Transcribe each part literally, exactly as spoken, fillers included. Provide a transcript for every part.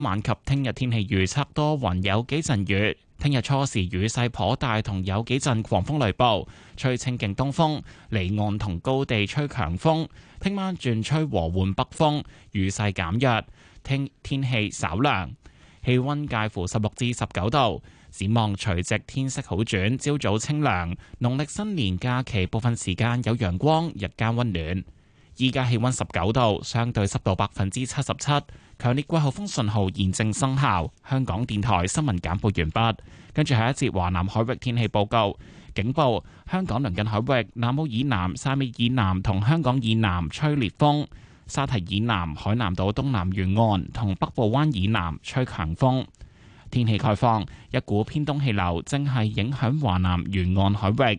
晚及聽日天氣預測多雲有幾陣雨，聽日初時雨勢頗大，同有幾陣狂風雷暴，吹清勁東風，離岸同高地吹強風。聽晚轉吹和緩北風，雨勢減弱，聽天氣稍涼，氣溫介乎十六至十九度。展望除夕天色好轉，朝早清涼。農曆新年假期部分時間有陽光，日間溫暖。依家氣溫十九度，相對濕度百分之七十七，強烈季候風信號現正生效。香港電台新聞簡報完畢，跟住下一節華南海域天氣報告。警報：香港鄰近海域南澳以南、汕尾以南同香港以南吹烈風，沙堤以南、海南島東南沿岸同北部灣以南吹強風。天氣概況：一股偏東氣流正係影響華南沿岸海域。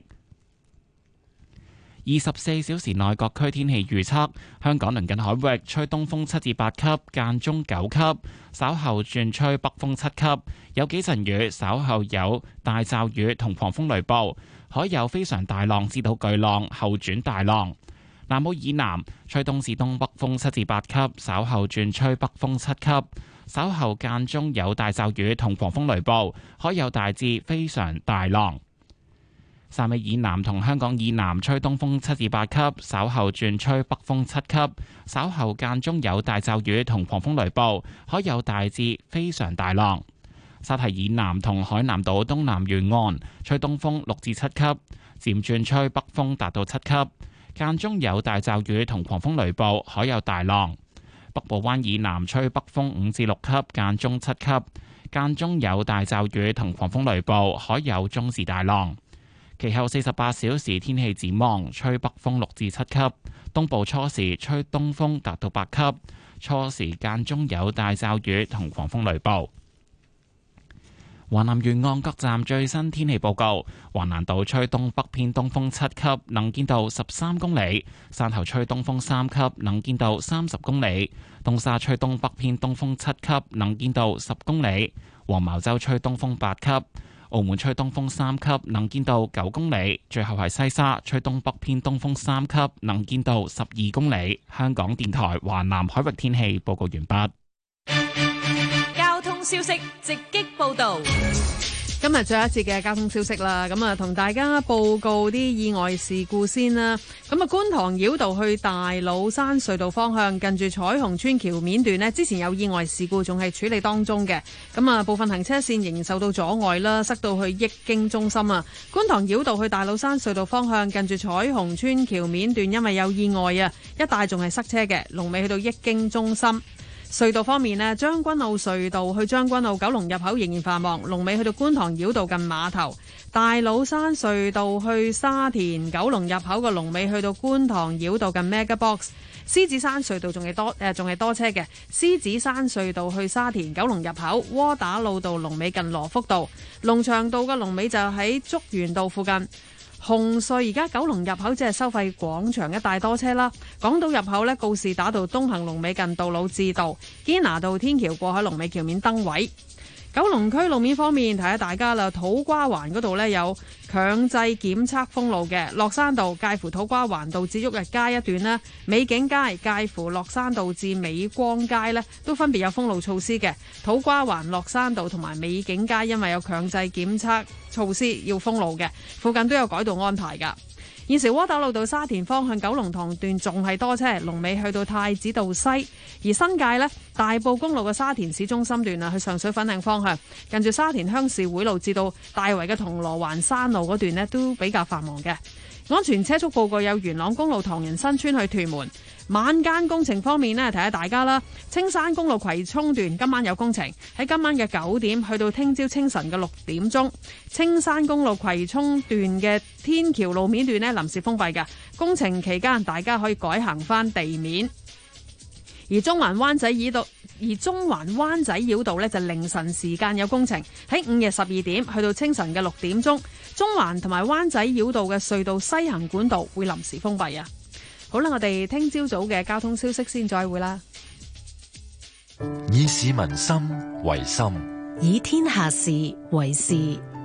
二十四小時內各區天氣預測：香港鄰近海域吹東風七至八級，間中九級，稍後轉吹北風七級，有幾陣雨，稍後有大驟雨同狂風雷暴，海有非常大浪至到巨浪，後轉大浪。南澳以南吹東至東北風七至八級，稍後轉吹北風七級，稍後間中有大驟雨同狂風雷暴，海有大至非常大浪。汕尾以南同香港以南吹東風七至八級，稍後轉吹北風七級，稍後間中有大驟雨同狂風雷暴，海有大至非常大浪。沙堤以南同海南島東南沿岸吹東風六至七級，漸轉吹北風達到七級，間中有大驟雨同狂風雷暴，海有大浪。北部灣以南吹北風五至六級，間中七級，間中有大驟雨同狂風雷暴，海有中至大浪。其後四十八小時天氣展望，吹北風六至七級，東部初時吹東風達到八級，初時間中有大驟雨同狂風雷暴。華南沿岸各站最新天氣報告：華南島吹東北偏東風七級，能見度十三公里；汕頭吹東風三級，能見度三十公里；東沙吹東北偏東風七級，能見度十公里；黃茅洲吹東風八級。澳門吹東風三級，能見度九公里；最後係西沙吹東北偏東風三級，能見度十二公里。香港電台華南海域天氣報告完畢。 交通消息直擊報道。 今日最後一節嘅交通消息啦，咁啊同大家報告啲意外事故先啦。咁啊觀塘繞道去大老山隧道方向，近住彩虹村橋面段呢，之前有意外事故，仲係處理當中嘅。咁啊部分行車線仍然受到阻礙啦，塞到去益京中心啊。觀塘繞道去大老山隧道方向，近住彩虹村橋面段，因為有意外啊，一帶仲係塞車嘅，龍尾去到益京中心。隧道方面呢，將軍澳隧道去將軍澳九龍入口仍然繁忙，龍尾去到觀塘繞道近碼頭。大老山隧道去沙田九龍入口個龍尾去到觀塘繞道近 Mega Box。獅子山隧道仲係多誒，仲係多車嘅。獅子山隧道去沙田九龍入口，窩打老道龍尾近羅福道。龍翔道嘅龍尾就喺竹園道附近。紅隧而家九龍入口只係收費廣場一帶多車啦，港島入口呢，告士打道東行龍尾近杜老誌道，堅拿道天橋過海龍尾橋面燈位。九龍區路面方面，提下大家啦，土瓜灣嗰度呢有強制檢測封路嘅，落山道介乎土瓜灣道至旭日街一段啦，美景街介乎落山道至美光街呢都分別有封路措施嘅。土瓜灣、落山道同埋美景街因為有強制檢測措施要封路嘅，附近都有改道安排噶。現時窩打老道沙田方向九龍塘段仲係多車，龍尾去到太子道西。而新界呢，大埔公路嘅沙田市中心段啊，去上水粉嶺方向，近住沙田鄉事會路至到大圍嘅銅鑼灣山路嗰段呢，都比較繁忙嘅。安全車速報告有元朗公路唐人新村去屯門。晚間工程方面呢，提下大家啦，青山公路葵涌段今晚有工程，喺今晚嘅九點去到聽朝清晨嘅六點鐘，青山公路葵涌段嘅天橋路面段呢臨時封閉嘅，工程期間大家可以改行翻地面。而中環灣仔繞道，而中環灣仔繞道呢，就凌晨時間有工程，喺午夜十二點去到清晨嘅六點鐘，中環同埋灣仔繞道嘅隧道西行管道會臨時封閉啊。好啦，我哋聽朝早嘅交通消息先再會啦。 以市民心為心， 以天下事為事。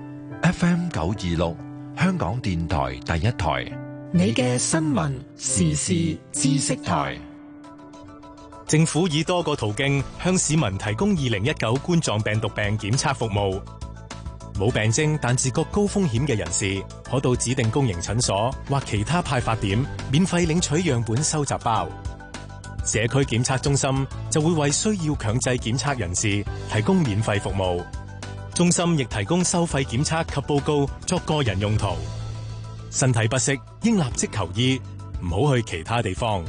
F M 九二六，香港電台第一台， 你嘅新聞時事知識台。 政府以多個途徑向市民提供二零一九冠狀病毒病檢測服務。冇病徵但自覺高風險嘅人士，可到指定公營診所或其他派發點免費領取樣本收集包。社區檢測中心就會為需要強制檢測人士提供免費服務。中心亦提供收費檢測及報告作個人用途。身體不適應立即求醫，唔好去其他地方。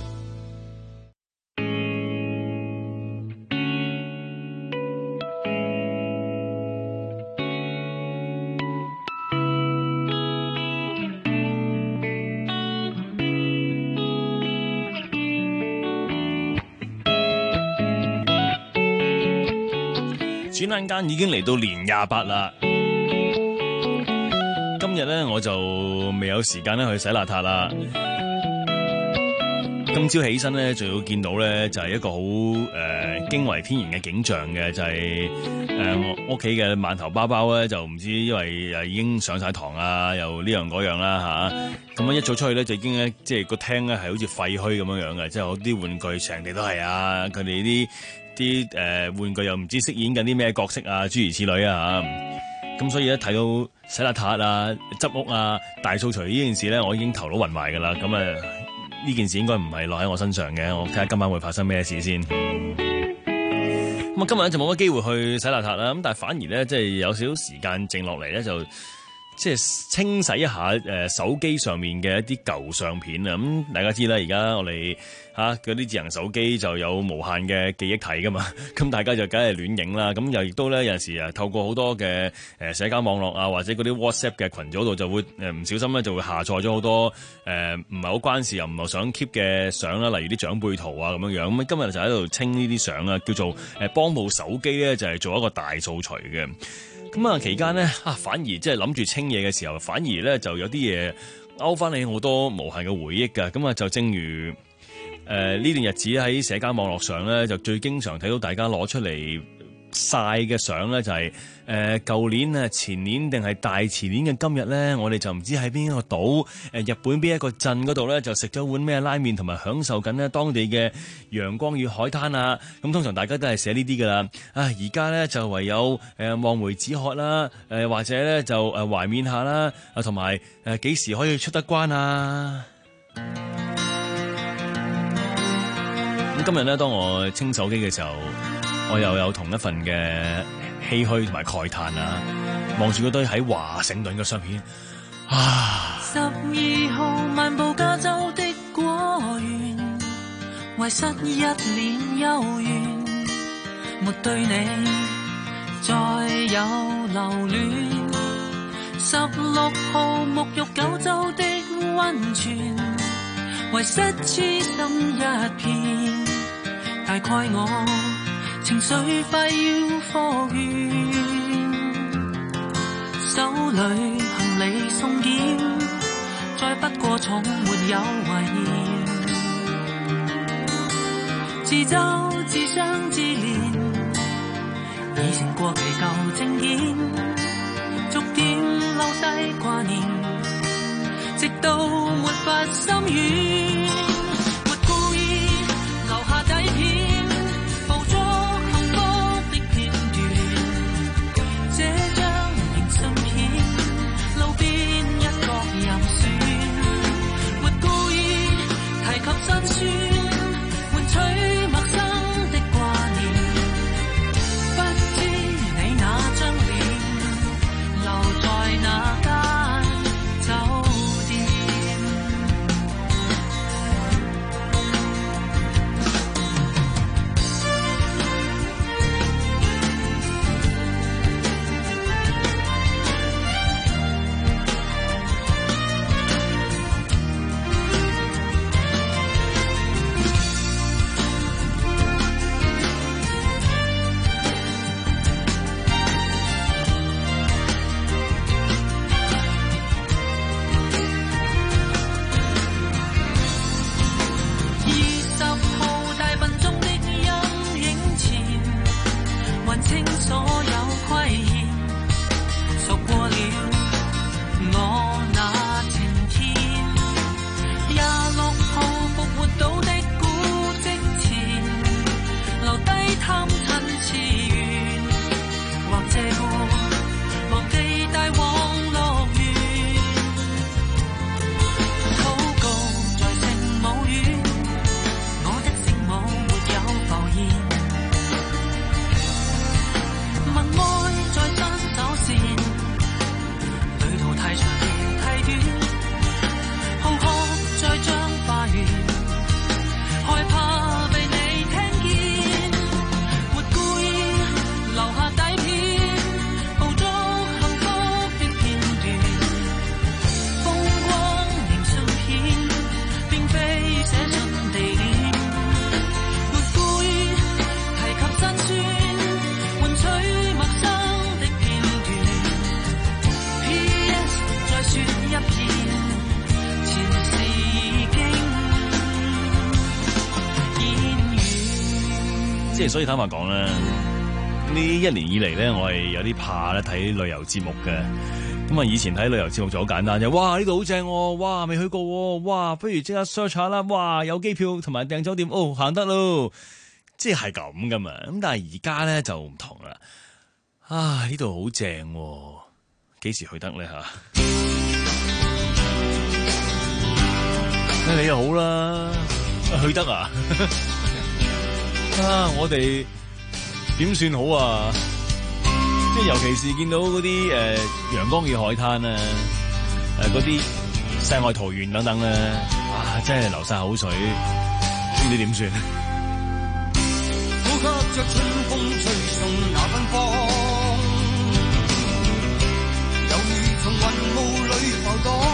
轉眼間已經嚟到年廿八啦，今日咧我就未有時間咧去洗邋遢啦。今朝起身咧，就要見到咧就係一個好誒驚為天人嘅景象嘅，就係誒我屋企嘅饅頭包包咧，就唔知因為誒已經上晒堂啊，又呢樣嗰樣啦嚇。咁啊一早出去咧，就已經咧即係個廳咧係好似廢墟咁樣樣嘅，即係好啲玩具成地都係啊，佢哋啲。啲誒玩具又唔知飾演緊啲咩角色啊，諸如此類啊嚇，咁所以咧睇到洗邋遢啊、執屋啊、大掃除呢件事咧，我已經頭腦暈埋㗎啦。咁啊呢件事應該唔係落喺我身上嘅，我睇下今晚會發生咩事先。咁啊今日咧就冇乜機會去洗邋遢啦，咁但係反而咧即係有少少時間靜落嚟咧就。即係清洗一下誒手機上面嘅一啲舊相片啊！咁大家知啦，而家我哋嚇嗰啲智能手機就有無限嘅記憶體噶嘛，咁大家就梗係亂影啦。咁又亦都咧有陣時啊，透過好多嘅誒社交網絡啊，或者嗰啲 WhatsApp 嘅群組度就會誒唔小心咧就會下載咗好多誒唔係好關事又唔係想 keep 嘅相啦，例如啲長輩圖啊咁樣樣。咁今日就喺度清呢啲相啊，叫做誒幫部手機咧就係做一個大掃除嘅。咁啊期間咧啊，反而即係諗住清嘢嘅時候，反而咧就有啲嘢勾翻起好多無限嘅回憶㗎。咁啊就正如誒呢、呃、段日子喺社交網絡上咧，就最經常睇到大家攞出嚟晒嘅相咧，就係誒舊年啊、前年定係大前年嘅今日咧，我哋就唔知喺邊一個島誒日本邊一個鎮嗰度咧，就食咗碗咩拉麵，同埋享受緊咧當地嘅陽光與海灘啊！咁通常大家都係寫呢啲噶啦。啊，而家咧就唯有誒望梅止渴啦，誒或者咧就誒懷緬下啦，啊同埋誒幾時可以出得關啊！咁今日咧，當我清手機嘅時候，我又有同一份嘅唏噓同埋慨嘆啊！望住嗰堆喺華盛頓嘅相片，啊！ 十二號漫步加州的果園，遺失一年幽怨，沒對你再有留戀。十六號沐浴九州的溫泉，遺失痴心一片，大概我情緒快要復原，手裏行李送檢，再不過重沒有遺言。自嘲自傷自憐，已成過期舊證件，逐漸漏低掛念，直到沒法心軟。沒故意留下底片，捕捉幸福的片段。這張明信片，路邊一角任選。沒故意提及辛酸，換取陌生的掛念。不知你那張臉，留在那間酒店。 係所以坦白講咧，呢一年以嚟咧，我係有啲怕咧睇旅遊節目嘅。咁啊，以前睇旅遊節目就好簡單啫，哇呢度好正喎，哇未去過喎，哇不如即刻 search 下啦，哇有機票同埋訂酒店，哦行得咯，即係咁噶嘛。咁但係而家咧就唔同啦，啊呢度好正喎，幾時去得咧吓？你又好啦，去得啊？啊我哋點算好啊？即係尤其是見到嗰啲誒陽光與海灘咧，誒嗰啲世外桃源等等咧，哇！真係流晒口水，唔知點算？ 呼吸着春風吹送那芬芳，猶如從雲霧裏浮蕩。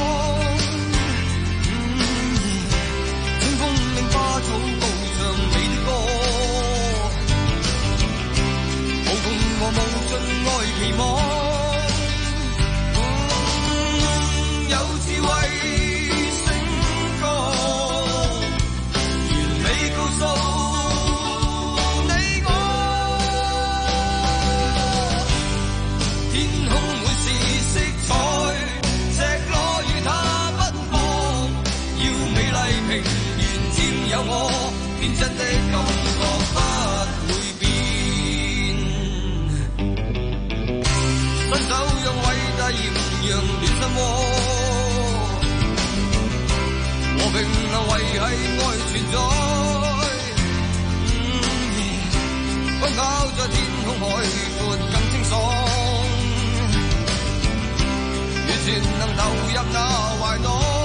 春風令花草高唱你的歌，無窮和無盡愛期望。有我天真的感覺不會變，伸手讓偉大豔陽暖心窩，和平能維繫愛存在。奔跑在天空海闊更清爽，完全能投入那懷內。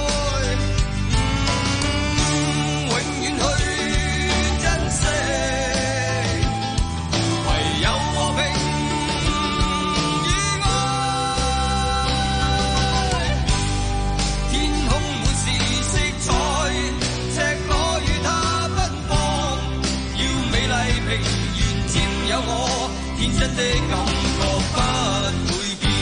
天真的感覺不會變。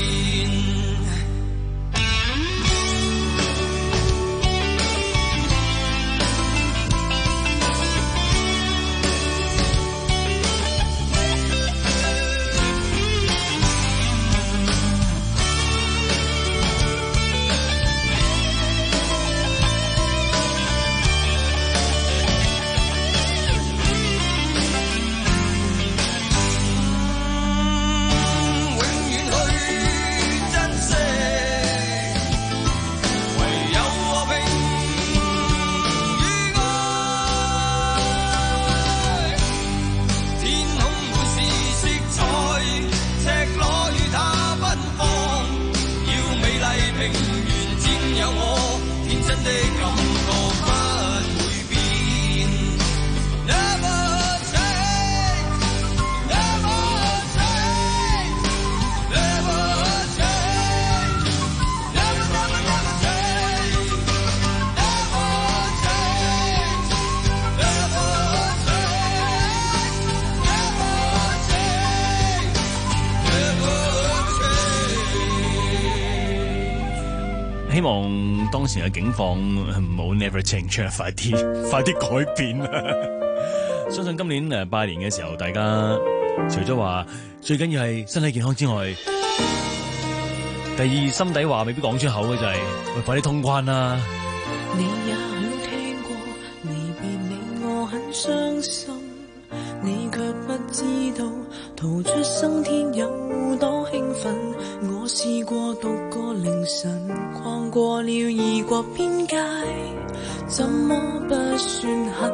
希望當時嘅境況唔好 never change， 快啲快啲改變啦！相信今年誒拜年嘅時候，大家除咗話最緊要係身體健康之外，第二心底話未必講出口嘅就係、是、喂快啲通關啦！ 你也許聽過離別你我很傷心，你卻不知道逃出生天有多興奮。我試過獨個凌晨逛過了異國邊界，怎麼不算狠？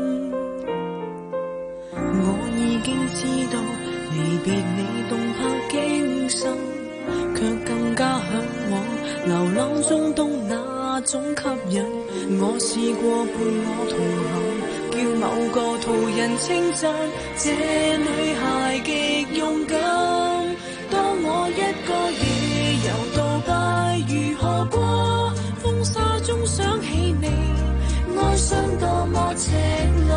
我已經知道離別你動魄驚心，卻更加向往流浪中東那種吸引。我試過伴我同行，叫某個途人稱讚這女孩極勇敢。當我一個夜遊杜拜如何過，風沙中想起你，愛上多麼赤裸。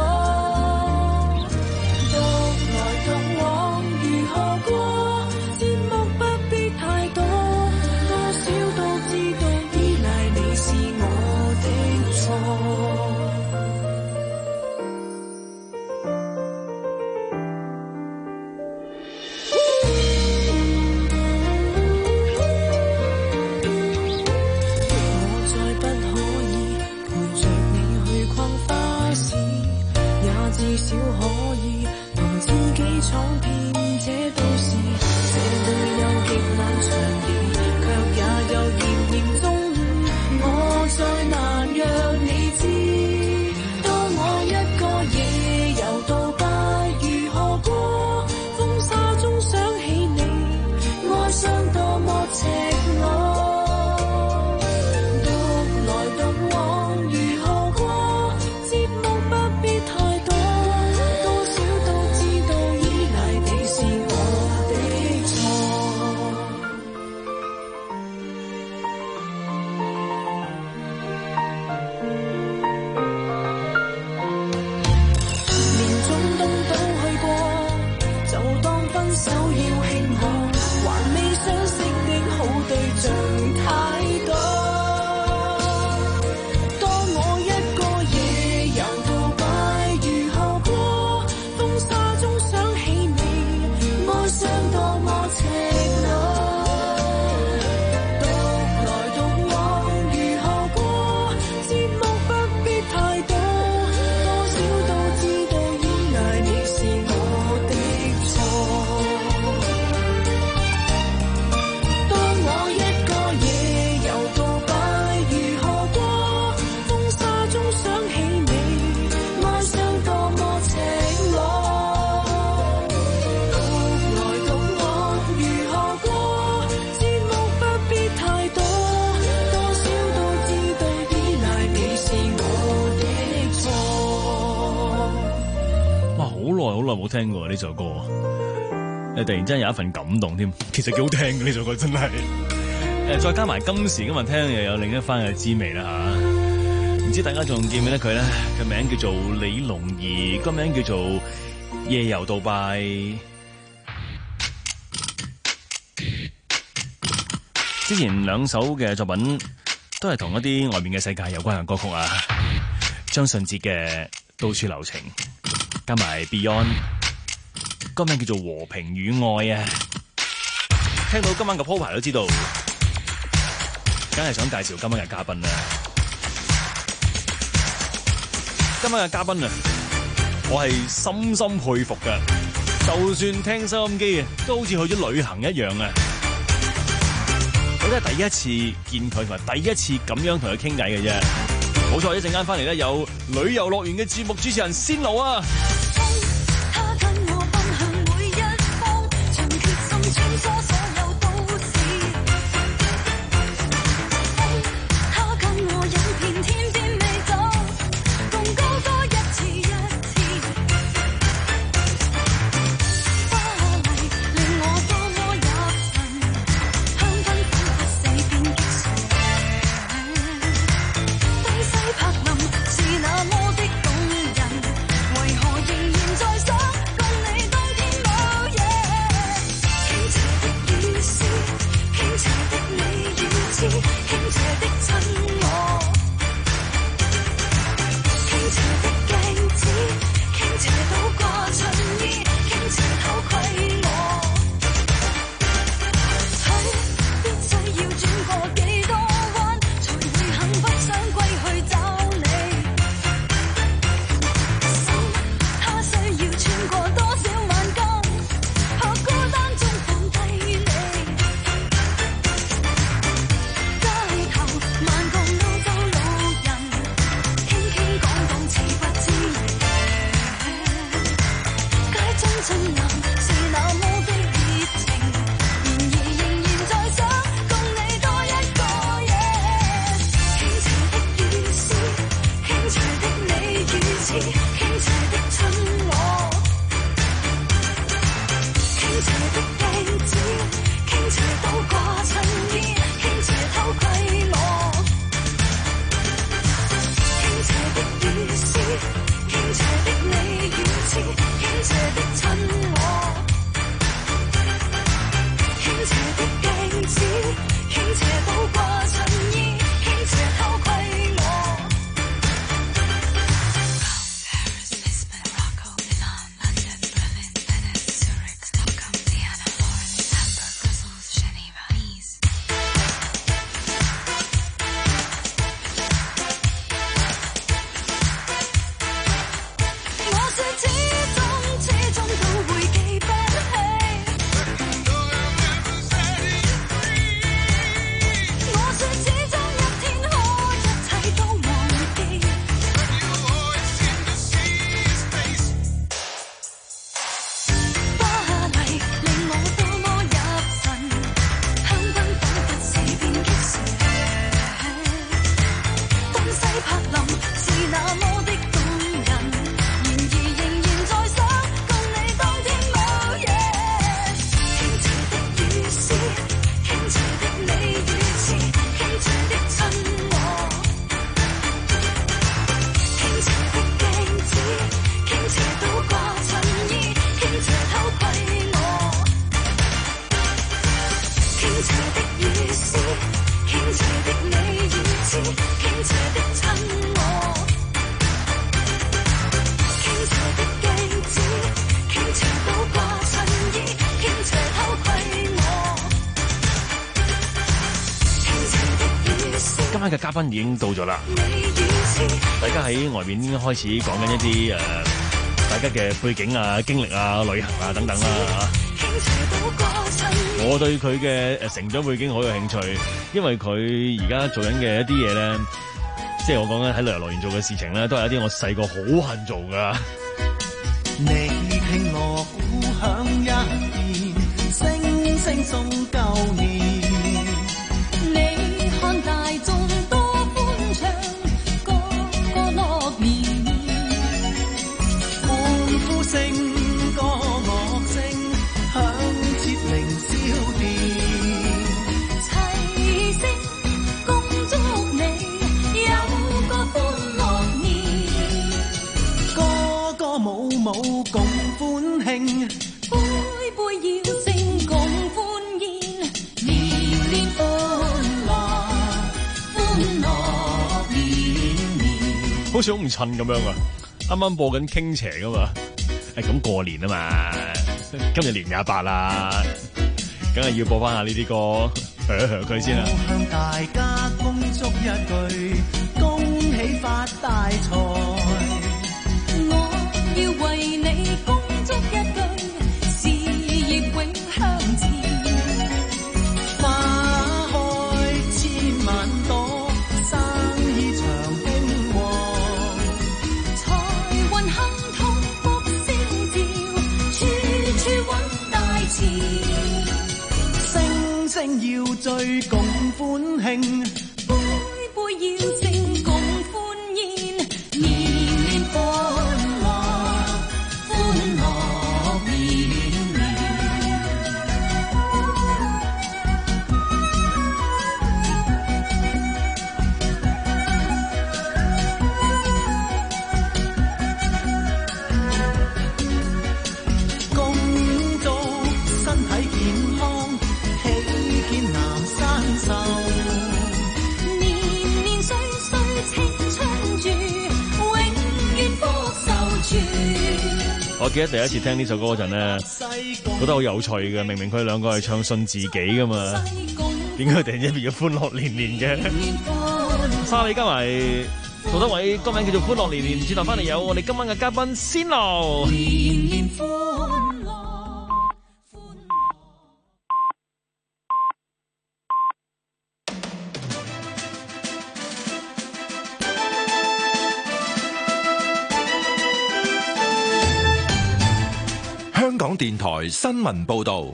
獨來獨往如何過，節目不必太多，多少都知道依賴你是我的錯。 手要輕看，還未相識的好對象太多。當我一個夜遊杜拜，如何過？風沙中想起你，愛上多麼赤裸。獨來獨往如何過？節目不必太多，多少都知道依賴你是我的錯。當我一個夜遊杜拜，如何過？風沙中想起你，愛上多麼赤裸。獨來獨往如何過？節目不必太多，多少都知道依賴你是我的錯。 哇！好耐好耐冇聽過呢首歌，誒突然之間有一份感動添，其實幾好聽嘅呢首歌真係。誒再加埋今時今日聽又有另一番嘅滋味啦嚇。唔知大家仲記唔記得佢咧？佢名叫做李龍兒，個名叫做夜遊杜拜。之前兩首嘅作品都係同一啲外面嘅世界有關嘅歌曲啊。張信哲嘅《到處留情》，加埋 Beyond， 歌名叫做《和平與愛》啊！聽到今晚嘅鋪排都知道，梗係想介紹今晚嘅嘉賓啦。今晚嘅嘉賓啊，我係深深佩服㗎，就算聽收音機啊，都好似去咗旅行一樣啊！我都係第一次見佢，同埋第一次咁樣同佢傾偈嘅啫。冇錯，一陣間翻嚟咧，有旅遊樂園嘅節目主持人仙奴啊！ 他跟我奔向每一方，盡決心穿梭所有都市。他跟我飲遍天邊美酒，共高歌一次一次。巴黎令我多麼入神，香檳仿佛死變激素。東西柏林是那麼的動人，為何亦家嘅嘉賓已經到咗啦，大家喺外面已經開始講緊一啲誒、呃，大家嘅背景啊、經歷啊、旅行啊等等啦、啊。我對佢嘅誒成長背景好有興趣，因為佢而家做緊嘅一啲嘢咧，即係我講緊喺旅遊樂園做嘅事情咧，都係一啲我細個好恨做噶。 你聽鑼鼓響一片，聲聲送舊年。你看大眾多歡唱，個個樂年。歡呼聲、歌樂聲，響徹凌霄殿。齊聲恭祝你有個歡樂年。個個舞舞共歡慶，杯杯要聲共歡宴，年年歡樂，歡樂年年。 好似好唔襯咁樣啊！啱啱播緊傾斜噶嘛，誒咁過年啊嘛，今日年廿八啦，梗係要播翻下呢啲歌，響響佢先啦。 我向大家恭祝一句，恭喜發大財。我要為你恭祝一句，事業永向前。花開千萬朵，生意長興旺。財運亨通福星照，處處揾大錢。聲聲要醉共歡慶，杯杯要聲共歡宴，年年歡樂，歡樂年年。恭祝身體健康，喜見南山壽。年年歲歲青春住，永遠福壽住。 我記得第一次聽呢首歌嗰陣咧，覺得好有趣嘅。明明佢兩個係唱信自己噶嘛，點解佢突然之間變咗歡樂年年嘅？沙里加埋杜德偉，歌名叫做歡樂年年。轉頭翻嚟有我哋今晚嘅嘉賓仙奴。 年年歡樂。 香港電台新聞報道，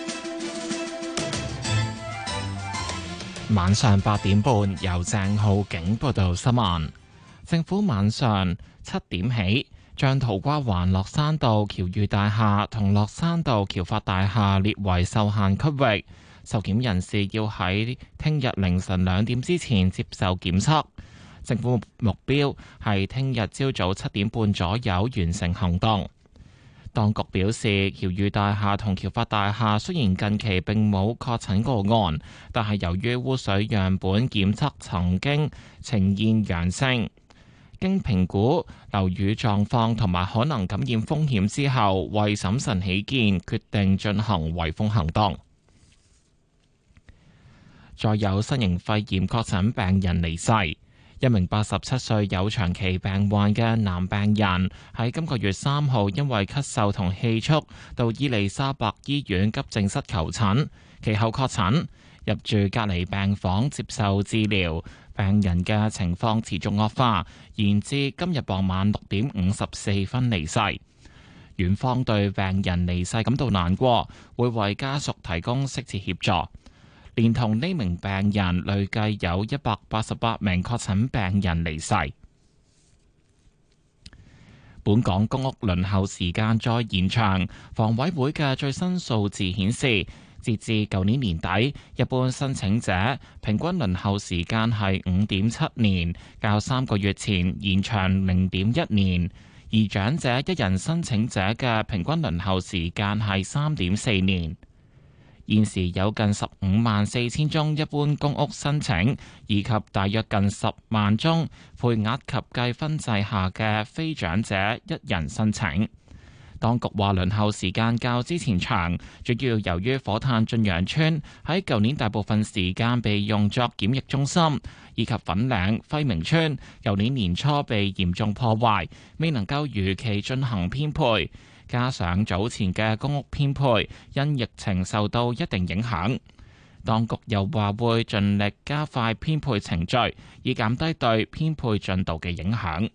晚上八點半由鄭浩景報道新聞。政府晚上七點起，將土瓜灣落山道僑裕大廈同落山道僑發大廈列為受限區域，受檢人士要喺聽日凌晨兩點之前接受檢測。政府目標係聽日朝早七點半左右完成行動。當局表示，僑裕大廈同僑發大廈雖然近期並冇確診個案，但係由於污水樣本檢測曾經呈現陽性，經評估樓宇狀況同埋可能感染風險之後，為審慎起見，決定進行圍封行動。再有新型肺炎確診病人離世。一名八十七歲有長期病患嘅男病人喺今個月三號因為咳嗽同氣促到伊利沙伯醫院急症室求診，其後確診入住隔離病房接受治療，病人嘅情況持續惡化，延至今日傍晚六點五十四分離世。院方對病人離世感到難過，會為家屬提供適切協助。連同呢名病人，累計有一百八十八名確診病人離世。本港公屋輪候時間再延長，房委會嘅最新數字顯示，截至舊年年底，一般申請者平均輪候時間係五點七年，較三個月前延長零點一年；而長者一人申請者嘅平均輪候時間係三點四年。現時有近十五萬四千宗一般公屋申請，以及大約近十萬宗配額及計分制下嘅非長者一人申請。 當局話輪候時間較之前長，主要由於火炭駿洋邨喺舊年大部分時間被用作檢疫中心，以及粉嶺輝明邨舊年年初被嚴重破壞，未能夠如期進行編配，加上早前嘅公屋編配因疫情受到一定影響。當局又話會盡力加快編配程序，以減低對編配進度嘅影響。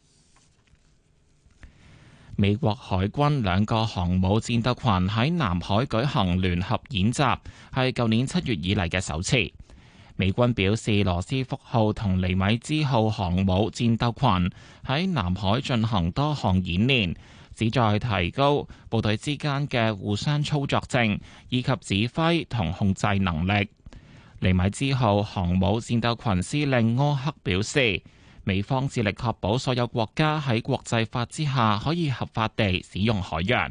美國海軍兩個航母戰鬥群喺南海舉行聯合演習，係舊年七月以嚟嘅首次。美軍表示，羅斯福號同尼米茲號航母戰鬥群喺南海進行多項演練，旨在提高部隊之間嘅互相操作性以及指揮同控制能力。尼米茲號航母戰鬥群司令柯克表示，美方致力確保所有國家喺國際法之下可以合法地使用海洋。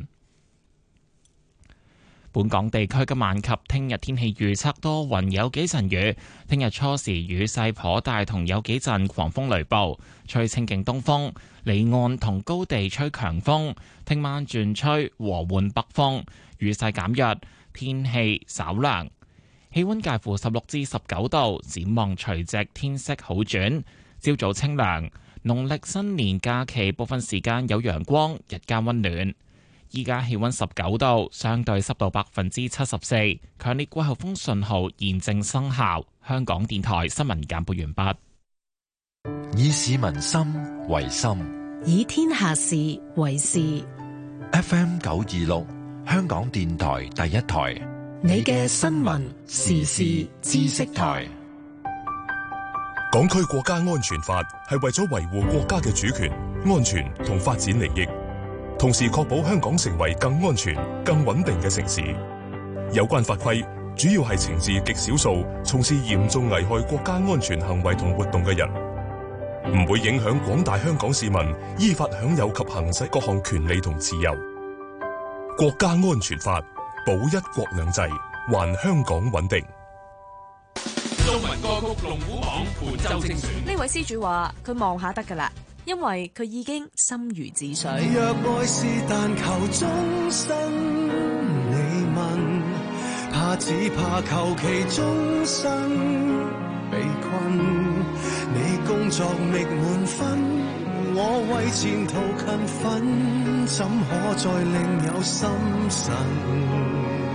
本港地區今晚及聽日天氣預測多雲有幾陣雨，聽日初時雨勢頗大，同有幾陣狂風雷暴，吹清勁東風，離岸同高地吹強風。聽晚轉吹和緩北風，雨勢減弱，天氣稍涼，氣溫介乎十六至十九度。展望除夕天色好轉，朝早清涼。農曆新年假期部分時間有陽光，日間溫暖。依家氣溫十九度，相對濕度百分之七十四，強烈季候風信號現正生效。香港電台新聞簡報完畢。 以市民心為心， 以天下事為事。 F M 九二六，香港電台第一台， 你嘅新聞時事知識台。 港區國家安全法係為咗維護國家嘅主權、安全同發展利益，同時確保香港成為更安全、更穩定嘅城市。有關法規主要係懲治極少數從事嚴重危害國家安全行為同活動嘅人，唔會影響廣大香港市民依法享有及行使各項權利同自由。國家安全法保一國兩制，還香港穩定。 中文歌曲龍虎榜本周精選。 呢位施主話：佢望下得㗎啦，因為佢已經心如止水。 若愛是但求終身，你問，怕只怕求其終身被困。你工作覓滿分，我為前途勤奮，怎可再另有心神？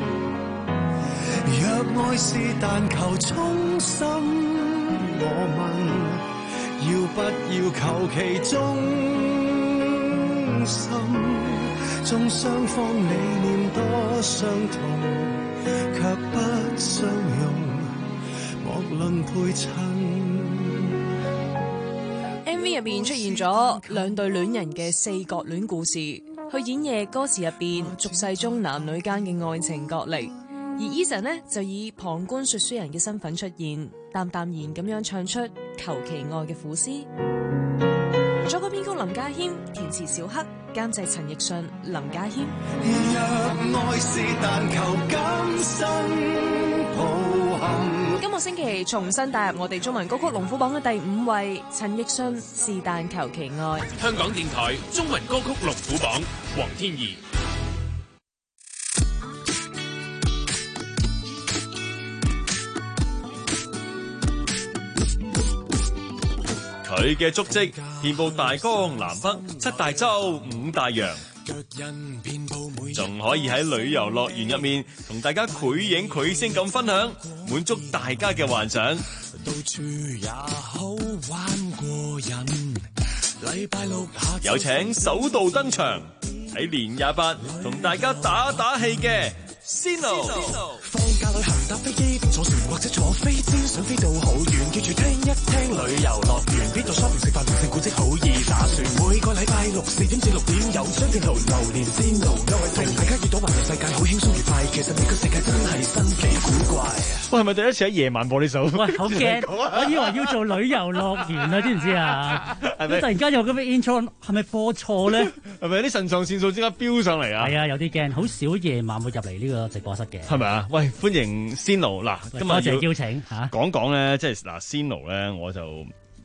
若愛是但求衷心，我問，要不要求其忠心？縱雙方理念多相同，卻不相容，莫論配襯。 M V 入邊出現咗兩對戀人嘅四角戀故事，去演繹歌詞入邊俗世中男女間嘅愛情角力。而 Eason 呢就以旁觀說書人嘅身份出現，淡淡然咁樣唱出求其愛嘅苦思。作曲編曲林家謙，填詞小黑，監製陳奕迅、林家謙。 若愛是但求今生抱憾。 今個星期重新帶入我哋中文歌曲龍虎榜嘅第五位，陳奕迅是但求其愛。 香港電台中文歌曲龍虎榜，黃天怡。 佢嘅足跡遍佈大江南北、七大洲、五大洋，仲可以喺旅遊樂園入面同大家繪影繪聲咁分享，滿足大家嘅幻想。 到處也好玩過癮，禮拜六下有請首度登場喺年廿八同大家打打氣嘅Sino。 放假旅行搭飛機坐船或者坐飛氈，想飛到好遠，記住聽一聽旅遊樂園，邊度 shopping 食飯名勝古蹟好易打算。每個禮拜六四點至六點有張鏡頭流連Sino，又係同大家遇到環遊世界好輕鬆愉快。其實呢個世界真係新奇古怪。 喂，係咪第一次喺夜晚播呢首？ 喂，好驚！我以為要做旅遊樂園啊，知唔知啊？係咪突然間有咁嘅 intro， 係咪播錯咧？ 係咪有啲腎上腺素即刻飆上嚟啊？ 係啊，有啲驚，好少夜晚會入嚟呢個直播室嘅。 係咪啊？喂，歡迎Sino嗱，今日多謝邀請嚇。 講講咧，即係嗱，Sino咧，我就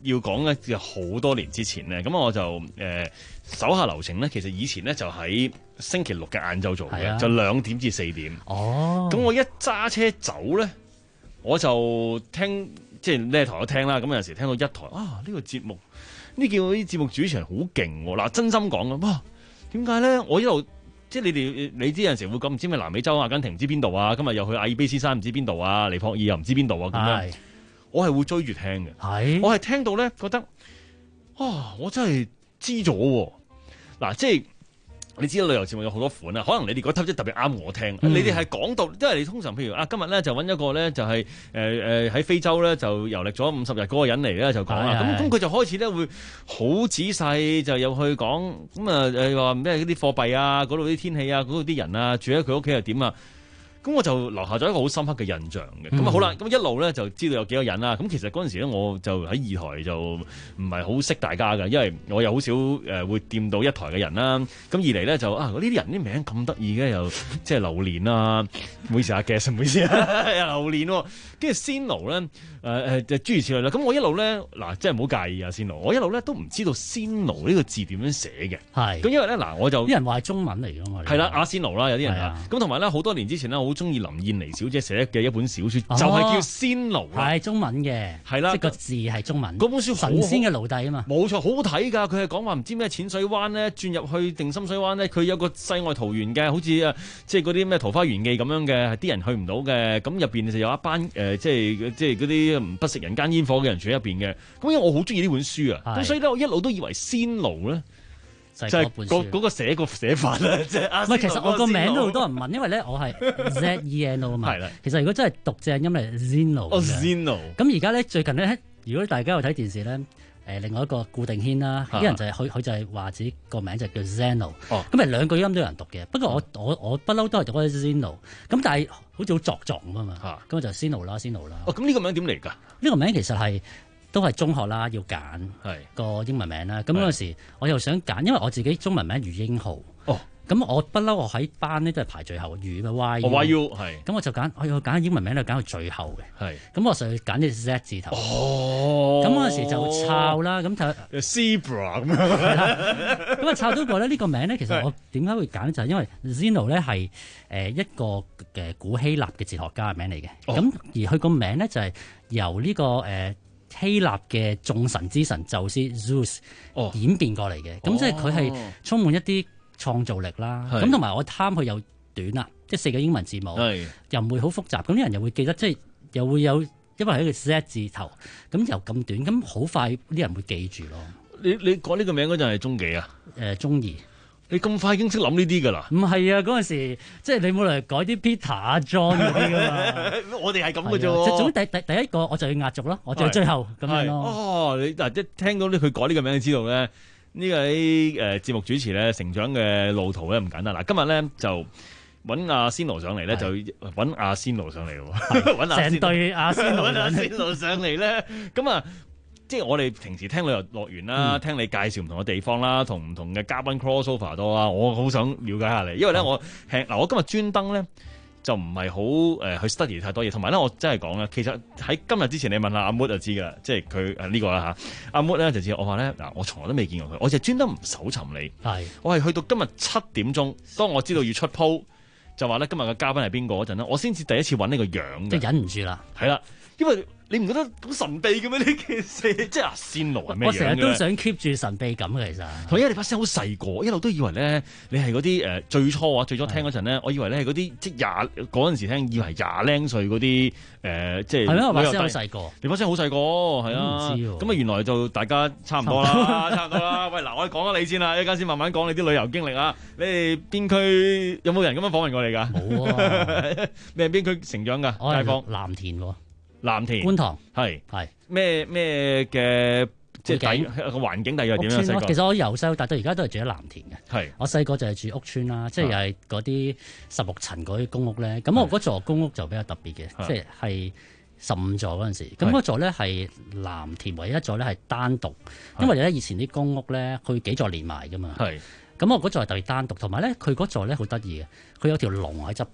要講咧，就好多年之前咧，咁我就誒、呃、手下留情咧。其實以前咧就喺星期六嘅晏晝做嘅，啊、就兩點至四點。哦，咁我一揸車走咧，我就聽即係呢台都聽啦。咁有陣時聽到一台啊，呢、呢個節目呢叫啲節目主持人好勁喎。嗱，真心講啊，哇，點解咧？我一路即係你哋，你知有陣時會咁唔知咩南美洲、阿根廷唔知邊度啊，今日又去阿爾卑斯山唔知邊度啊，尼泊爾又唔知邊度啊咁樣。我係會追住聽嘅，我係聽到咧覺得，啊，我真係知咗喎。嗱，即係你知道旅遊節目有好多款啊，可能你哋覺得即係特別啱我聽。嗯、你哋係講到，因為你通常譬如啊，今日咧就揾一個咧就係誒誒喺非洲咧就遊歷咗五十日嗰個人嚟咧就講啦。咁咁佢就開始咧會好仔細就入去講，咁啊誒話咩啲貨幣啊，嗰度啲天氣啊，嗰度啲人啊，住喺佢屋企係點啊？咁我就留下咗一個好深刻嘅印象嘅。咁啊、嗯、好啦，咁一路咧就知道有幾個人啦。咁其實嗰陣時咧，我就喺二台就唔係好識大家嘅，因為我又好少誒會掂到一台嘅人啦。咁二嚟咧就啊，呢啲人啲名咁得意嘅，又即係榴蓮啊，唔好意思啊 Guess 唔好意思啊，榴蓮喎。跟住仙奴咧，誒誒就諸如此類啦。咁我一路咧嗱，即係唔好介意啊，仙奴。我一路咧都唔知道仙奴呢個字點樣寫嘅。係。咁因為咧嗱，我就啲人話係中文嚟㗎嘛。係啦，阿仙奴啦，有啲人啊。咁同埋咧，好多年之前咧，我好中意林燕妮小姐寫嘅一本小說，哦、就係叫仙奴。係中文嘅。係啦，即係個字係中文。嗰本書神仙嘅奴隸啊嘛。冇錯，好好睇㗎。佢係講話唔知咩淺水灣咧，轉入去定心水灣咧，佢有個世外桃源嘅，好似啊，即係嗰啲咩桃花源記咁樣嘅，啲人去唔到嘅。咁入邊就有一班誒。呃即係即係嗰啲不食人間煙火嘅人住喺入邊嘅，咁因為我好中意呢本書啊，咁所以咧我一路都以為仙奴咧就係嗰嗰個寫個寫法啦，即係唔係其實我個名都好多人問，因為咧我係 Z E N O 啊嘛，係啦，其實如果真係讀正音係 Zeno，哦 Zeno，咁而家咧最近咧，如果大家有睇電視咧。誒另外一個顧定軒啦，啲人就係佢佢就係話自己個名就叫 Zeno，咁咪兩個音都有人讀嘅。不過我我我不嬲都係讀嗰啲 Zeno，咁但係好似好作狀咁啊嘛，咁就 Zeno 啦 Zeno 啦。哦，咁呢個名點嚟㗎？呢個名其實係都係中學啦，要揀個英文名啦。咁嗰陣時我又想揀，因為我自己中文名余英豪。哦。咁我不嬲，我喺班咧都係排最後，余嘅 Y U。Y U 係。咁我就揀，我要揀英文名咧，揀到最後嘅。係。咁我就要揀啲 Z 字頭。哦。咁嗰陣時就抄啦，咁就 Zebra 咁樣。係啦。咁啊，抄到個咧呢個名咧，其實我點解會揀就係因為 Zeno 咧係誒一個嘅古希臘嘅哲學家嘅名嚟嘅。哦。咁而佢個名咧就係由呢個誒希臘嘅眾神之神宙斯 Zeus 演變過嚟嘅。咁即係佢係充滿一啲創造力啦，咁同埋我貪佢又短啊，即係四個英文字母，又唔會好複雜，咁啲人又會記得，即係又會有，因為係一個 Z 字頭，咁又咁短，咁好快啲人會記住咯。你你講呢個名嗰陣係中幾啊？誒、呃，中二。你咁快已經識諗呢啲㗎啦？唔係啊，嗰陣時即係你冇嚟改啲 Peter 啊 John 嗰啲㗎嘛。我哋係咁嘅啫。即係總之第第第一個我就要壓軸咯，我就要最後咁樣咯。哦，你嗱一聽到呢佢改呢個名，你知道咧。呢個啲誒節目主持咧成長嘅路途咧唔簡單嗱，今日咧就揾阿仙奴上嚟咧，就揾阿仙奴上嚟喎，揾成隊阿仙奴揾阿仙奴上嚟咧，咁啊，即係我哋平時聽旅遊樂園啦，嗯、聽你介紹唔同嘅地方啦，同唔同嘅嘉賓 crossover 多啊，我好想了解下你，因為咧、嗯、我係嗱，我今日專登咧。就唔係好誒去 study 太多嘢，同埋咧我真係講啦，其實喺今日之前你問下阿 Mood 就知㗎啦，即係佢誒呢個啦嚇，阿 Mood 咧就知我話咧嗱，我從來都未見過佢，我就專登唔搜尋你，係我係去到今日七點鐘，當我知道要出鋪，就話咧今日嘅嘉賓係邊個嗰陣咧，我先至第一次揾呢個樣嘅，即係忍唔住啦，係啦，因為。你唔覺得好神秘嘅咩？呢件事即係阿仙奴係咩樣嘅？我成日都想 keep 住神秘感嘅，其實。同埋因為你把聲好細個，一路都以為咧你係嗰啲誒最初啊，最初聽嗰陣咧，我以為咧係嗰啲即係廿嗰陣時聽，以為廿零歲嗰啲誒即係。係咩？我把聲好細個。你把聲好細個，係啊。唔知喎。咁啊，原來就大家差唔多啦，差唔多啦。喂，嗱，我講下你先啦，一陣先慢慢講你啲旅遊經歷啊。你哋邊區有冇人咁樣訪問過你㗎？冇啊。你係邊區成長㗎？街坊藍田喎。藍田、觀塘係係咩咩嘅即係個環境大約點樣？細個其實我由細到大到而家都係住喺藍田嘅。係我細個就係住屋邨啦，即係又係嗰啲十六層嗰啲公屋咧。咁我嗰座公屋就比較特別嘅，即係係十五座嗰陣時。咁嗰座咧係藍田唯一一座咧係單獨，因為咧以前啲公屋咧佢幾座連埋㗎嘛。係咁我嗰座係特別單獨，同埋咧佢嗰座咧好得意嘅，佢有條龍喺側邊嘅。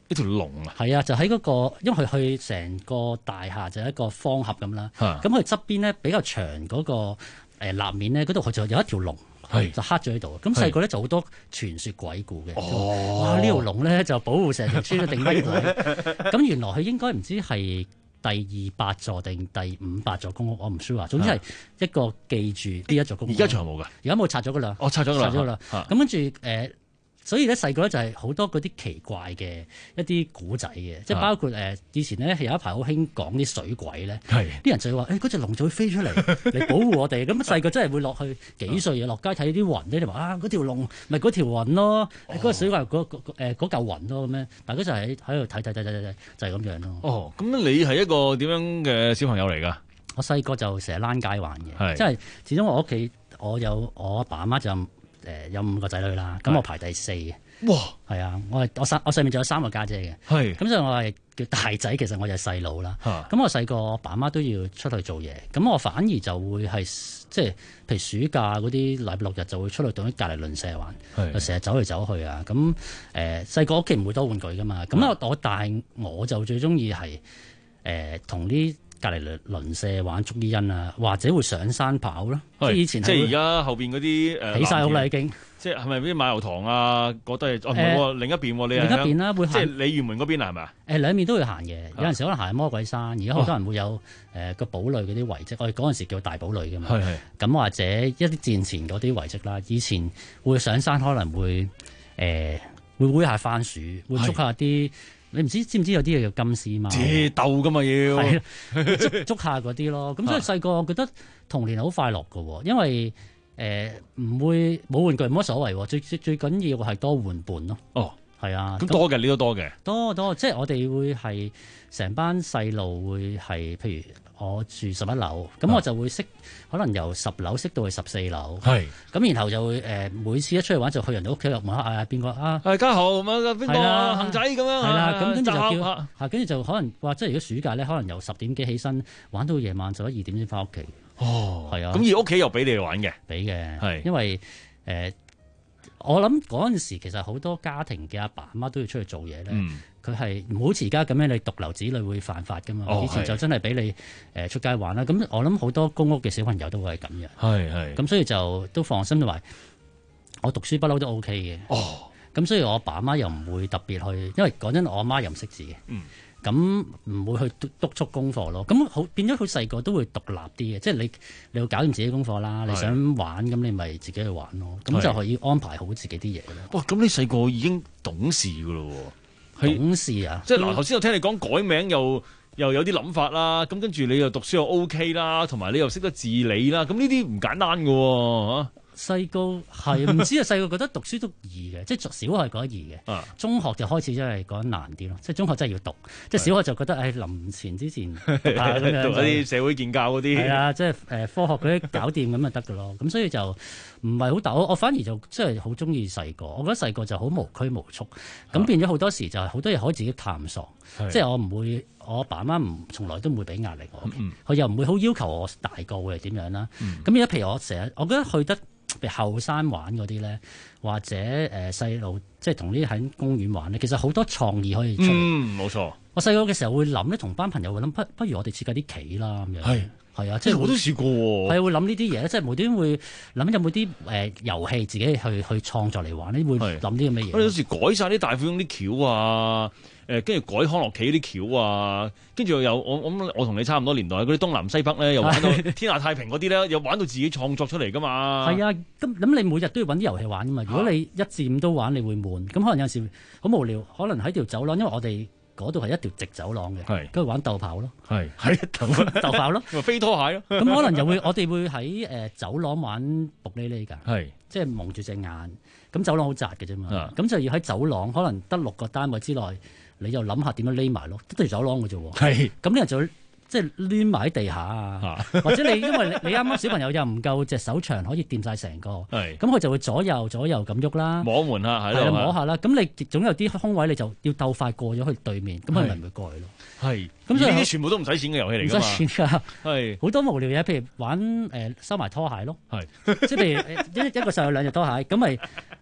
一條龍啊？ 係啊，就喺嗰、個，因為佢去成個大廈就係一個方盒咁啦。咁佢側邊咧比較長嗰、個誒、呃、立面咧，嗰度佢就有一條龍。就刻咗喺度，咁細個咧就好多傳說鬼故嘅。 哦、 哇！呢條龍咧就保護成條村都定低佢。咁原來佢應該唔知係第二百座定第五百座公屋，我唔 sure。總之係一個記住呢一座公屋。 而家仲有冇㗎？ 而家冇拆咗㗎啦。 哦，拆咗㗎啦。 拆咗啦。咁跟住誒。所以咧細個咧就係好多嗰啲奇怪嘅一啲古仔嘅，即係包括誒、呃、以前咧係有一排好興講啲水鬼咧，啲人就會話誒嗰隻龍就會飛出嚟嚟保護我哋。咁細個真係會落去幾歲嘢落街睇啲雲咧，你話啊嗰條龍咪嗰條雲咯，嗰、哦、個水怪嗰嗰誒嗰嚿雲咯咁樣，大家就喺喺度睇睇睇睇睇就係、是、咁樣咯。 哦，咁你係一個點樣嘅小朋友嚟㗎？ 我細個就成日躝街玩嘅，即係始終我屋企我有我阿爸阿媽就。誒有五個仔女啦，咁我排第四嘅。 哇！ 係啊，我係我上我上面仲有三個家姐嘅。係。咁所以我係叫大仔，其實我就係細佬啦。咁我細個我爸媽都要出去做嘢，咁我反而就會係即係譬如暑假嗰啲禮拜六日就會出去同啲隔離鄰舍玩，就成日走嚟走去啊。咁誒細個屋企唔會多玩具噶嘛，咁我我但係我就最中意係誒同啲隔離鄰舍玩捉伊人啊，或者會上山跑咯。即係以前即係而家後邊嗰啲誒起晒好啦已經。即係係咪啲馬油塘啊？覺得係哦唔係喎，另一邊喎，你係另一邊啦，會即係鯉魚門嗰邊係咪啊？ 誒兩面都會行嘅，有陣時可能行魔鬼山，而家好多人會有誒個堡壘嗰啲遺跡，我哋嗰陣時叫大堡壘㗎嘛。係係。咁或者一啲戰前嗰啲遺跡啦，以前會上山可能會誒會煨下番薯，會捉下啲。你唔知知唔知有啲嘢叫金絲貓？ 即鬥噶嘛要， 係捉捉下嗰啲咯。咁所以細個我覺得童年好快樂噶，因為誒唔、呃、會冇玩具冇乜所謂，最最最緊要係多玩伴咯。哦，係啊， 咁多嘅你都多嘅， 多多即係我哋會係成班細路會係，譬如我住十一樓，咁我就會識、啊、可能由十樓識到去十四樓，係咁然後就會誒、呃、每次一出去玩就去人哋屋企入門口嗌下邊個啊， 係家豪咁啊，邊個啊恒仔咁樣， 係啦，咁跟住就叫嚇，跟住就可能話即係如果暑假咧，可能由十點幾起身玩到夜晚十一二點先翻屋企。 哦，係啊， 咁而屋企又俾你哋玩嘅， 俾嘅，係因為誒。呃我諗嗰陣時其實好多家庭嘅阿爸阿媽都要出去做嘢咧，佢係唔好似而家咁樣你獨留子女會犯法噶嘛、哦，以前就真係俾你誒出街玩啦。咁我諗好多公屋嘅小朋友都會係咁樣，係係。咁所以就都放心同埋，我讀書不嬲都 OK 嘅。哦，咁所以我阿爸阿媽又唔會特別去，因為講真我阿媽又唔識字嘅。嗯。咁唔會去督督促功課咯，咁好變咗佢細個都會獨立啲嘅，即係你你要搞掂自己功課啦，你想玩咁你咪自己去玩咯，咁就可以安排好自己啲嘢咯。 哇！咁你細個已經懂事噶咯喎， 懂事啊！ 即係嗱，頭先我聽你講改名又又有啲諗法啦，咁跟住你又讀書又 OK 啦，同埋你又識得自理啦，咁呢啲唔簡單噶喎嚇。 細個係唔知啊，細個覺得讀書都易嘅，即係小學係覺得易嘅、啊，中學就開始真係覺得難啲咯。即係中學真係要讀，即係小學就覺得誒臨前之前讀下咁樣， 讀啲社會建教嗰啲， 係啊，即係誒科學嗰啲搞掂咁就得㗎咯。咁所以就唔係好大，我我反而就真係好中意細個。我覺得細個就好無拘無束，咁、啊、變咗好多時就係好多嘢可以自己探索。即係我唔會，我爸媽唔從來都唔會俾壓力我嘅，佢、嗯、又唔會好要求我大個會係點樣啦。咁而家譬如我成日，我覺得去得。譬如後山玩嗰啲咧，或者誒細路即係同啲喺公園玩咧，其實好多創意可以出嚟。 嗯，冇錯。我細個嘅時候會諗咧，同班朋友會諗，不不如我哋設計啲棋啦咁樣。係係啊，即係我都試過。 係會諗呢啲嘢，即係無端會諗有冇啲誒遊戲自己去去創作嚟玩咧，會諗啲咁嘅嘢。 我哋有時改晒啲大富翁啲橋啊。誒跟住改康樂棋啲橋啊，跟住又我我我同你差唔多年代，嗰啲東南西北咧，又玩到天下太平嗰啲咧，又玩到自己創作出嚟噶嘛。係啊，咁咁你每日都要揾啲遊戲玩噶嘛。如果你一至五都玩，你會悶。咁可能有時好無聊，可能喺條走廊，因為我哋嗰度係一條直走廊嘅，跟住玩鬥跑咯。係係鬥跑咯， 飛拖鞋咯。 咁可能又會我哋會喺誒走廊玩卜哩哩㗎，係即係蒙住隻眼。咁走廊好窄嘅啫嘛，咁就要喺走廊可能得六個單位之內。你又諗下點樣匿埋咯，得條走廊嘅啫喎。係，咁啲人就即係攣埋喺地下啊，或者你因為你啱啱小朋友又唔夠隻手長可以掂晒成個，係，咁佢就會左右左右咁喐啦， 摸門啦，係啦， 摸下啦，咁你總有啲空位，你就要鬥快過咗去對面，咁佢咪唔會過去咯。係，咁所以呢啲全部都唔使錢嘅遊戲嚟㗎嘛，唔使錢㗎， 係好多無聊嘢，譬如玩誒收埋拖鞋咯，係，即係譬如一一個細路兩隻拖鞋，咁咪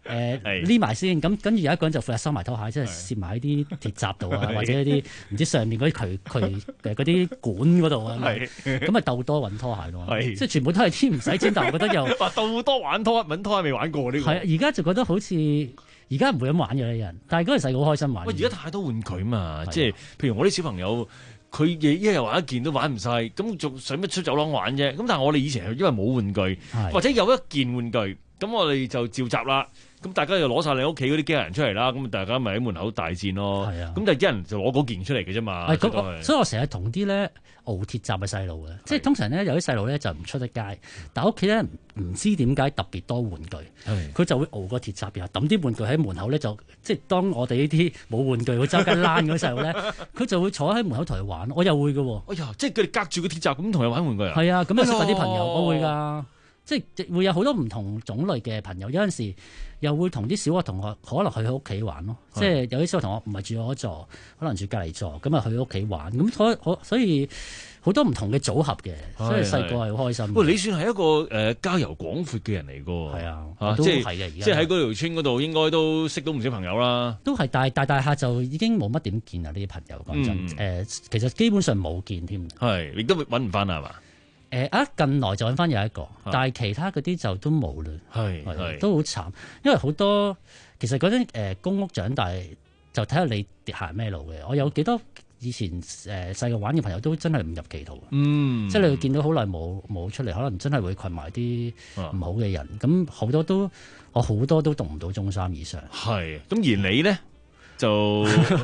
誒匿埋先，咁跟住有一個人就負責收埋拖鞋，即係攝埋喺啲鐵閘度啊，或者一啲唔知上面嗰啲渠渠誒嗰啲管嗰度啊，咁啊鬥多揾拖鞋咯，即係全部都係啲唔使錢，但係我覺得又鬥多玩拖揾拖鞋未玩過呢個。 係啊，而家就覺得好似而家唔會咁玩嘅啲人，但係嗰陣細個好開心玩。 喂，而家太多玩具嘛，即係譬如我啲小朋友。佢一日玩一件都玩唔晒，咁仲使乜出走廊玩啫？咁但係我哋以前係因為冇玩具，或者有一件玩具，咁我哋就召集啦。咁大家就攞晒你屋企嗰啲機械人出嚟啦，咁大家咪喺門口大戰咯。係啊，咁就一人就攞嗰件出嚟嘅啫嘛。 所以我成日同啲咧熬鐵閘嘅細路嘅，即係通常咧有啲細路咧就唔出得街，但係屋企咧唔知點解特別多玩具，佢就會熬個鐵閘，然後抌啲玩具喺門口咧，就即係當我哋呢啲冇玩具會周街躝嗰啲細路咧，佢就會坐喺門口同佢玩。我又會嘅喎。 哎呀，即係佢哋隔住個鐵閘咁同佢玩玩具啊？ 係啊，咁啊識下啲朋友，我會㗎。即係會有好多唔同種類嘅朋友，有陣時又會同啲小學同學可能去佢屋企玩咯。即係有啲小學同學唔係住我座，可能住隔離座，咁啊去佢屋企玩。咁所所以好多唔同嘅組合嘅，所以細個係好開心。 喂，你算係一個誒、呃、交遊廣闊嘅人嚟㗎喎。係啊， 啊都係嘅。 即係喺嗰條村嗰度，應該都識到唔少朋友啦。 都係大大大下就已經冇乜點見啊！呢啲朋友講真，誒、嗯呃、其實基本上冇見添。 係，亦都揾唔翻係嘛？ 誒啊！近來就揾翻有一個，但係其他嗰啲就都冇啦。係係都好慘，因為好多其實嗰陣誒公屋長大就睇下你行咩路嘅。我有幾多以前誒細個玩嘅朋友都真係唔入歧途。嗯，即係你會見到好耐冇冇出嚟，可能真係會群埋啲唔好嘅人。咁好、啊、多都我好多都讀唔到中三以上。係咁，而你咧就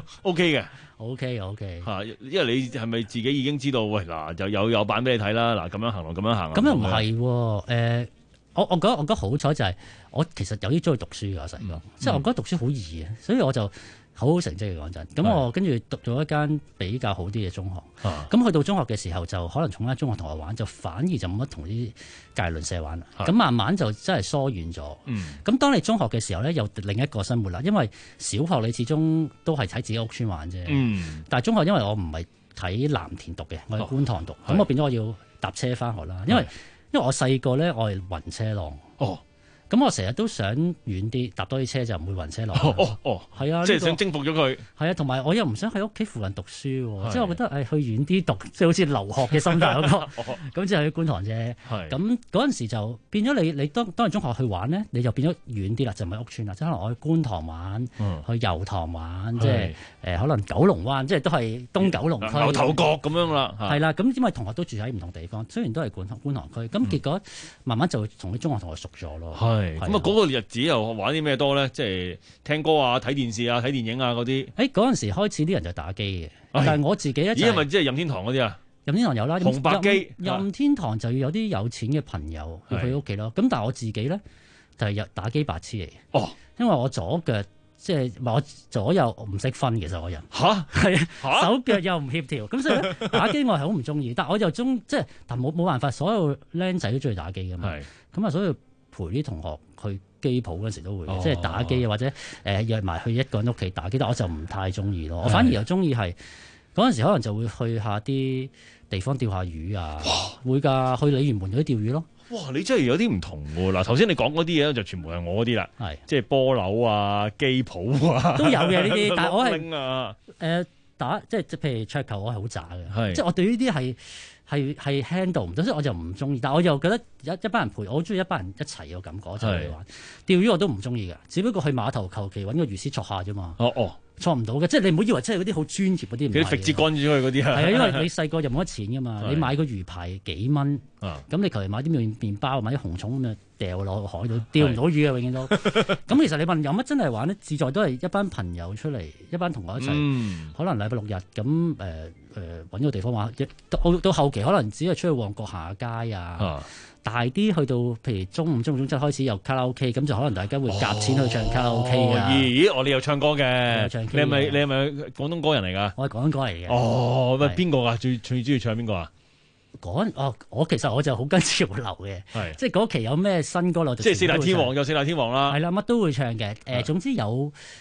OK 嘅。O K O K 嚇，因為你係咪自己已經知道？喂嗱，就有有版俾你睇啦。嗱，咁樣行落，咁樣行。 咁又唔係喎。我我覺得我覺得好彩就係我其實有啲中意讀書㗎細個，即係、嗯、我覺得讀書好易嘅，所以我就好好成績嘅講真。咁我跟住讀咗一間比較好啲嘅中學。咁、啊、去到中學嘅時候，就可能同間中學同學玩，就反而就冇乜同啲隔離鄰舍玩啦。咁慢慢就真係疏遠咗。咁、嗯、當你中學嘅時候咧，又另一個生活啦。因為小學你始終都係喺自己屋村玩啫。嗯、但係中學因為我唔係喺藍田讀嘅，我喺觀塘讀，咁、哦、我變咗我要搭車翻學啦。因為因為我細個咧，我係暈車浪。哦。咁我成日都想遠啲，搭多啲車就唔會暈車浪。 哦哦，係啊，即係想征服咗佢。係啊，同埋我又唔想喺屋企附近讀書，即係我覺得誒去遠啲讀，即係好似留學嘅心態嗰個。咁即係去觀塘啫。咁嗰陣時就變咗你，你當當年中學去玩咧，你就變咗遠啲啦，就唔係屋村啦。即係可能我去觀塘玩，去油塘玩，即係誒可能九龍灣，即係都係東九龍區。牛頭角咁樣啦。 係啦，咁因為同學都住喺唔同地方，雖然都係觀塘觀塘區，咁結果慢慢就同啲中學同學熟咗咯。 咁啊，嗰個日子又玩啲咩多咧？即係聽歌啊、睇電視啊、睇電影啊嗰啲。 誒嗰陣時開始啲人就打機嘅，但係我自己咧、就係， 咦？係咪即係任天堂嗰啲啊？ 任天堂有啦， 紅白機。 任天堂就要有啲有錢嘅朋友去佢屋企咯。咁但係我自己咧就係、係、打機白痴嚟。哦，因為我左腳即係我左右唔識分，其實我人嚇係啊，手腳又唔協調，咁所以咧打機我係好唔中意。但我就中即係，但冇冇辦法，所有僆仔都中意打機噶嘛。咁啊，所以陪啲同學去機鋪嗰時都會，哦、即係打機或者誒、呃、約埋去一個人屋企打機，但我就唔太中意咯。我反而又中意係嗰陣時可能就會去下啲地方釣下魚啊，會㗎，去鯉魚門嗰啲釣魚咯。 哇！你真係有啲唔同喎。嗱，頭先你講嗰啲嘢就全部係我嗰啲啦，係即係波樓啊、機鋪啊都有嘅呢啲，但係我係誒、呃、打即係譬如桌球，我係好渣嘅，即係我對呢啲係。係係 handle 唔到，所以我就唔中意。但係我又覺得一一班人陪我，好中意一班人一齊嘅感覺，就去玩釣魚我都唔中意嘅，只不過去碼頭求其揾個魚絲戳下啫嘛。哦哦，戳唔到嘅，即係你唔好以為真係嗰啲好專業嗰啲。 佢直接乾咗去嗰啲啊。係啊， 因為你細個又冇乜錢㗎嘛，你買個魚排幾蚊，咁你求其買啲麵麵包，買啲紅蟲咁啊掉落海度，釣唔到魚嘅永遠都。咁其實你問有乜真係玩咧？自在都係一班朋友出嚟，一班同學一齊，嗯、可能禮拜六日咁誒。誒揾個地方玩，到到後期可能只係出去旺角行下街啊，啊大啲去到譬如中五、中六、中七開始有卡拉 OK，咁就可能大家會夾錢去唱卡拉 OK 啊。 咦？我哋有唱歌嘅，你係咪你係咪廣東歌人嚟㗎？ 我係廣東歌嚟嘅。 哦，喂，邊個啊？最最中意唱邊個啊？ 嗰哦，我其實我就好跟潮流嘅，係即係嗰期有咩新歌我就即係四大天王有四大天王啦， 係啦，乜都會唱嘅。誒，總之有。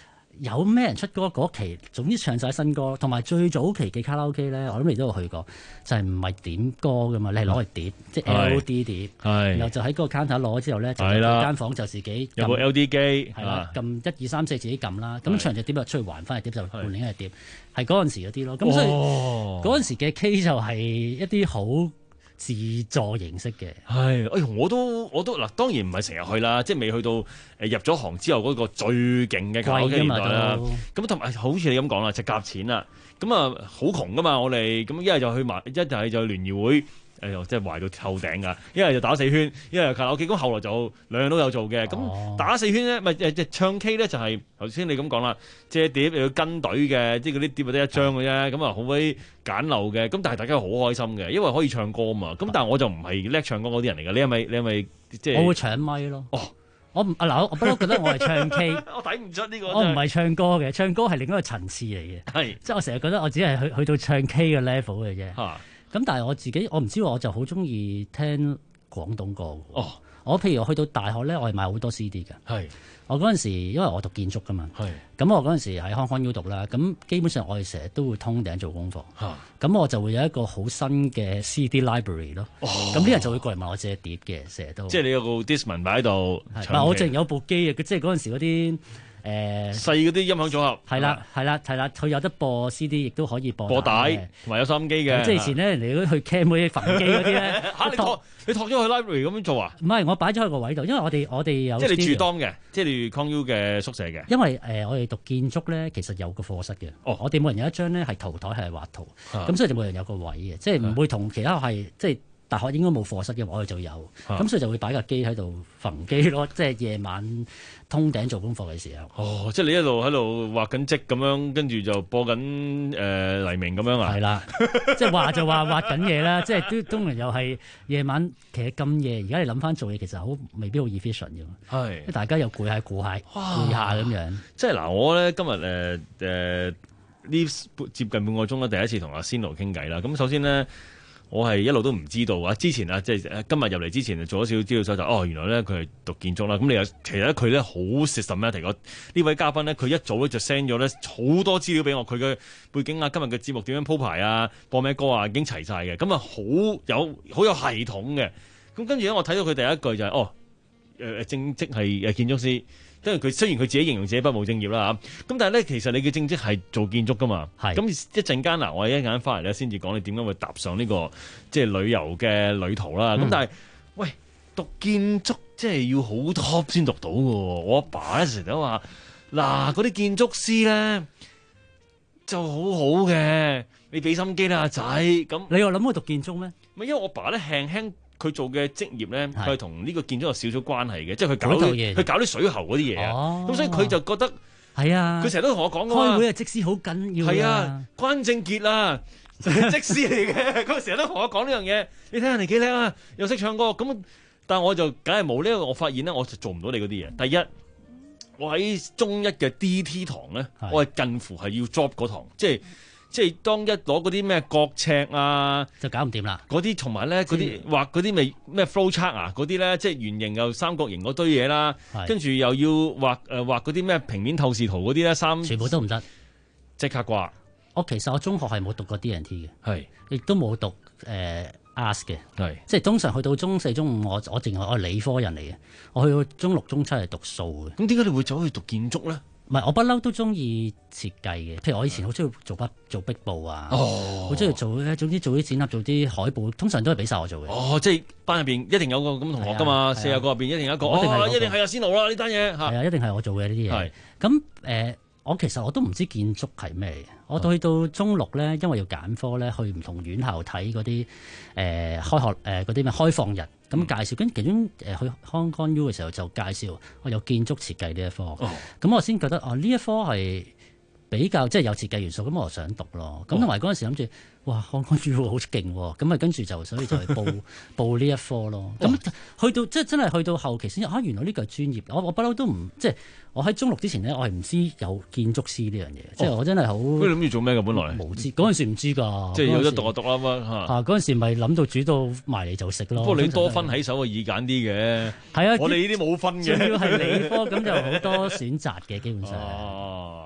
有咩人出歌嗰期，總之唱晒新歌，同埋最早期嘅卡拉 OK 咧，我諗你都有去過，就係唔係點歌噶嘛，你係攞嚟碟，即係 L D 碟，然後就喺嗰個 counter 攞咗之後咧，就喺間房就自己有個 L D 機， 係啦，撳一二三四自己撳啦，咁唱隻碟就出去還翻隻碟就換另一隻碟，係嗰陣時嗰啲咯。咁所以嗰陣時嘅 K 就係一啲好自助形式嘅。 係，哎我都我都嗱，當然唔係成日去啦，即係未去到誒入咗行之後嗰個最勁嘅卡拉 OK 年代啦。咁同埋好似你咁講啦，就夾錢啦。咁啊好窮噶嘛，我哋咁一係就去埋，一係就聯誼會。誒又即係壞到透頂㗎，一係就打四圈，一係就卡拉 OK。咁後來就兩樣都有做嘅。咁、哦、打四圈咧，咪誒即係唱 K 咧，就係頭先你咁講啦，借碟又要跟隊嘅，即係嗰啲碟咪得一張嘅啫。咁啊好鬼簡陋嘅。咁但係大家好開心嘅，因為可以唱歌啊嘛。咁但係我就唔係叻唱歌嗰啲人嚟㗎。你係咪？你係咪即係？我會搶咪咯。哦，我唔啊嗱，我不嬲覺得我係唱 K， 我睇唔出呢個。我唔係唱歌嘅，唱歌係另一個層次嚟嘅。係，即係我成日覺得我只係去去到唱 K 嘅 level 嘅啫。嚇。咁但係我自己我唔知，我就好中意聽廣東歌。哦，我譬如我去到大學咧，我係買好多 C D 嘅。係，我嗰陣時因為我讀建築噶嘛。係，咁我嗰陣時喺康康 U 讀啦，咁基本上我哋成日都會通頂做功課。嚇，咁我就會有一個好新嘅 C D library 咯。哦，咁啲人就會過嚟問我借碟嘅，成日都。即係你有個 Discman 擺喺度。係，唔係我淨有部機啊！即係嗰陣時嗰啲。誒細嗰啲音響組合係啦係啦係啦，佢有得播 C D， 亦都可以播播帶同埋有收音機嘅。即係以前咧，人哋去 cam 嗰啲焚機嗰啲咧嚇，你託你託咗去 library 咁樣做啊？唔係，我擺咗喺個位度，因為我哋我哋有即係你住 dorm 嘅，即係你住 Con U 嘅宿舍嘅。因為誒、呃、我哋讀建築咧，其實有個課室嘅。哦，我哋每人有一張咧係圖台係畫圖，咁、啊、所以就每人有個位嘅，即係唔會同其他係即係。大學應該冇課室嘅，我哋就有，咁、啊、所以就會擺架機喺度焚機咯，即係夜晚通頂做功課嘅時候。哦，即係你一路喺度畫緊積咁樣，跟住就播緊誒、呃、黎明咁樣啊？係啦，即係畫就話畫緊嘢啦，即係都當然又係夜晚，其實咁夜，而家你諗翻做嘢，其實好未必好 efficient 嘅。係，大家又攰下攰下攰下咁樣。即係嗱，我咧今日誒誒呢接近半個鐘咧，第一次同阿仙奴傾偈啦。咁首先咧。我係一路都唔知道啊！之前啊，即係今日入嚟之前做咗少少資料搜集，哦，原來咧佢係讀建築啦。咁你又其實咧佢咧好 systematic。呢位嘉賓咧，佢一早咧就 send 咗咧好多資料俾我，佢嘅背景啊，今日嘅節目點樣鋪排啊，播咩歌啊，已經齊晒嘅。咁啊，好有好有系統嘅。咁跟住咧，我睇到佢第一句就係、是、哦，誒、呃、正職係誒建築師。因為佢雖然佢自己形容自己不務正業啦嚇，咁但係咧其實你嘅正職係做建築噶嘛，咁一陣間嗱我一陣間翻嚟咧先至講你點解會踏上呢、這個即係旅遊嘅旅途啦。咁、嗯、但係喂讀建築即係要好 top 先讀到嘅喎，我阿爸咧成日都話嗱嗰啲建築師咧就好好嘅，你俾心機啦阿仔。咁你又諗去讀建築咩？咪因為我爸咧輕輕。佢做嘅職業咧，佢係同呢個建築有少少關係嘅，即係佢搞啲佢搞啲水喉嗰啲嘢啊。咁、哦、所以佢就覺得係啊。佢成日都同我講㗎嘛。開會啊，則師好緊要啊。係啊，關正傑啊，則師嚟嘅。佢成日都同我講呢樣嘢。你睇下你幾叻啊，又識唱歌。咁但係我就梗係冇呢個。我發現咧，我就做唔到你嗰啲嘢。第一，我喺中一嘅 D T 堂咧，我係近乎係要 drop 嗰堂，即係。即係當一攞嗰啲咩角尺啊，就搞唔掂啦。嗰啲同埋咧，嗰啲畫嗰啲咪咩 flow chart 啊，嗰啲咧即係圓形又三角形嗰堆嘢啦，跟住又要畫誒、呃、畫嗰啲咩平面透視圖嗰啲咧，三全部都唔得，即刻掛。我其實我中學係冇讀過 D and T 嘅，係亦都冇讀誒 Art 嘅，係即係通常去到中四、中五，我我淨係我係理科人嚟嘅。我去到中六、中七係讀數嘅。咁點解你會走去讀建築咧？唔係，我不嬲都中意設計嘅。譬如我以前好中意做筆做壁布啊，好中意做咧。總之做啲展覽、做啲海報，通常都係俾晒我做嘅。哦，即係班入邊一定有個咁同學噶嘛，四十個入邊一定有一個。哦，一定係阿仙奴啦呢單嘢嚇。係啊，一定係我做嘅呢啲嘢。係咁誒，我其實我都唔知建築係咩嘅。我到去到中六咧，因為要揀科咧，去唔同院校睇嗰啲誒開學誒嗰啲咩開放日。咁介紹，跟其中誒去 Hong Kong U 嘅時候就介紹我有建築設計呢一科，咁、oh. 我先覺得哦呢一科係比較即係有設計元素，咁我想讀咯。咁同埋嗰陣時諗住，哇 Hong Kong U 好勁喎，咁啊跟住就所以就係報報呢一科咯。咁、oh. 去到即係真係去到後期先啊，原來呢個係專業。我我不嬲都唔即係我喺中六之前咧，我係唔知有建築師呢樣嘢，即係、oh. 我真係好。咁你諗住做咩㗎？本來無知嗰陣時唔知㗎，即係有得讀就讀啦嘛嚇。嗰陣時咪諗到煮到埋嚟就食咯。不過你多分喺手啊，易揀啲嘅。係啊，我哋呢啲冇分嘅。主要係理科咁就好多選擇嘅，基本上。啊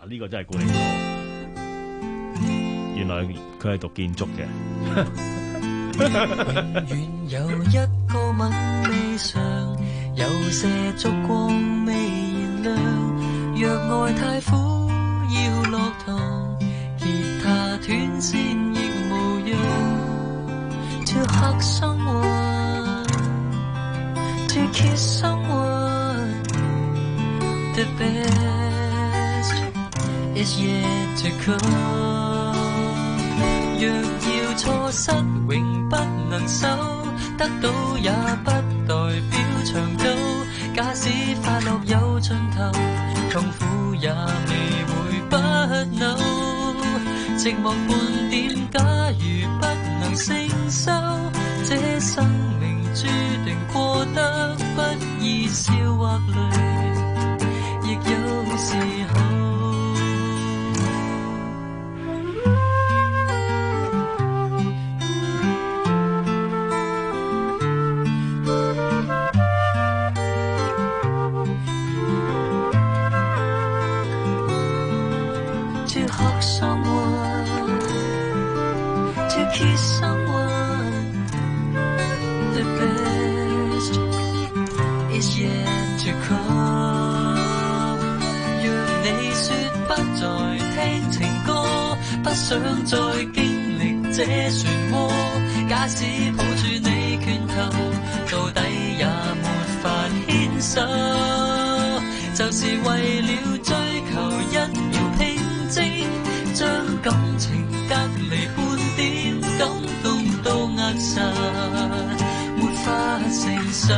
呢、呢個真係估唔到，原來佢係讀建築嘅。 遠有一個吻未嘗，有些燭光未燃亮。若愛太苦要落堂，吉他斷線亦無恙。To hug someone, to kiss someone, the best is yet to come. 若要錯失永不能收，得到也不代表長久。假使快樂有盡頭，痛苦也未會不朽。寂寞半點，假如不能承受，這生命注定過得不易，笑或淚，亦有時候。Kiss someone, the best is yet to come. 讓你說不再聽情歌，不想再經歷這漩渦。假使抱住你拳頭，到底也沒法牽手，就是為了追求一秒平靜，將感情隔離半點。感動到壓實，沒法承受。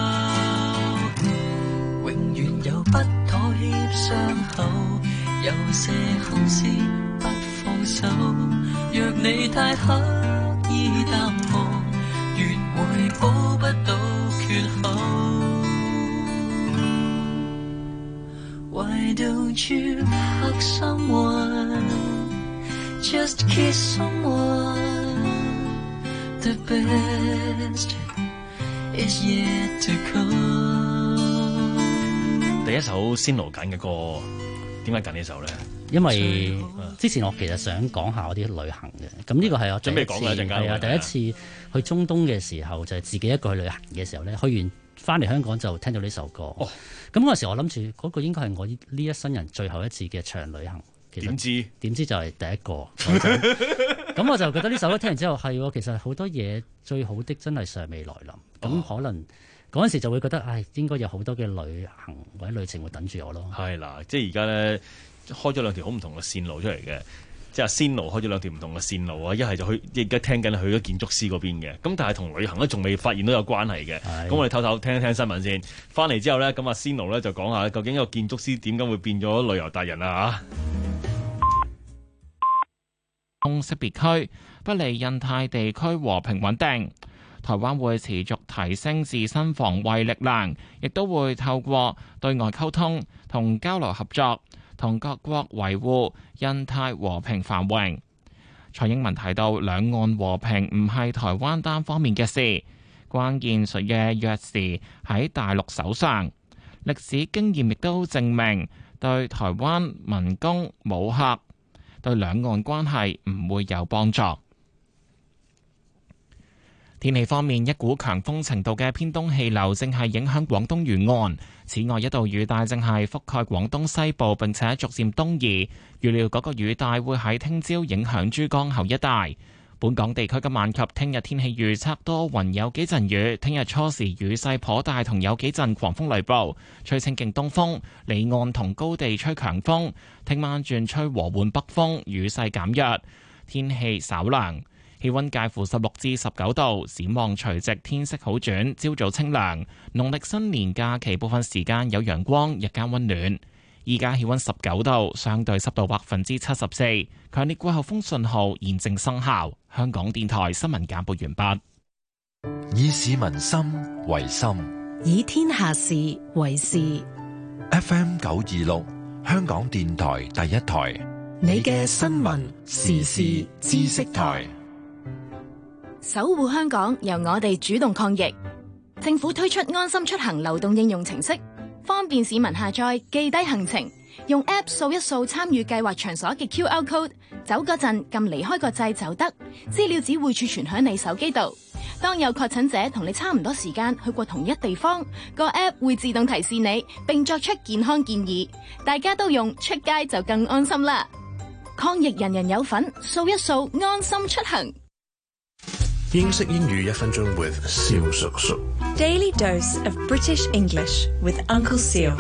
永遠有不妥協傷口，有些空隙不放手。若你太刻意淡忘，越會補不到缺口。Why don't you hug someone? Just kiss someone.The best is yet to come。 第一首仙奴揀嘅歌，點解揀呢首咧？ 因為之前我其實想講下我啲旅行嘅，咁呢個係我準備講嘅一陣間。係啊，第一次去中東嘅時候就係、是、自己一個去旅行嘅時候咧，去完翻嚟香港就聽到呢首歌。哦，咁嗰陣時我諗住嗰個應該係我呢一生人最後一次嘅長旅行。點知點知就係第一個。咁我就覺得呢首歌聽完之後係，其實好多嘢最好的真係尚未來臨。咁、哦、可能嗰陣時就會覺得，唉，應該有好多嘅旅行或者旅程會等住我咯。係啦， 即係而家咧開咗兩條好唔同嘅線路出嚟嘅，即係仙奴開咗兩條唔同嘅線路啊！一係就去，而家聽緊去咗建築師嗰邊嘅，咁但係同旅行咧仲未發現到有關係嘅。咁我哋唞唞聽一聽新聞先，翻嚟之後咧，咁啊仙奴咧就講下究竟一個建築師點解會變咗旅遊達人啊嚇！ 識別區不利印太地區和平穩定，台灣會持續提升自身防衛力量，亦都會透過對外溝通同交流合作，同各國維護印太和平繁榮。蔡英文提到，兩岸和平唔係台灣單方面嘅事，關鍵術嘅鑰匙喺大陸手上。歷史經驗亦都證明，對台灣民工武嚇對兩岸關係唔會有幫助。天氣方面，一股強風程度嘅偏東氣流正係影響廣東沿岸，此外一道雨帶正係覆蓋廣東西部，並且逐漸東移。預料嗰個雨帶會喺聽朝影響珠江口一帶。本港地區今晚及聽日天氣預測多雲有幾陣雨，聽日初時雨勢頗大，同有幾陣狂風雷暴，吹清勁東風，離岸同高地吹強風。聽晚轉吹和緩北風，雨勢減弱，天氣稍涼，氣溫介乎十六至十九度。展望除夕天色好轉，朝早清涼。農曆新年假期部分時間有陽光，日間溫暖。依家氣溫十九度，相對濕度百分之七十四，強烈季候風信號現正生效。香港電台新聞簡報完畢。 以市民心為心， 以天下事為事。 F M 九二六，香港電台第一台， 你嘅新聞時事知識台。 守護香港，由我哋主動抗疫。政府推出安心出行流動應用程式，方便市民下載記低行程， 用 App 掃一掃參與計劃場所嘅 Q R code， 走嗰陣撳離開個掣就得，資料只會儲存喺你手機度。當有確診者同你差唔多時間去過同一地方，個 App 會自動提示你並作出健康建議。大家都用，出街就更安心啦！抗疫人人有份，掃一掃安心出行。 英式英語一分鐘 with 蕭叔叔。 Daily dose of British English with Uncle Seal.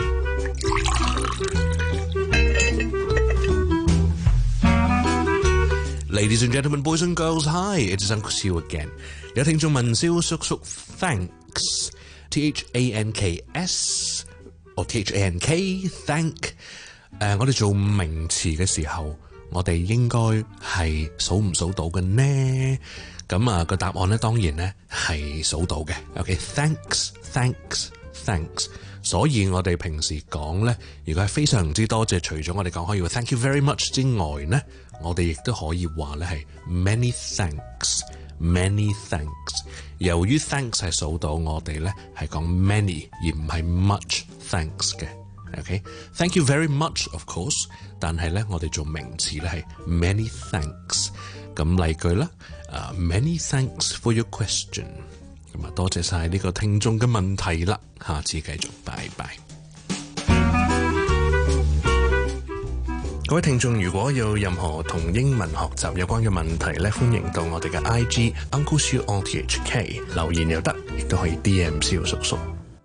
Ladies and gentlemen, boys and girls, hi, it is Uncle Seal again. 有聽眾問蕭叔叔 thanks, T H A N K S or T H A N K, thank. 誒、呃，我哋做名詞嘅時候，我哋應該係數唔數到嘅呢？咁啊，個答案咧當然咧係數到嘅。OK, thanks, thanks, thanks。所以我哋平時講咧，如果係非常之多謝，除咗我哋講可以話 thank you very much 之外咧，我哋亦都可以話咧係 many thanks, many thanks。由於 thanks 係數到，我哋咧係講 many 而唔係 much thanks 嘅。OK, thank you very much of course， 但係咧我哋做名詞咧係 many thanks。咁例句啦。Uh, many thanks for your question。咁啊，多謝晒呢個聽眾嘅問題啦。下次繼續，拜拜。各位聽眾，如果有任何同英文學習有關嘅問題咧，歡迎到我哋嘅 I G Uncle Siu O T H K 留言又得，亦都可以 D M 蕭叔叔。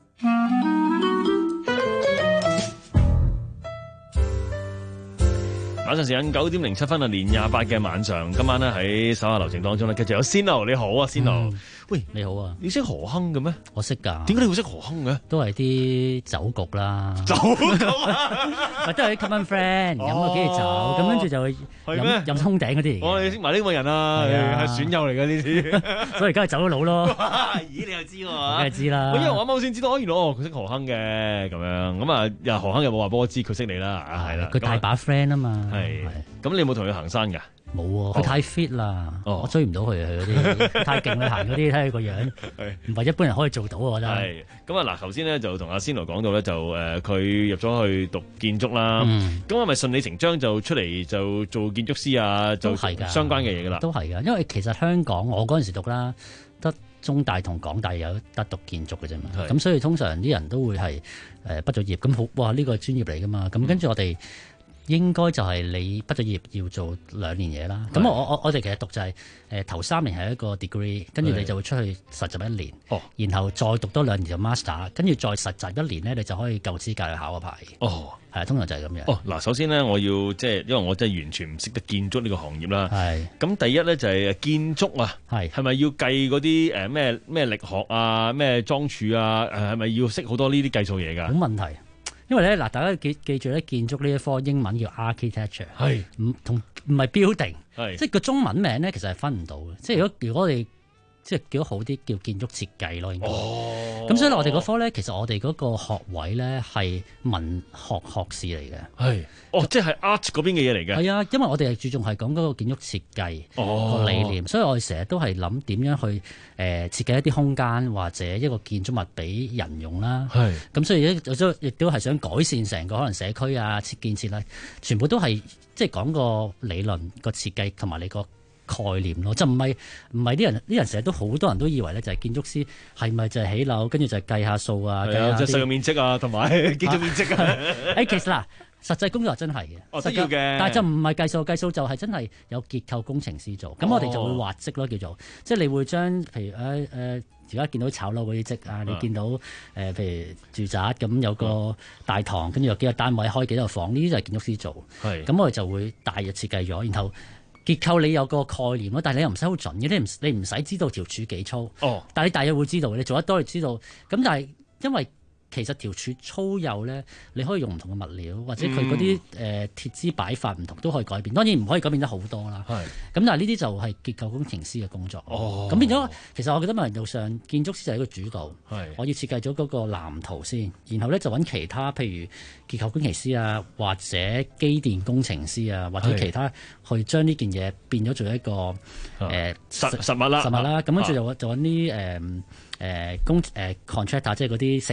晚上時間九點零七分啊，年廿八嘅晚上，今晚咧喺手下流程當中咧，繼續有仙奴，你好啊，仙奴、嗯，喂， 你好啊， 你識何亨嘅咩？ 我識㗎。 點解你會識何亨嘅？ 都係啲酒局啦， 酒局啊， 咪都係啲 common friend 飲咗幾隻酒，咁跟住就去飲飲通頂嗰啲。 我哋識埋呢個人啊，係損友嚟嘅呢啲， 所以而家係走咗佬咯。 咦，你又知喎？ 梗係知啦。 因為我啱啱先知道，原來哦佢識何亨嘅咁樣，咁啊又何亨有冇話俾我知佢識你啦？係啦， 佢大把 friend 啊嘛。 係，咁你有冇同佢行山㗎？ 冇喎，佢太 fit 啦，我追唔到佢佢嗰啲太勁啦，行嗰啲睇佢個樣，唔係一般人可以做到啊！我覺得係咁啊！嗱，頭先咧就同阿仙奴講到咧，就誒佢入咗去讀建築啦，咁係咪順理成章就出嚟就做建築師啊？就係㗎，相關嘅嘢㗎啦， 都係㗎。因為其實香港我嗰陣時讀啦，得中大同港大有得讀建築嘅啫嘛，咁所以通常啲人都會係誒畢咗業咁好，哇！呢個係專業嚟㗎嘛，咁跟住我哋。應該就係你畢咗業要做兩年嘢啦。咁我我我哋其實讀就係、是、誒頭三年係一個 degree， 跟住你就會出去實習一年，哦、然後再讀多兩年就 master， 跟住再實習一年咧，你就可以夠資格去考個牌。哦，係啊，通常就係咁樣。哦，嗱，首先咧，我要即係因為我真係完全唔識得建築呢個行業啦。係。咁第一咧就係建築啊，係係咪要計嗰啲誒咩咩力學啊、咩樁柱啊？誒係咪要識好多呢啲計數嘢㗎？ 冇問題。因為咧嗱，大家記記住咧，建築呢一科英文叫 architecture， 係唔同唔係 building，係即係個中文名咧，其實係分唔到嘅。即係如果如果我哋即係叫得好啲，叫建築設計咯，應該。哦。咁所以我哋嗰科咧，其實我哋嗰個學位咧係文學學士嚟嘅。係。 哦，即係 art 嗰邊嘅嘢嚟嘅。 係啊，因為我哋係注重係講嗰個建築設計個理念，所以我哋成日都係諗點樣去誒、呃、設計一啲空間或者一個建築物俾人用啦。係。咁所以咧，亦都係想改善成個可能社區啊、設建設啦，全部都係即係講個理論、個設計同埋你個概念咯，就唔係唔係啲人啲人成日都好多人都以為咧，就係建築師係咪就係起樓，跟住就係計下數啊，計下即係使用面積啊，同埋建築面積啊。 誒，其實嗱，實際工作真係嘅， 哦都要嘅， 但係就唔係計數，計數就係真係有結構工程師做。咁、哦、我哋就會畫則咯，叫做即係你會將譬如誒誒而家見到炒樓嗰啲則啊，你見到誒、呃、譬如住宅咁有個大堂，跟住有幾個單位開幾多房，呢啲就係建築師做。係咁我哋就會大約設計咗，然後。結構你有個概念咯，但係你又唔使好準嘅，你唔你唔使知道條柱幾粗，哦、但係你大約會知道，你做得多你知道。咁但係因為其實條柱粗幼咧，你可以用唔同嘅物料，或者佢嗰啲誒鐵枝擺法唔同都可以改變。當然唔可以改變得好多啦。係。咁但係呢啲就係結構工程師嘅工作。哦。咁變咗，其實我覺得某程度上，建築師就係一個主導。係。我要設計咗嗰個藍圖先，然後咧就揾其他譬如結構工程師啊，或者機電工程師啊，或者其他去將呢件嘢變咗做一個誒、呃、 實實物啦。 實物啦。咁跟住就就揾啲誒誒工誒 contractor，即係嗰啲承建商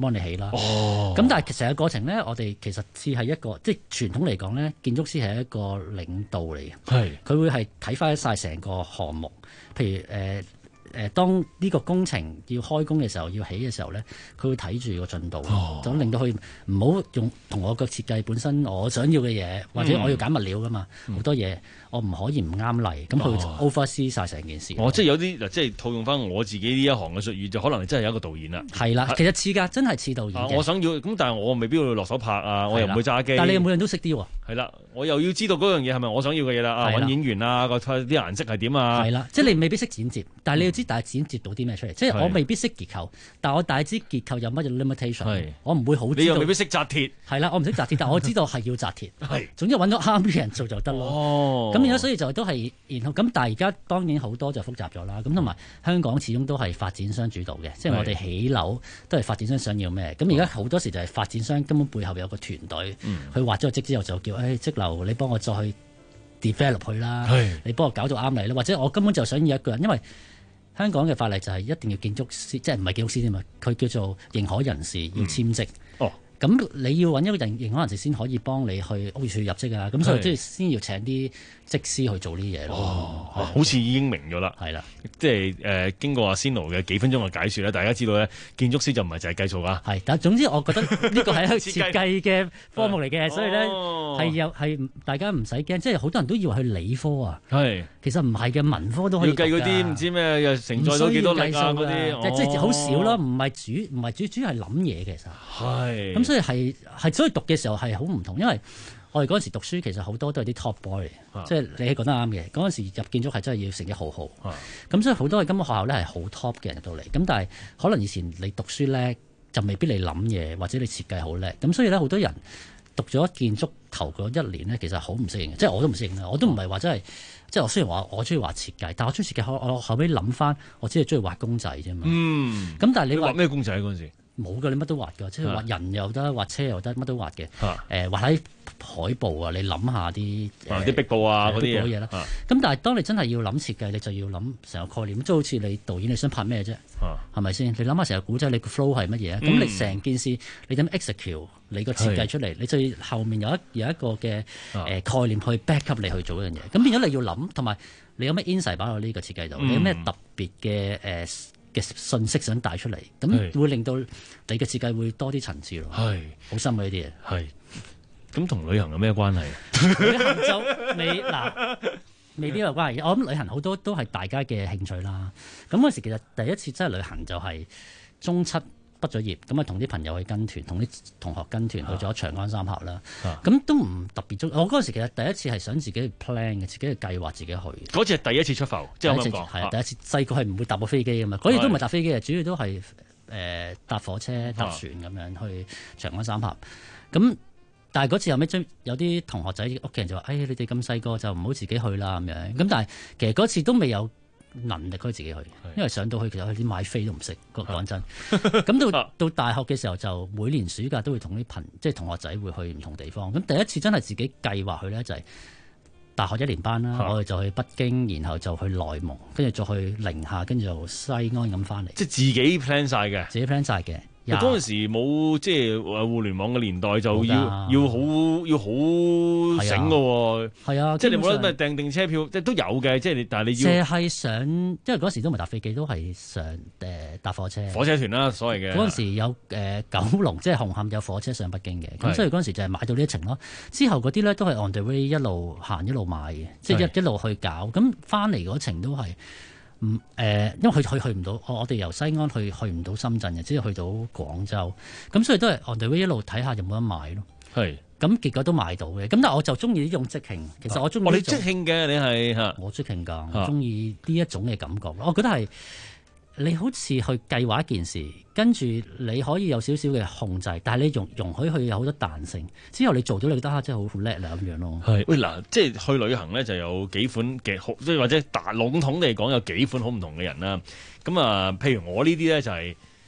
幫你起啦。 哦， 咁但係成個過程咧，我哋其實似係一個即係傳統嚟講咧，建築師係一個領導嚟嘅。 係佢會係睇翻晒成個項目，譬如誒。呃誒，當呢個工程要開工嘅時候，要起嘅時候咧，佢會睇住個進度， 哦、 就令到佢唔好用同我個設計本身我想要嘅嘢，或者我要揀物料噶嘛，好、嗯、多嘢我唔可以唔啱例，咁佢會 oversee 晒成件事。 哦，即係有啲嗱，即係套用翻我自己呢一行嘅術語，就可能真係有一個導演啦。 係啦，其實似㗎，真係似導演、啊、 我想要咁，但係我未必要落手拍啊，我又唔會揸機。 但係你每樣都識啲喎。 係啦，我又要知道嗰樣嘢係咪我想要嘅嘢啦。啊，揾演員啊，個啲顏色係點啊？ 係啦，即係你未必識剪接，但係你要知大剪接到啲咩出嚟。即係我未必識結構，但係我大致結構有乜嘢 limitation，我唔會好知道。 你又未必識紮鐵。係啦，我唔識紮鐵，但我知道係要紮鐵。 係， 總之揾到啱嘅人做就得咯。 哦， 咁而家所以就都係，然後咁，但係而家當然好多就複雜咗啦。咁同埋香港始終都係發展商主導嘅，即係我哋起樓都係發展商想要咩。咁而家好多時就係發展商根本背後有個團隊，佢畫咗個則之後就叫誒則樓，你幫我再去 develop 佢啦，你幫我搞到啱你啦，或者我根本就想要一個人，因為香港嘅法例就係一定要建築師，即係唔係建築師啫嘛，佢叫做認可人士要簽職。 嗯、哦， 咁你要揾一個人認可人士先可以幫你去屋宇署入職啊，咁所以即係先要請啲則師去做呢啲嘢咯。 哦，好似已經明咗啦。 係啦， 即係誒、呃、經過阿仙奴嘅幾分鐘嘅解説咧，大家知道咧，建築師就唔係就係計數㗎。 係，但係總之我覺得呢個係一個設計嘅科目嚟嘅，所以咧係有係大家唔使驚，即係好多人都以為去理科啊。 係， 其實唔係嘅，文科都可以要計嗰啲唔知咩又承載到幾多力啊嗰啲， 即係好少咯，唔係主唔係主主要係諗嘢其實。 係。 咁所以係係所以讀嘅時候係好唔同，因為我哋嗰陣時讀書其實好多都係啲 top boy 嚟，啊、即係你係講得啱嘅。嗰陣時入建築係真係要成績好好，咁、啊、所以好多嘅今個學校咧係好 top 嘅人入到嚟。咁但係可能以前你讀書叻就未必你諗嘢或者你設計好叻，咁所以咧好多人讀咗建築頭嗰一年咧其實好唔適應嘅，即係我都唔適應啦。我都唔係話真係，即係我雖然話我中意畫設計，但我中意設計，我我後尾諗翻，我只係中意畫公仔啫嘛。嗯，咁但係你畫咩公仔嗰陣時？ 冇㗎，你乜都畫㗎，即係畫人又得，畫車又得，乜都畫嘅。誒、啊呃，畫喺海報啊，你諗下啲啲壁報啊嗰啲嘢啦。咁、啊、但係當你真係要諗設計，你就要諗成個概念，即係好似你導演你想拍咩啫？係咪先？你諗下成個古仔，你個 flow 係乜嘢？咁、嗯、你成件事你點 execute 你個設計出嚟？你就要後面有一有一個嘅誒、呃、概念去 back up 你去做一樣嘢。咁變咗你要諗，同埋你有咩 insight 擺落呢個設計度？嗯、你有咩特別嘅誒？呃嘅信息想帶出嚟，咁會令到你嘅設計會多啲層次咯。係好深嘅呢啲嘢。係咁同旅行有咩關係？ 旅行就未嗱，未必有關係。我諗旅行好多都係大家嘅興趣啦。咁嗰時其實第一次真係旅行就係中七畢咗業，咁啊同啲朋友去跟團，同啲同學跟團去咗長安三峽啦。咁、啊、都唔特別中。我嗰時其實第一次係想自己去 plan 嘅，自己去計劃自己去。 嗰次係第一次出埠，即係咁講。 係啊，第一次細個係唔會搭過飛機㗎嘛。嗰次都唔係搭飛機嘅，主要都係誒、呃、搭火車、搭船咁樣去長安三峽。咁但係嗰次後尾有啲同學仔屋企人就話：哎，你哋咁細個就唔好自己去啦咁樣。咁但係其實嗰次都未有能力可以自己去，因為上到去其實佢啲買飛都唔識，講真。咁到到大學嘅時候就每年暑假都會同啲朋即係同學仔會去唔同地方。咁第一次真係自己計劃去咧就係大學一年班啦，我哋就去北京，然後就去內蒙，跟住再去寧夏，跟住就西安咁翻嚟。 即係自己 plan 晒嘅， 自己 plan 晒嘅。 嗰陣時冇即係互聯網嘅年代，就要要好要好醒㗎喎。係啊，即係你冇得咩訂定車票，即係都有嘅。即係你，但係你要。 即係上，因為嗰時都唔係搭飛機，都係上誒搭火車。 火車團啦，所謂嘅。 嗰陣時有誒九龍，即係紅磡有火車上北京嘅，咁所以嗰陣時就係買到呢一程咯。之後嗰啲咧都係 on the way 一路行一路買嘅，即係一一路去搞。咁翻嚟嗰程都係。唔誒、呃，因為佢去去唔到，我我哋由西安去去唔到深圳嘅，只係去到廣州，咁所以都係 on the way 一路睇下有冇得買咯。係，咁結果都買到嘅。咁但係我就中意呢種即興，其實我中意。哦，你即興嘅，你係嚇？ 我即興㗎，我中意呢一種嘅感覺。我覺得係你好似去計劃一件事，跟住你可以有少少嘅控制，但係你容容許佢有好多彈性。之後你做到你覺得嚇真係好叻啦咁樣咯。 係喂嗱，即係去旅行咧就有幾款嘅好，即係或者大籠統地講有幾款好唔同嘅人啦。咁啊，譬如我呢啲咧就係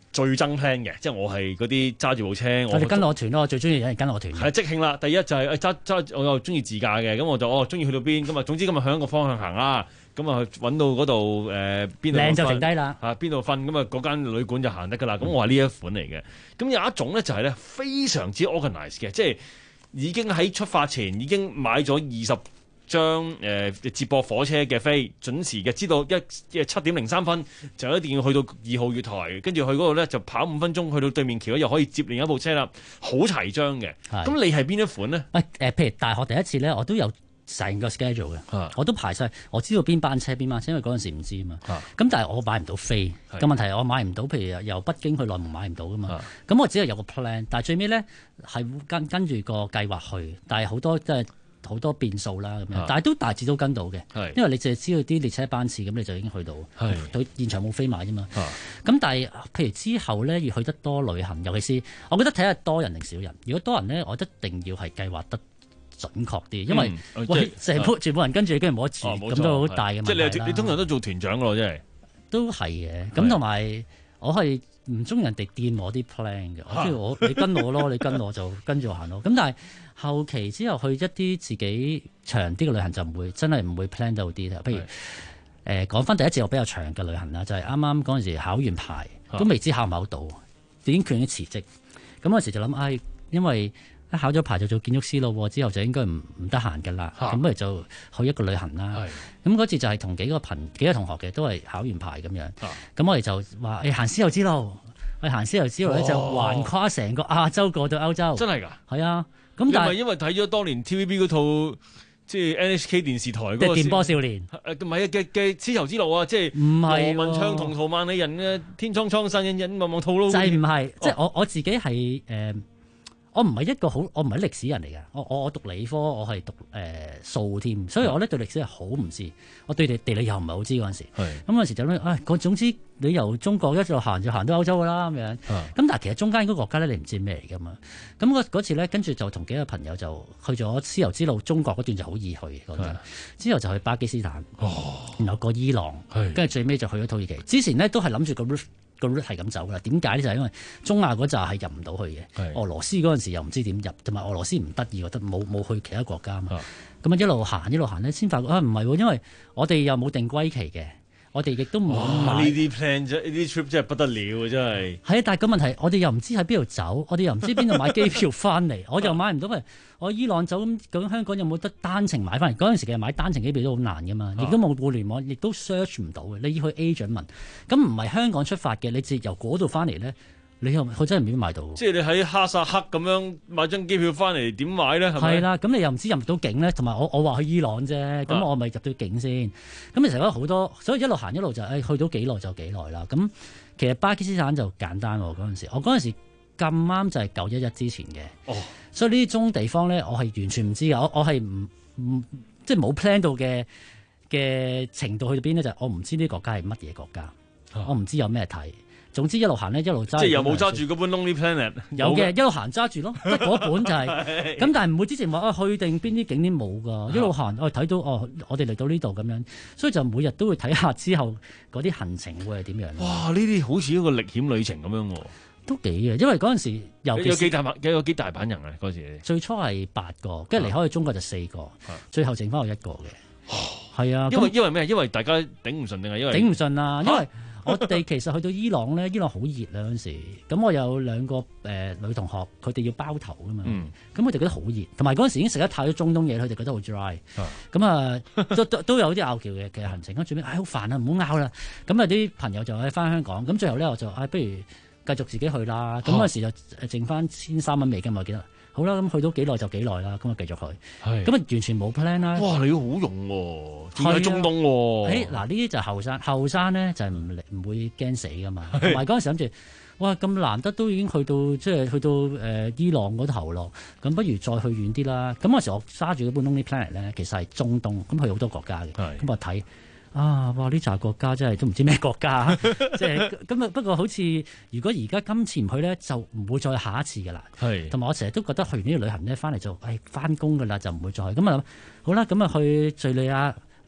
最憎 plan 嘅，即係我係嗰啲揸住部車，我哋跟我團咯，我最中意有人跟我團。 係即興啦，第一就係誒揸揸，我又中意自駕嘅，咁我就哦中意去到邊，咁啊總之今日向一個方向行啦，咁啊揾到嗰度誒邊度靚就停低啦， 嚇邊度瞓，咁啊嗰間旅館就行得㗎啦。咁、嗯、我係呢一款嚟嘅。咁有一種咧就係咧非常之 organize 嘅，即係已經喺出發前已經買咗二十張誒、呃、接駁火車嘅飛，準時嘅，知道一七點零三分就一定要去到二號月台，跟住去嗰度咧就跑五分鐘去到對面橋，又可以接另一部車啦，好齊張嘅。咁你係邊一款呢？ 誒、呃、譬如大學第一次咧，我都有成個 schedule 嘅，我都排晒，我知道邊班車邊班車，因為嗰陣時唔知啊嘛。咁但係我買唔到飛，個問題係我買唔到，譬如由北京去內蒙買唔到噶嘛。咁我只係有個 plan，但係最尾咧係跟跟住個計劃去，但係好多即係。好多變數啦咁樣，但係都大致都跟到嘅，因為你淨係知道啲列車班次，咁你就已經去到，佢現場冇飛買啫嘛。咁但係譬如之後咧，要去得多旅行，尤其是我覺得睇下多人定少人。如果多人咧，我一定要係計劃得準確啲，因為、嗯、喂成部全部人跟住，跟住冇得住，咁、哦、都好大嘅問題啦。 即係你你通常都做團長㗎咯，真係都係嘅。咁同埋我係唔中意人哋掂我啲 plan 嘅，我中意我你跟我咯，你跟我就跟住我行咯。咁但係後期之後去一啲自己長啲嘅旅行就唔會真係唔會 plan 到啲啦。譬如誒講翻第一次我比較長嘅旅行啦，就係啱啱嗰陣時考完牌都未知考唔考到，已經決定辭職。咁嗰時就諗，唉、哎，因為一考咗牌就做建築師咯，之後就應該唔唔得閒㗎啦。咁不如就去一個旅行啦。咁嗰次就係同幾個朋幾個同學嘅都係考完牌咁樣。咁我哋就話誒行絲綢之路，去行絲綢之路咧就橫跨成個亞洲過到歐洲。真係㗎？係啊。咁但係因為睇咗當年 T V B 嗰套即係 N H K 電視台嗰個電波少年， 誒唔係嘅嘅絲綢之路啊，即係唔係羅文暢同陶萬里人嘅天蒼蒼山隱隱茫茫套路。 就係唔係？即係我我自己係誒。呃我唔係一個好，我唔係歷史人嚟嘅。我我我讀理科，我係讀誒數添，所以我咧對歷史係好唔知。我對地地理又唔係好知嗰陣時。咁嗰陣時就諗，唉、哎，總之你由中國一路行就行到歐洲㗎啦咁樣。咁但係其實中間嗰個國家咧，你唔知咩嚟㗎嘛。咁嗰次咧，跟住就同幾個朋友就去咗絲綢之路，中國嗰段就好易去嗰段。之後就去巴基斯坦，哦、然後過伊朗，跟住最尾就去咗土耳其。之前咧都係諗住個 route 個 route 係咁走㗎啦。點解咧？就係、是、因為中亞嗰扎係入唔到去嘅，俄羅斯嗰陣時又唔知點入，同埋俄羅斯唔得意，覺得冇冇去其他國家嘛。咁啊一路行一路行咧，先發覺啊唔係喎，因為我哋又冇定歸期嘅，我哋亦都冇買呢啲 plan 啫，呢啲 trip 真係不得了啊！真係係啊，但係個問題，我哋又唔知喺邊度走，我哋又唔知邊度買機票翻嚟，我又買唔到咪。我伊朗走咁，究竟香港有冇得單程買翻嚟？嗰陣時其實買單程機票都好難噶嘛，亦都冇互聯網，亦都 search 唔到嘅。你要去 agent 問，咁唔係香港出發嘅，你直由嗰度翻嚟咧，你又佢真係唔點買到。 即係你喺哈薩克咁樣買張機票翻嚟點買咧？係咪？ 係啦，咁你又唔知入唔到境咧，同埋我我話去伊朗啫，咁我咪入到境先。咁其實有好多，所以一路行一路就誒、哎、去到幾耐就幾耐啦。咁其實巴基斯坦就簡單喎，嗰陣時，我嗰陣時咁啱就係九一一之前嘅。哦。所以呢啲中地方咧，我係完全唔知嘅。我我係唔唔即係冇 plan 到嘅嘅程度去到邊咧，就係、我唔知呢啲國家係乜嘢國家，啊、我唔知有咩睇。總之一路行咧，一路揸。即係又冇揸住嗰本 Lonely Planet。 有嘅，一路行揸住咯，即係嗰本就係、係。咁但係唔會之前話啊去定邊啲景點冇㗎，一路行我睇到哦，我哋嚟到呢度咁樣，所以就每日都會睇下之後嗰啲行程會係點樣。 哇！呢啲好似一個歷險旅程咁樣喎。 都幾嘅，因為嗰陣時尤其有幾大有有幾大班人啊？嗰時最初係八個，跟住離開咗中國就四個，啊、最後剩翻我一個嘅。係啊， 因為因為咩？因為大家頂唔順定係因為頂唔順啊？因為我哋其實去到伊朗咧，伊朗好熱啊嗰陣時。咁我有兩個誒、呃、女同學，佢哋要包頭噶嘛。咁佢哋覺得好熱，同埋嗰陣時已經食得太多中東嘢，佢哋覺得好 dry。咁啊，都都都有啲拗撬嘅嘅行程。咁最尾唉好煩啊，唔好拗啦。咁啊啲朋友就喺翻香港。咁最後咧我就唉、哎、不如。繼續自己去啦，咁嗰時就剩翻千三蚊美金，我記得。好啦，咁去到幾耐就幾耐啦，咁啊繼續去。咁啊完全冇 plan 啦。 哇，你好用喎，仲喺中東喎。 嗱呢啲就後生，後生咧就係唔唔會驚死噶嘛。同埋嗰陣時諗住，哇咁難得都已經去到即係去到誒、呃、伊朗嗰頭咯，咁不如再去遠啲啦。咁嗰時我揸住嗰本 Lonely Planet 咧，其實係中東，咁去好多國家嘅。咁我睇。啊！哇！呢紮國家真係都唔知咩國家，即係咁啊！不過好似如果而家今次唔去咧，就唔會再下一次噶啦。係，同埋我成日都覺得去完呢個旅行咧，翻嚟就誒翻工噶啦，就唔會再去。咁啊好啦，咁啊去敍利亞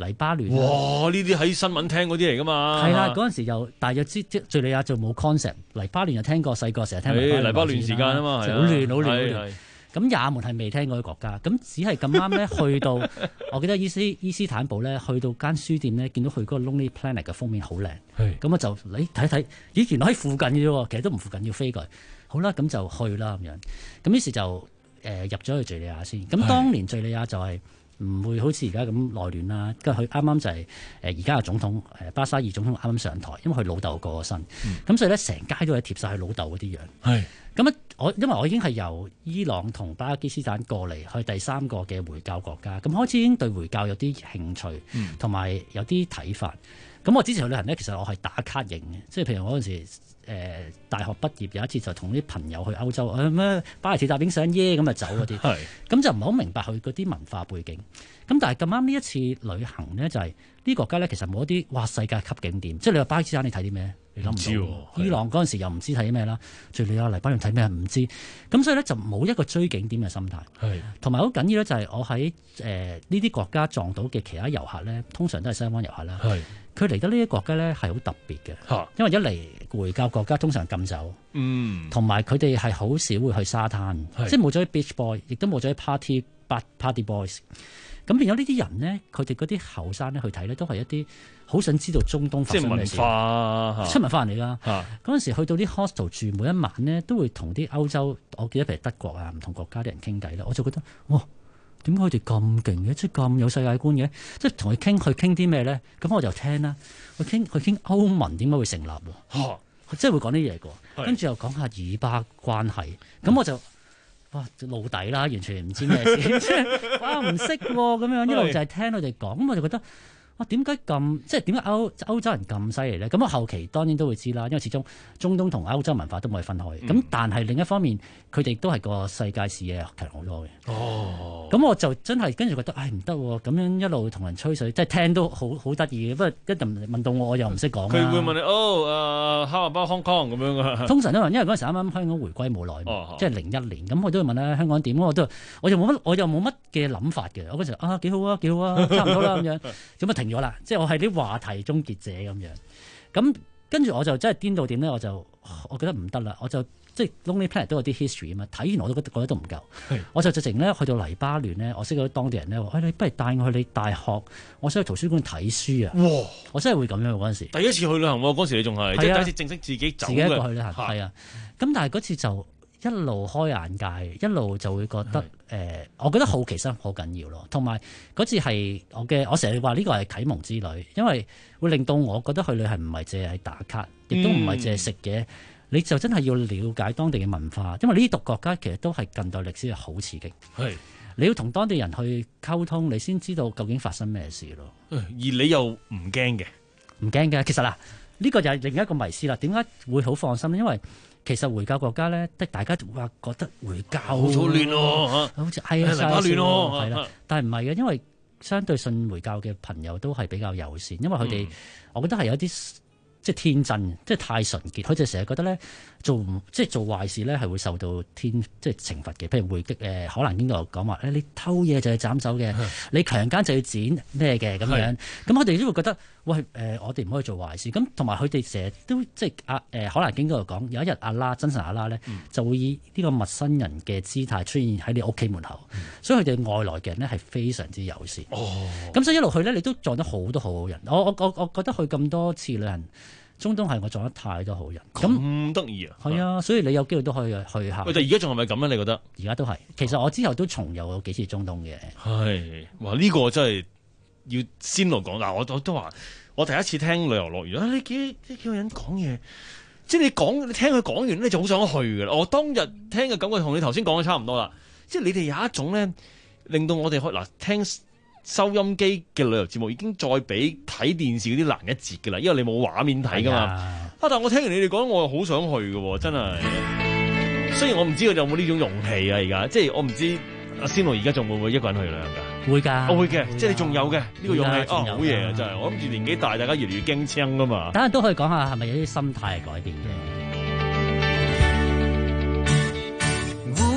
黎巴嫩。 哇！呢啲喺新聞聽嗰啲嚟㗎嘛。 係啦，嗰陣時又大約知即敍利亞就冇 concept， 黎巴嫩又聽過，細個成日聽黎巴嫩。 黎巴嫩時間啊嘛， 好亂好亂好亂。咁也門係未聽過嘅國家，咁只係咁啱咧去到，我記得伊斯伊斯坦堡咧，去到間書店咧，見到佢嗰個 Lonely Planet 嘅封面好靚，咁我就你睇睇，咦原來喺附近嘅啫，其實都唔附近，要飛過去。好啦，咁就去啦咁樣，咁於是就誒、呃、入咗去敍利亞先。咁當年敍利亞就係唔會好似而家咁內亂啦，跟住佢啱啱就係誒而家嘅總統誒巴沙爾總統啱啱上台，因為佢老豆過咗身，咁、嗯、所以咧成街都係貼晒佢老豆嗰啲樣。係咁啊！我因為我已經係由伊朗同巴基斯坦過嚟去第三個嘅回教國家，咁開始已經對回教有啲興趣，同埋、嗯、有啲睇法。咁我之前去旅行咧，其實我係打卡型嘅，即係譬如我嗰陣時、呃、大學畢業有一次就同啲朋友去歐洲，誒咩巴黎鐵塔影相耶咁啊走嗰啲，咁就唔係好明白佢嗰啲文化背景。咁但係咁啱呢一次旅行咧，就係、是、呢國家咧其實冇一啲哇世界級景點，即係你話巴基斯坦你睇啲咩？你諗唔到，伊朗嗰陣時又唔知睇啲咩啦，敍利亞黎巴嫩睇咩唔知，咁所以咧就冇一個追景點嘅心態。係，同埋好緊要咧就係我喺誒呢啲國家撞到嘅其他遊客咧，通常都係西方遊客啦。係，佢嚟得呢啲國家咧係好特別嘅，嚇，因為一嚟回教國家通常禁酒，嗯，同埋佢哋係好少會去沙灘，即係冇咗啲 beach boy， 亦都冇咗啲 party party boys。咁變咗呢啲人咧，佢哋嗰啲後生咧去睇咧，都係一啲好想知道中東發生咩事，即係文化，出文化人嚟㗎。嗰陣時去到啲 hostel 住，每一晚咧都會同啲歐洲，我記得譬如德國啊，唔同國家啲人傾偈啦，我就覺得哇，點解佢哋咁勁嘅，即係咁有世界觀嘅，即係同佢傾，去傾啲咩咧？咁我就聽啦，去傾去傾歐盟點解會成立喎？即係會講啲嘢㗎，跟住又講下以巴關係，咁我就。哇！露底啦，完全唔知咩事，即係哇唔識喎咁樣，一路就係聽佢哋講，咁我就覺得哇點解咁即係點解歐歐洲人咁犀利咧？咁我後期當然都會知啦，因為始終中東同歐洲文化都唔可以分開。咁、嗯、但係另一方面，佢哋都係個世界視野強好多嘅。哦，咁我就真係跟住覺得，唉唔得喎，咁樣一路同人吹水，即係聽都好好得意嘅。不過一陣問到我，我又唔識講。佢會問你哦，誒 How about Hong Kong 咁樣啊？ 通常都問，因為嗰陣時啱啱香港回歸冇耐，哦、即係零一年，咁我都會問咧香港點，我都我又冇乜，我又冇乜嘅諗法嘅。我嗰時啊幾好啊幾好啊，差唔多啦咁樣，咁啊停咗啦。即係我係啲話題終結者咁樣。咁跟住我就真係顛到點咧，我就我覺得唔得啦，我就。即係 Lonely Planet 都有啲 history 啊嘛，睇完我都覺得覺得都唔夠，我就直情咧去到黎巴嫩咧，我識到當地人咧話，哎你不如帶我去你大學，我想去圖書館睇書啊！哇！我真係會咁樣嗰陣時， 第一次去旅行喎，嗰時你仲係即係第一次正式自己走嘅，自己一個去旅行係啊。咁但係嗰次就一路開眼界，一路就會覺得誒、呃，我覺得好奇心好緊要咯。同埋嗰次係我嘅，我成日話呢個係啟蒙之旅，因為會令到我覺得去旅行唔係淨係打卡，亦都唔係淨係食嘢。你就真係要了解當地嘅文化，因為呢啲國家其實都係近代歷史係好刺激。係，你要同當地人去溝通，你先知道究竟發生咩事咯。而你又唔驚嘅？ 唔驚嘅。其實嗱，呢個就係另一個迷思啦。點解會好放心？因為其實回教國家咧，即大家話覺得回教好亂咯， 好似係啊， 沙亂咯， 係啦。但係唔係嘅，因為相對信回教嘅朋友都係比較友善，因為佢哋，嗯、我覺得係有啲。即係天真，即係太純潔，佢就成日覺得咧做即係做壞事咧係會受到天即係懲罰嘅。譬如回擊誒，可能經度講話你偷嘢就係斬手嘅，你強姦就要剪咩嘅咁樣。咁我哋都會覺得喂誒、呃，我哋唔可以做壞事。咁同埋佢哋成日都即係阿誒，可能經度講有一日阿拉真神阿拉咧、嗯、就會以呢個陌生人嘅姿態出現喺你屋企門口，嗯、所以佢哋外來嘅人咧係非常之友善。哦，咁所以一路去咧，你都撞得好多好好人。我我我我覺得去咁多次旅行。中東係我撞得太多好人， 咁得意啊！係啊，所以你有機會都可以去下。 喂，但而家仲係咪咁咧？你覺得？ 而家都係，其實我之後都重遊幾次中東嘅。 係，哇！呢、呢個真係要先來講嗱，我我都話，我第一次聽旅遊樂園啊，呢幾呢幾個人講嘢，即係你講，你聽佢講完咧，就好想去㗎啦。我當日聽嘅感覺同你頭先講嘅差唔多啦，即係你哋有一種咧，令到我哋去嗱聽。收音機嘅旅遊節目已經再比睇電視嗰啲難一截㗎啦，因為你冇畫面睇㗎嘛。啊，但係我聽完你哋講，我又好想去嘅，真係。雖然我唔知佢有冇呢種勇氣啊，而家即係我唔知阿仙奴而家仲會唔會一個人去旅行㗎？會㗎，我會嘅，即係你仲有嘅呢個勇氣啊，好嘢啊，真係。我諗住年紀大，大家越嚟越驚青㗎嘛。 等陣都可以講下係咪有啲心態改變嘅。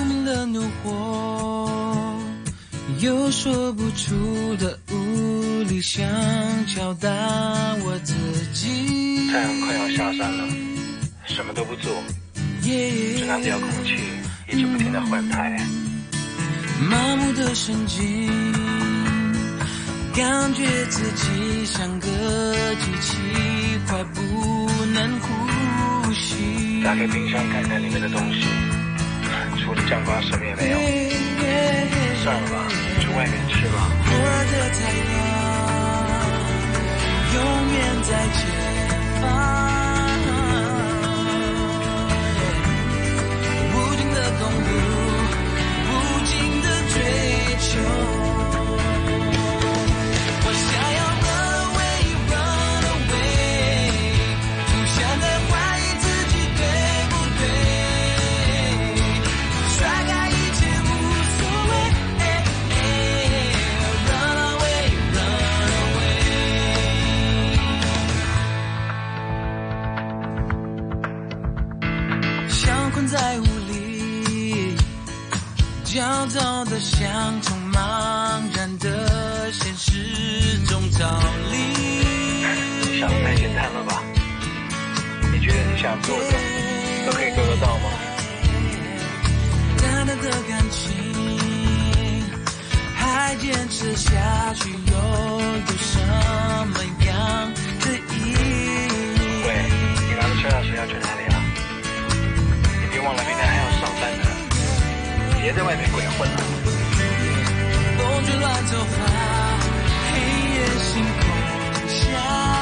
有說不出的無力， 里想敲打我自己。 太阳快要下山了，什么都不做，只拿遥控器一直不停地换台。 麻木的神经，感觉自己像个机器，快不能呼吸。 打开冰箱看看里面的东西，除了酱瓜什么也没有。算了吧，去外面吃吧。 我的太阳永远在前方，无尽的公路，无尽的追求。在雾里，焦躁的像从茫然的现实中逃离。 你想的太简单了吧？你觉得你想做的都可以做得到吗？ 淡淡的感情还坚持下去，又有什么样的意义？ 喂，你拿着车钥匙要去哪里啊？忘了明天还要上班呢，别在外面鬼混了。 风吹乱头发，黑夜星空下。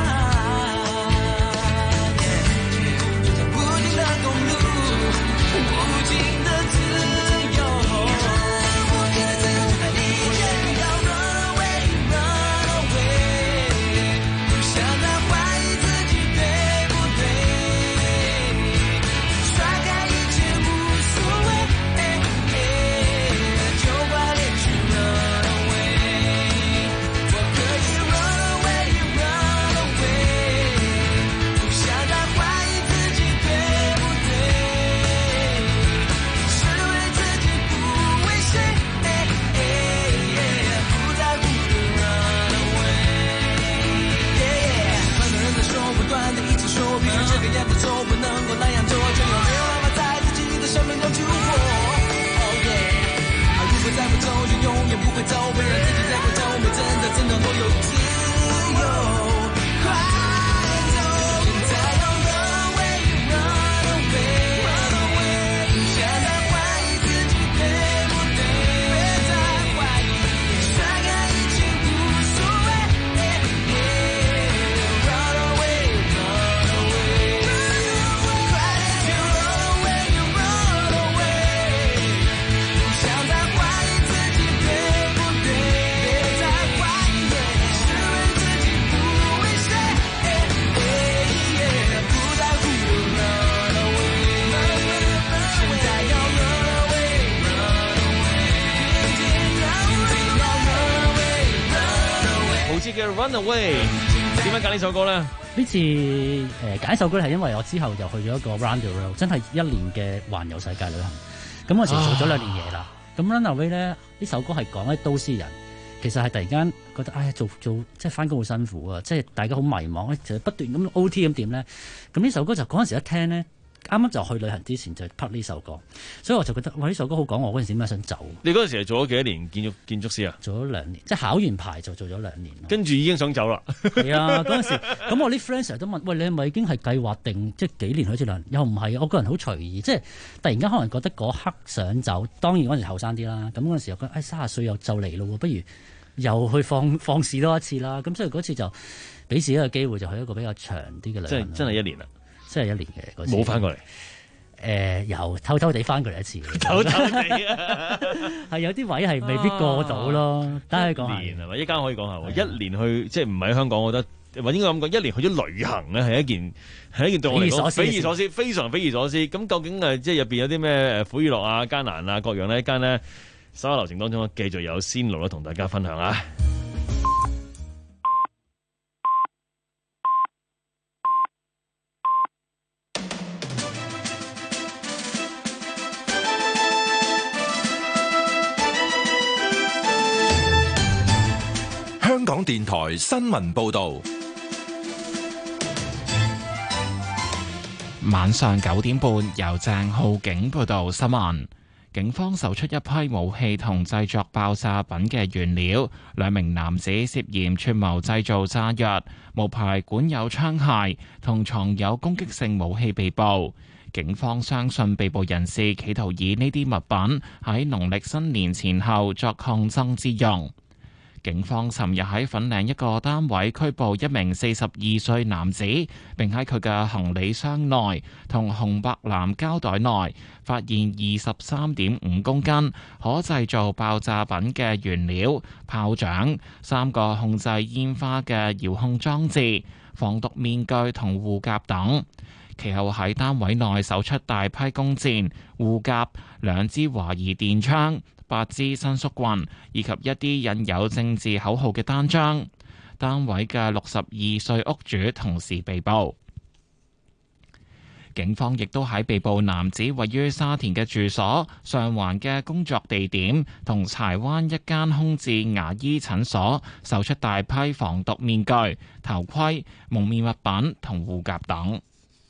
无尽的公路，无尽的自由。你却要 run away, run away， 不想再怀疑自己对不对。甩开一切无所谓，就快连续 run away。我可以 run away, run away， 不想再怀疑自己对不对，是为自己不为谁，不在乎的 run away。很多人在说，不断的一直说，必须这个样子做，不能够那样做，就有没有办法在自己的生命中去活。Oh yeah， 如果再不走，就永远不会走，别让自己再回头，没真的真的会有自由。快走，现在要 run away, run away， run away， 不想再怀疑自己对不对，别再怀疑，甩开一切无所谓。Run away, run away， 快点去 run away, run away， 不想再怀疑自己对不对，别再怀疑，是为自己不为谁，不在乎的 run away， 现在要 run away, run away， 今天要 run away, run away。 陶喆嘅 Run Away， 點解揀呢首歌咧？ 呢次誒揀首歌係因為我之後就去咗一個 Round the World， 真係一年嘅環遊世界旅行。咁我時做咗兩年嘢啦。咁 Run Away 咧，呢首歌係講啲都市人，其實係突然間覺得，唉，做做即係翻工好辛苦啊，即係大家好迷茫咧，就不斷咁 O T 咁點咧。咁呢首歌就嗰陣時一聽咧，啱啱就去旅行之前就拍呢首歌，所以我就覺得哇！呢首歌好講我嗰陣時點解想走。 你嗰陣時係做咗幾多年建築建築師啊？ 做咗兩年，即係考完牌就做咗兩年。 跟住已經想走啦。 係啊，嗰陣時咁我啲 friend 成日都問：喂，你係咪已經係計劃定即係幾年開始兩？又唔係，我個人好隨意，即係突然間可能覺得嗰刻想走。當然嗰陣時後生啲啦，咁嗰陣時又覺得誒三十歲又就嚟咯，不如又去放放肆多一次啦。咁所以嗰次就俾自己一個機會，就去一個比較長啲嘅旅行。 即係真係一年啦， 真係一年嘅嗰次。 冇翻過嚟。 誒由偷偷地翻過嚟一次， 偷偷地啊， 係有啲位係未必過到咯。等佢講下， 一年係咪？一間可以講下喎。一年去即係唔喺香港，我覺得或應該咁講，一年去咗旅行咧係一件係一件對我嚟講匪夷所思，非常匪夷所思。咁究竟誒即係入邊有啲咩誒苦與樂啊、艱難啊各樣呢？一間呢，稍後流程當中繼續有先路咧同大家分享啊。 香港港電台新聞報道。 晚上九點半，由鄭浩景報道新聞。警方搜出一批武器同製作爆炸品嘅原料，兩名男子涉嫌串謀製造炸藥、無牌管有槍械同藏有攻擊性武器被捕。警方相信被捕人士企圖以呢啲物品喺農曆新年前後作抗爭之用。警方尋日喺粉嶺一個單位拘捕一名四十二歲男子，並喺佢嘅行李箱內同紅白藍膠袋內發現二十三點五公斤可製造爆炸品嘅原料、炮仗、三個控制煙花嘅遙控裝置、防毒面具同護甲等。其後喺單位內搜出大批弓箭、護甲、兩支懷疑電槍、八支伸縮棍以及一啲印有政治口號嘅單張。單位嘅六十二歲屋主同時被捕。警方亦都喺被捕男子位於沙田嘅住所、上環嘅工作地點同柴灣一間空置牙醫診所搜出大批防毒面具、頭盔、蒙面物品同護甲等。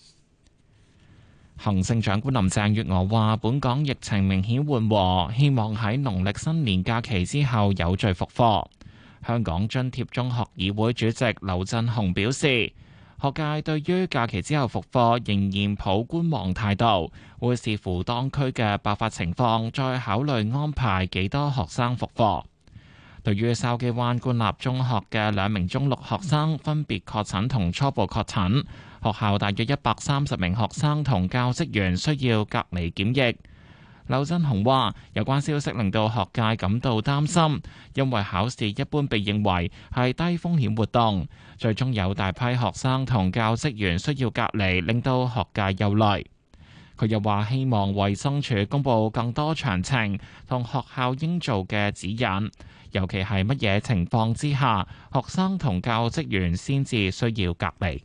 行政長官林鄭月娥話：本港疫情明顯緩和，希望喺農曆新年假期之後有序復課。香港津貼中學議會主席劉振雄表示，學界對於假期之後復課仍然抱觀望態度，會視乎當區嘅爆發情況，再考慮安排幾多學生復課。對於筲箕灣官立中學嘅兩名中六學生分別確診同初步確診，學校大約一百三十名學生同教職員需要隔離檢疫。劉振雄話：有關消息令到學界感到擔心，因為考試一般被認為係低風險活動，最終有大批學生同教職員需要隔離，令到學界憂慮。佢又話：希望衛生署公布更多詳情同學校應做嘅指引，尤其係乜嘢情況之下，學生同教職員先至需要隔離。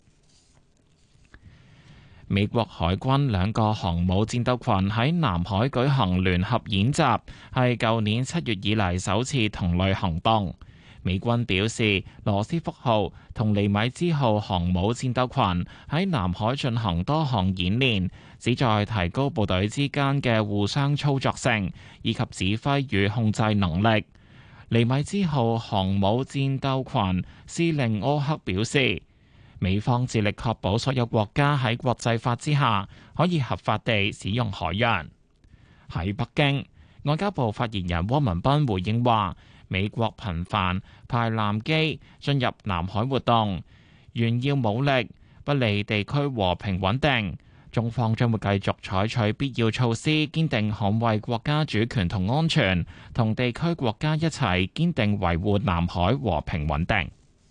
美國海軍兩個航母戰鬥群喺南海舉行聯合演習，係舊年七月以嚟首次同類行動。美軍表示，羅斯福號同尼米茲號航母戰鬥群喺南海進行多項演練，旨在提高部隊之間嘅互相操作性以及指揮與控制能力。尼米茲號航母戰鬥群司令柯克表示，美方致力確保所有國家喺國際法之下可以合法地使用海洋。喺北京，外交部發言人汪文斌回應話，美國頻繁派艦機進入南海活動，炫耀武力，不利地區和平穩定。中方將會繼續採取必要措施，堅定捍衛國家主權同安全，同地區國家一齊堅定維護南海和平穩定。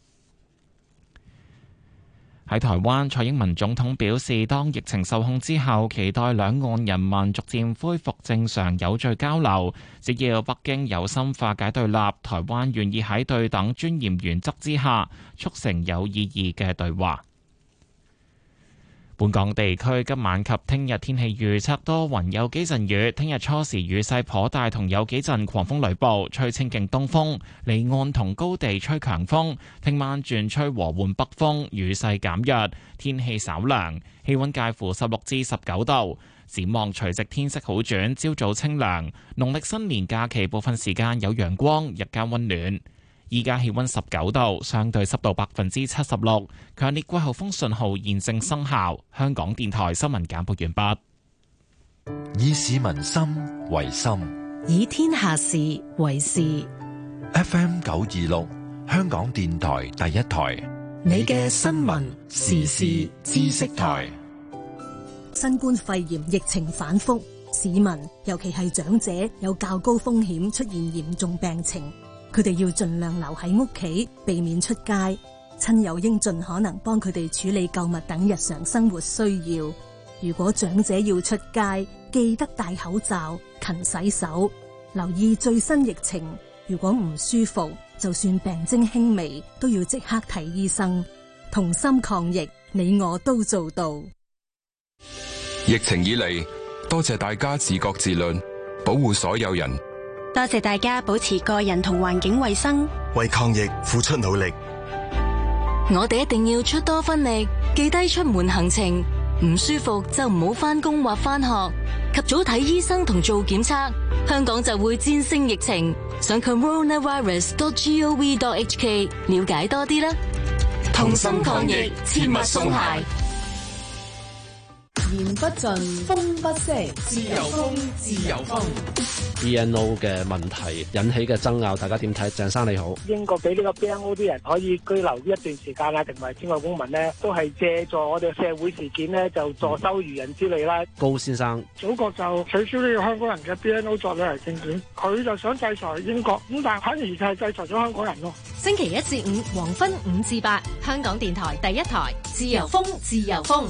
喺台灣，蔡英文總統表示，當疫情受控之後，期待兩岸人民逐漸恢復正常有序交流。只要北京有心化解對立，台灣願意喺對等尊嚴原則之下，促成有意義嘅對話。本港地區今晚及聽日天氣預測多雲有幾陣雨，聽日初時雨勢頗大，同有幾陣狂風雷暴，吹清勁東風，離岸同高地吹強風。聽晚轉吹和緩北風，雨勢減弱，天氣稍涼，氣溫介乎十六至十九度。展望除夕天色好轉，朝早清涼。農曆新年假期部分時間有陽光，日間溫暖。依家氣溫十九度，相對濕度百分之七十六，強烈季候風信號現正生效。香港電台新聞簡報完畢。 以市民心為心， 以天下事為事。 F M 九二六，香港電台第一台， 你嘅新聞時事知識台。 新冠肺炎疫情反覆，市民尤其係長者有較高風險出現嚴重病情。佢哋要盡量留喺屋企，避免出街。親友應盡可能幫佢哋處理購物等日常生活需要。如果長者要出街，記得戴口罩、勤洗手，留意最新疫情。如果唔舒服，就算病徵輕微，都要即刻睇醫生。同心抗疫，你我都做到。 疫情以嚟，多謝大家自覺自律，保護所有人。 多謝大家保持個人同環境衛生， 為抗疫付出努力。 我哋一定要出多分力，記低出門行程，唔舒服就唔好返工或返學，及早睇醫生同做檢測，香港就會戰勝疫情。上 coronavirus dot gov dot hk 了解多啲啦。同心抗疫，切勿鬆懈。 言不盡，風不息，自由風，自由風。 B N O 嘅問題引起嘅爭拗，大家點睇？鄭生你好， 英國俾呢個 B N O 啲人可以居留一段時間啊，定為境外公民呢，都係借助我哋社會事件呢，就助收漁人之利啦。 高先生， 祖國就取消呢個香港人嘅 B N O 作旅遊證件，佢就想制裁英國，咁但係反而就係制裁咗香港人咯。 星期一至五黃昏五至八，香港電台第一台，自由風，自由風。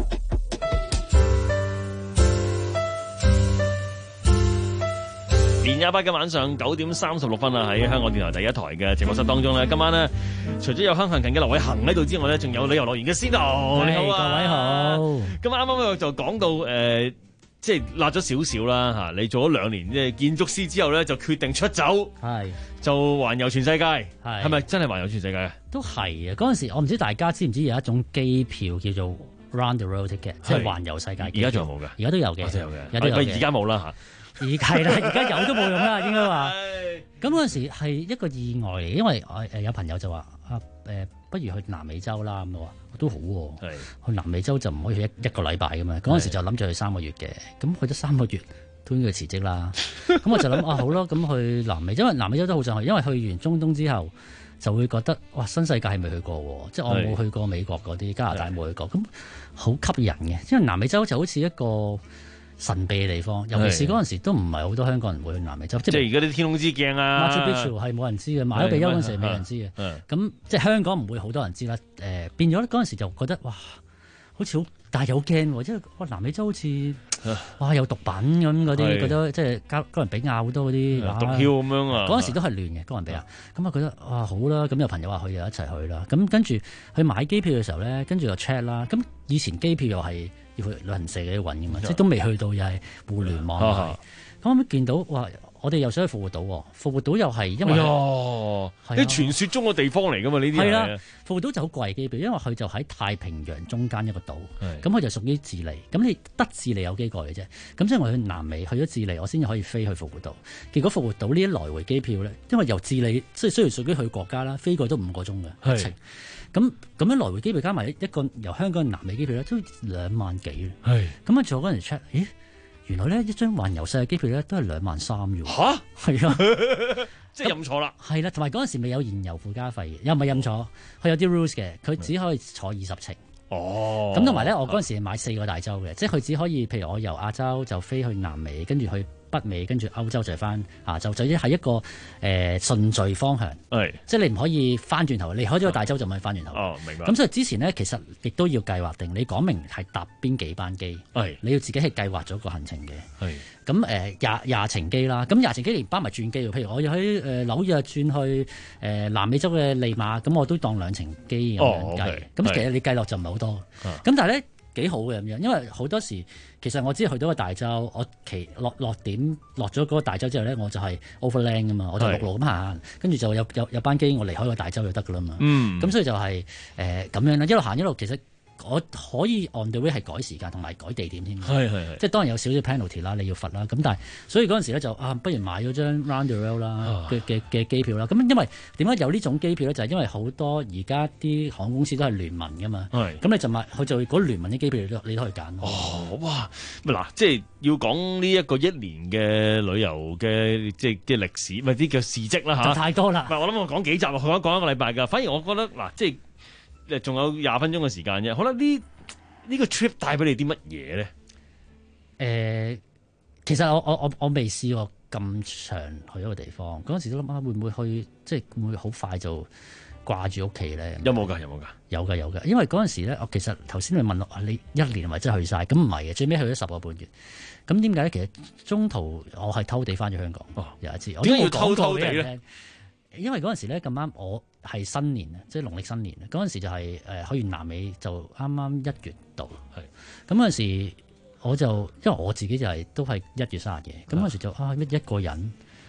年廿八嘅晚上九點三十六分啊，喺香港電台第一台嘅直播室當中咧，今晚咧除咗有香港近嘅劉偉恒喺度之外咧，仲有旅遊樂園嘅司徒，你好啊， 各位好。 咁啱啱就講到誒、呃，即係辣咗少少啦嚇，你做咗兩年即係建築師之後咧，就決定出走， 係就環遊全世界，係係係咪真係環遊全世界啊？ 都係啊！嗰陣時我唔知大家知唔知有一種機票叫做 Round the World Ticket，即係環遊世界。 而家仲有冇㗎？ 而家都有嘅， 有嘅， 有都有嘅。 而家冇啦嚇。 而係啦，而家有都冇用啦，應該話。咁嗰陣時係一個意外嚟，因為誒、呃、有朋友就話啊誒，不如去南美洲啦咁，我話都好喎、啊。去南美洲就唔可以去一一個禮拜㗎嘛。嗰陣時就諗住去三個月嘅，咁去咗三個月都應該辭職啦。咁我就諗啊好咯，咁去南美洲，因為南美洲都好想去，因為去完中東之後就會覺得哇新世界係未去過喎，即係我冇去過美國嗰啲，加拿大冇去過，咁好吸引嘅，因為南美洲就好似一個神秘嘅地方，尤其是嗰陣時都唔係好多香港人會去南美洲，即係而家啲天空之鏡啊 Machu Picchu 係冇人知嘅，馬丘比丘嗰陣時係冇人知嘅，咁即係香港唔會好多人知啦。誒、呃、變咗嗰陣時就覺得哇，好似好，但係又驚喎，即係哇南美洲好似哇有毒品咁嗰啲，覺得即係加哥倫比亞好多嗰啲毒梟咁樣啊。 嗰陣時都係亂嘅哥倫比亞，咁啊覺得哇好啦，咁有朋友話去就一齊去啦。咁跟住去買機票嘅時候咧，跟住就 check 啦。咁以前機票又係要去旅行社嗰啲揾㗎嘛，即係都未去到又係互聯網係。咁我見到哇，我哋又想去復活島喎，復活島又係因為啲、哎、傳說中嘅地方嚟㗎嘛，呢啲係啦。復活島就好貴機票，因為佢就喺太平洋中間一個島，咁佢就屬於智利。咁你得智利有機過嘅啫。咁即係我去南美去咗智利，我先至可以飛去復活島。結果復活島呢一來回機票咧，因為由智利即係雖然屬於佢國家啦，飛過都五個鐘嘅程。咁咁樣來回機票加埋一個由香港南美機票咧，都兩萬幾。係咁啊！做嗰陣時 check，咦？原來咧一張環遊世界機票咧都係兩萬三嘅喎。嚇，係啊， 即係任坐啦。 係啦，同埋嗰陣時未有燃油附加費嘅，又唔係任坐，佢有啲 rules 嘅，佢只可以坐二十程。哦。咁同埋咧，我嗰陣時買四個大洲嘅，即係佢只可以，譬如我由亞洲就飛去南美，跟住去北美，跟住歐洲就翻亞洲，就係一個誒、呃、順序方向。係。即係你唔可以翻轉頭，離開咗個大洲就唔可以翻轉頭。哦，明白。咁所以之前咧，其實亦都要計劃定，你講明係搭邊幾班機。係。你要自己係計劃咗個行程嘅。係。咁誒廿廿程機啦，咁廿程機連包埋轉機，譬如我要喺誒紐約轉去誒、呃、南美洲嘅利馬，咁我都當兩程機咁樣計。咁、哦 okay，其實你計落就唔係好多。咁、啊、但係咧幾好嘅咁樣，因為好多時其實我只係去到個大洲，我其落落點落咗嗰個大洲之後咧，我就係 overland 噶嘛，我就陸路咁行，跟住就有有有班機我離開個大洲就得噶啦嘛。嗯。咁所以就係誒咁樣啦，一路行一路其實。我可以 on the way 係改時間同埋改地點添，係係係，即係當然有少少 penalty 啦，你要罰啦。咁但係所以嗰陣時咧就啊，不如買咗張 round the world 啦嘅嘅嘅機票啦。咁因為點解有呢種機票咧？就係、是、因為好多而家啲航空公司都係聯盟噶嘛。係。咁你就買佢就嗰聯盟啲機票你都你都可以揀。 哦，哇！嗱，即係要講呢一個一年嘅旅遊嘅即係嘅歷史，咪啲叫事蹟啦嚇。 就太多啦。 唔係我諗我講幾集啊，講講一個禮拜㗎。反而我覺得嗱，即係。仲有廿分鐘嘅時間啫，好啦，呢呢個 trip 帶俾你啲乜嘢咧？誒、 呃，其實我我我我未試過咁長去一個地方，嗰陣時都諗下會唔會去，即係會唔會好快就掛住屋企咧？ 有冇㗎？有冇㗎？ 有㗎有㗎，因為嗰陣時咧，我其實頭先你問我，你一年係咪真係去晒？咁唔係嘅，最尾去咗十個半月。咁點解咧？其實中途我係偷地翻咗香港。哦，有一次，我點解要偷偷地咧？因為嗰陣時咧咁啱我係新年啊，即係農曆新年啊，嗰陣時就係、是、誒、呃、去完南美就啱啱一月度，係咁嗰陣時我就因為我自己就係、是、都係一月卅嘅，咁嗰陣時就啊一一個人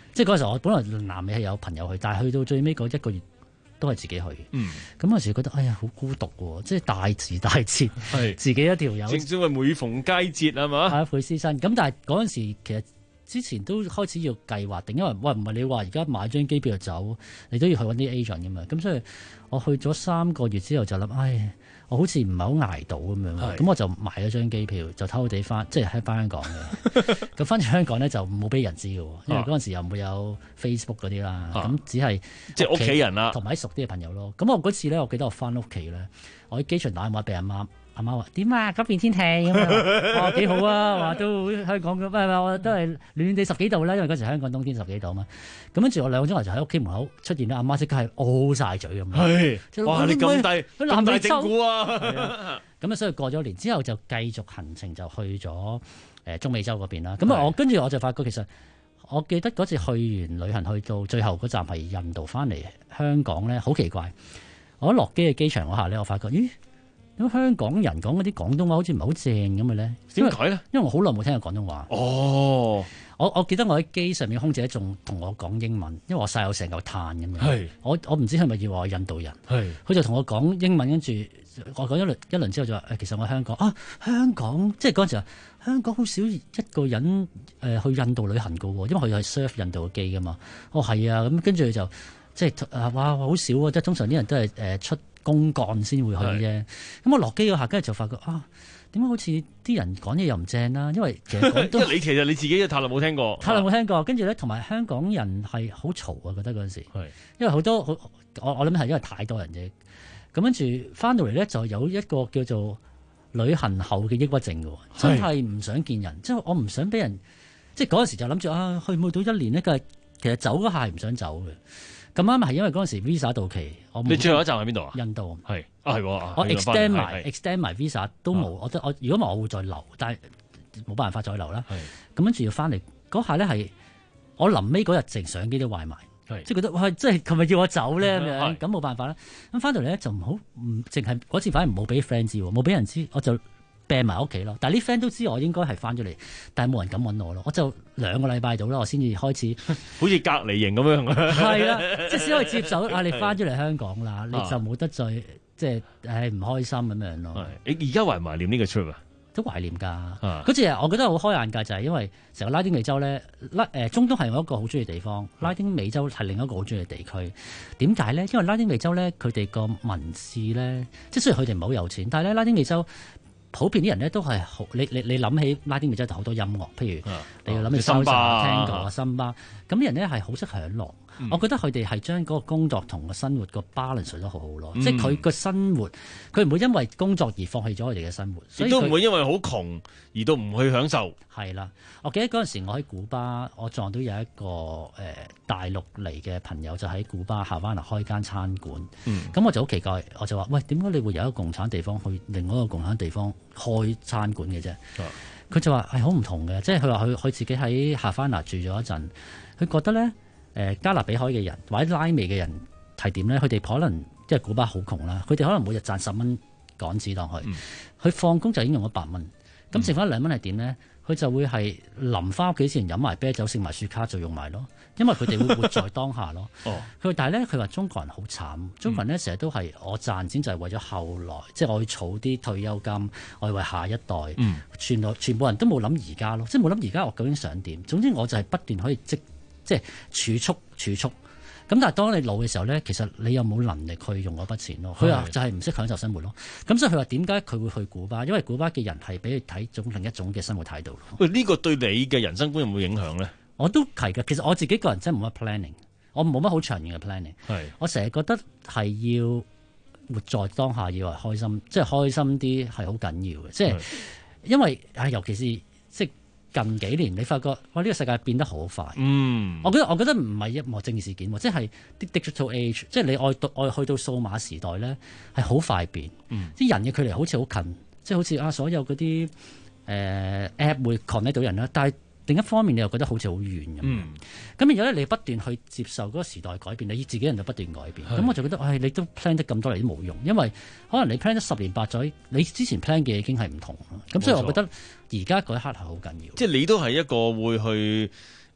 即係嗰陣時我本來南美係有朋友去，但係去到最尾嗰一個月都係自己去。嗯，咁嗰時覺得哎呀好孤獨喎，即係大時大節，係自己一條友。 正所謂每逢佳節係嘛？ 係倍思親。咁但係嗰陣時其實之前都開始要計劃定，因為喂唔係你話而家買張機票就走，你都要去揾啲 agent 㗎嘛。咁所以我去咗三個月之後就諗，唉。我好似唔係好捱到咁樣，咁我就買咗張機票，就偷偷地翻，即係喺翻香港嘅。咁翻住香港咧就冇俾人知嘅，因為嗰陣時又冇有 Facebook 嗰啲啦，咁、啊、只係即係屋企人啦， 同埋啲熟啲嘅朋友咯。咁我嗰次咧，我記得我翻屋企咧，我喺機場打電話俾阿媽。阿媽話點啊？嗰邊天氣咁樣，哇幾好啊！話都香港咁，唔係我都係暖暖地十幾度啦，因為嗰時香港冬天十幾度嘛。咁跟住我兩個鐘頭就喺屋企門口出現啦，阿媽即刻係 O 晒嘴咁樣。係，哇！你咁大咁大整蠱啊！咁啊，所以過咗年之後就繼續行程就去咗誒中美洲嗰邊啦。咁啊，我跟住我就發覺其實我記得嗰次去完旅行去到最後嗰站係印度翻嚟香港咧，好奇怪！我一落機嘅機場嗰下咧，我發覺咦〜咁香港人講嗰啲廣東話好似唔係好正咁嘅咧？點解咧？因為我好耐冇聽過廣東話。哦，我我記得我喺機上面空姐仲同我講英文，因為我晒有成嚿炭咁樣。係，我我唔知係咪以為我係印度人。係，佢就同我講英文，跟住我講一輪一輪之後就話誒，其實我香港啊，香港即係嗰陣時話香港好少一個人誒去印度旅行噶喎，因為佢係 serve 印度嘅機噶嘛。哦，係啊，咁跟住就即係誒哇，好少啊！即係通常啲人都係誒出公幹先會去啫，咁我落機嗰下，跟住就發覺啊，點解好似啲人講嘢又唔正啦？因為其實講都你其實你自己嘅太耐冇聽過， 太耐冇聽過。跟住咧，同埋香港人係好嘈啊，覺得嗰陣時，因為好多好我我諗係因為太多人啫。咁跟住翻到嚟咧，就有一個叫做旅行後嘅抑鬱症嘅，真係唔想見人，即係我唔想俾人，即係嗰陣時就諗住啊，去唔去到一年呢？佢係其實走嗰下係唔想走嘅。咁啱係因為嗰陣時 visa 到期，我你最後一站喺邊度啊？ 印度係啊係， 我 extend 埋 extend 埋 visa 都冇，我我如果唔係我會再留，但係冇辦法再留啦。咁跟住要翻嚟嗰下咧係我臨尾嗰日淨相機都壞埋，即係覺得哇，即係琴日要我走咧咁樣，咁冇辦法啦。咁翻到嚟咧就唔好唔淨係嗰次反而唔好俾 friend 知，冇俾人知，我就病埋屋企咯，但係啲 friend 都知我應該係翻咗嚟，但係冇人敢揾我咯。我就兩個禮拜到啦，我先至開始好似隔離營咁樣。係啦，即係先可以接受啊！你翻咗嚟香港啦，你就冇得再即係誒唔開心咁樣咯。 你而家懷唔懷念呢個 trip 啊？ 都懷念㗎。嗰次我覺得好開眼界，就係因為成個拉丁美洲咧，拉誒中東係我一個好中意嘅地方，拉丁美洲係另一個好中意嘅地區。點解咧？因為拉丁美洲咧，佢哋個民視咧，即係雖然佢哋唔係好有錢，但係咧拉丁美洲。普遍啲人咧都係好，你你你諗起拉丁美洲就好多音樂，譬如你要諗起森巴、Tango 啊、森巴，咁啲人咧係好識享樂。嗯、我覺得佢哋係將嗰個工作同個生活個 balance 得好好咯，嗯、即係佢個生活，佢唔會因為工作而放棄咗佢哋嘅生活， 亦都唔會因為好窮而都唔去享受。係啦，我記得嗰陣時我喺古巴，我撞到有一個誒、呃、大陸嚟嘅朋友，就喺古巴夏灣拿開間餐館。咁、嗯、我就好奇怪，我就話：喂，點解你會由一個共產地方去另外一個共產地方開餐館嘅啫？佢、嗯、就話係好唔同嘅，即係佢話佢佢自己喺夏灣拿住咗一陣，佢覺得咧。誒加勒比海嘅人或者拉美嘅人係點咧？佢哋可能即係古巴好窮啦，佢哋可能每日賺十蚊港紙當去，佢放工就已經用咗八蚊，咁剩翻兩蚊係點咧？佢就會係臨翻屋企前飲埋啤酒食埋雪茄就用埋咯，因為佢哋會活在當下咯。佢、哦、但係咧，佢話中國人好慘，中國人咧成日都係我賺錢就係為咗後來，嗯、即係我要儲啲退休金，我要為下一代。嗯、全部全部人都冇諗而家咯，即係冇諗而家我究竟想點。總之我就係不斷可以積。即係儲蓄儲蓄，咁但係當你老嘅時候咧，其實你有冇能力去用嗰筆錢咯？佢話就係唔識享受生活咯。咁所以佢話點解佢會去古巴？因為古巴嘅人係俾佢睇種另一種嘅生活態度。 喂，呢個對你嘅人生觀有冇影響咧？ 我都係嘅。其實我自己個人真係冇乜 planning，我冇乜好長遠嘅 planning。係，我成日覺得係要活在當下，要係開心，即係開心啲係好緊要嘅。即係因為啊，尤其是即係。近幾年你發覺哇，呢個世界變得好快。嗯，我覺得我覺得唔係一幕政治事件，即係啲 digital age，即係你愛到愛去到數碼時代咧，係好快變。嗯，啲人嘅距離好似好近，即係好似啊所有嗰啲誒 app 會 connect 到人啦，但係另一方面你又覺得好似好遠咁。嗯，咁變咗咧，你不斷去接受嗰個時代改變，你自己人就不斷改變。咁我就覺得，唉、哎，你都 plan 得咁多嚟都冇用，因為可能你 plan 咗十年八載，你之前 plan 嘅已經係唔同。咁所以我覺得而家嗰一刻係好緊要。 即係你都係一個會去誒、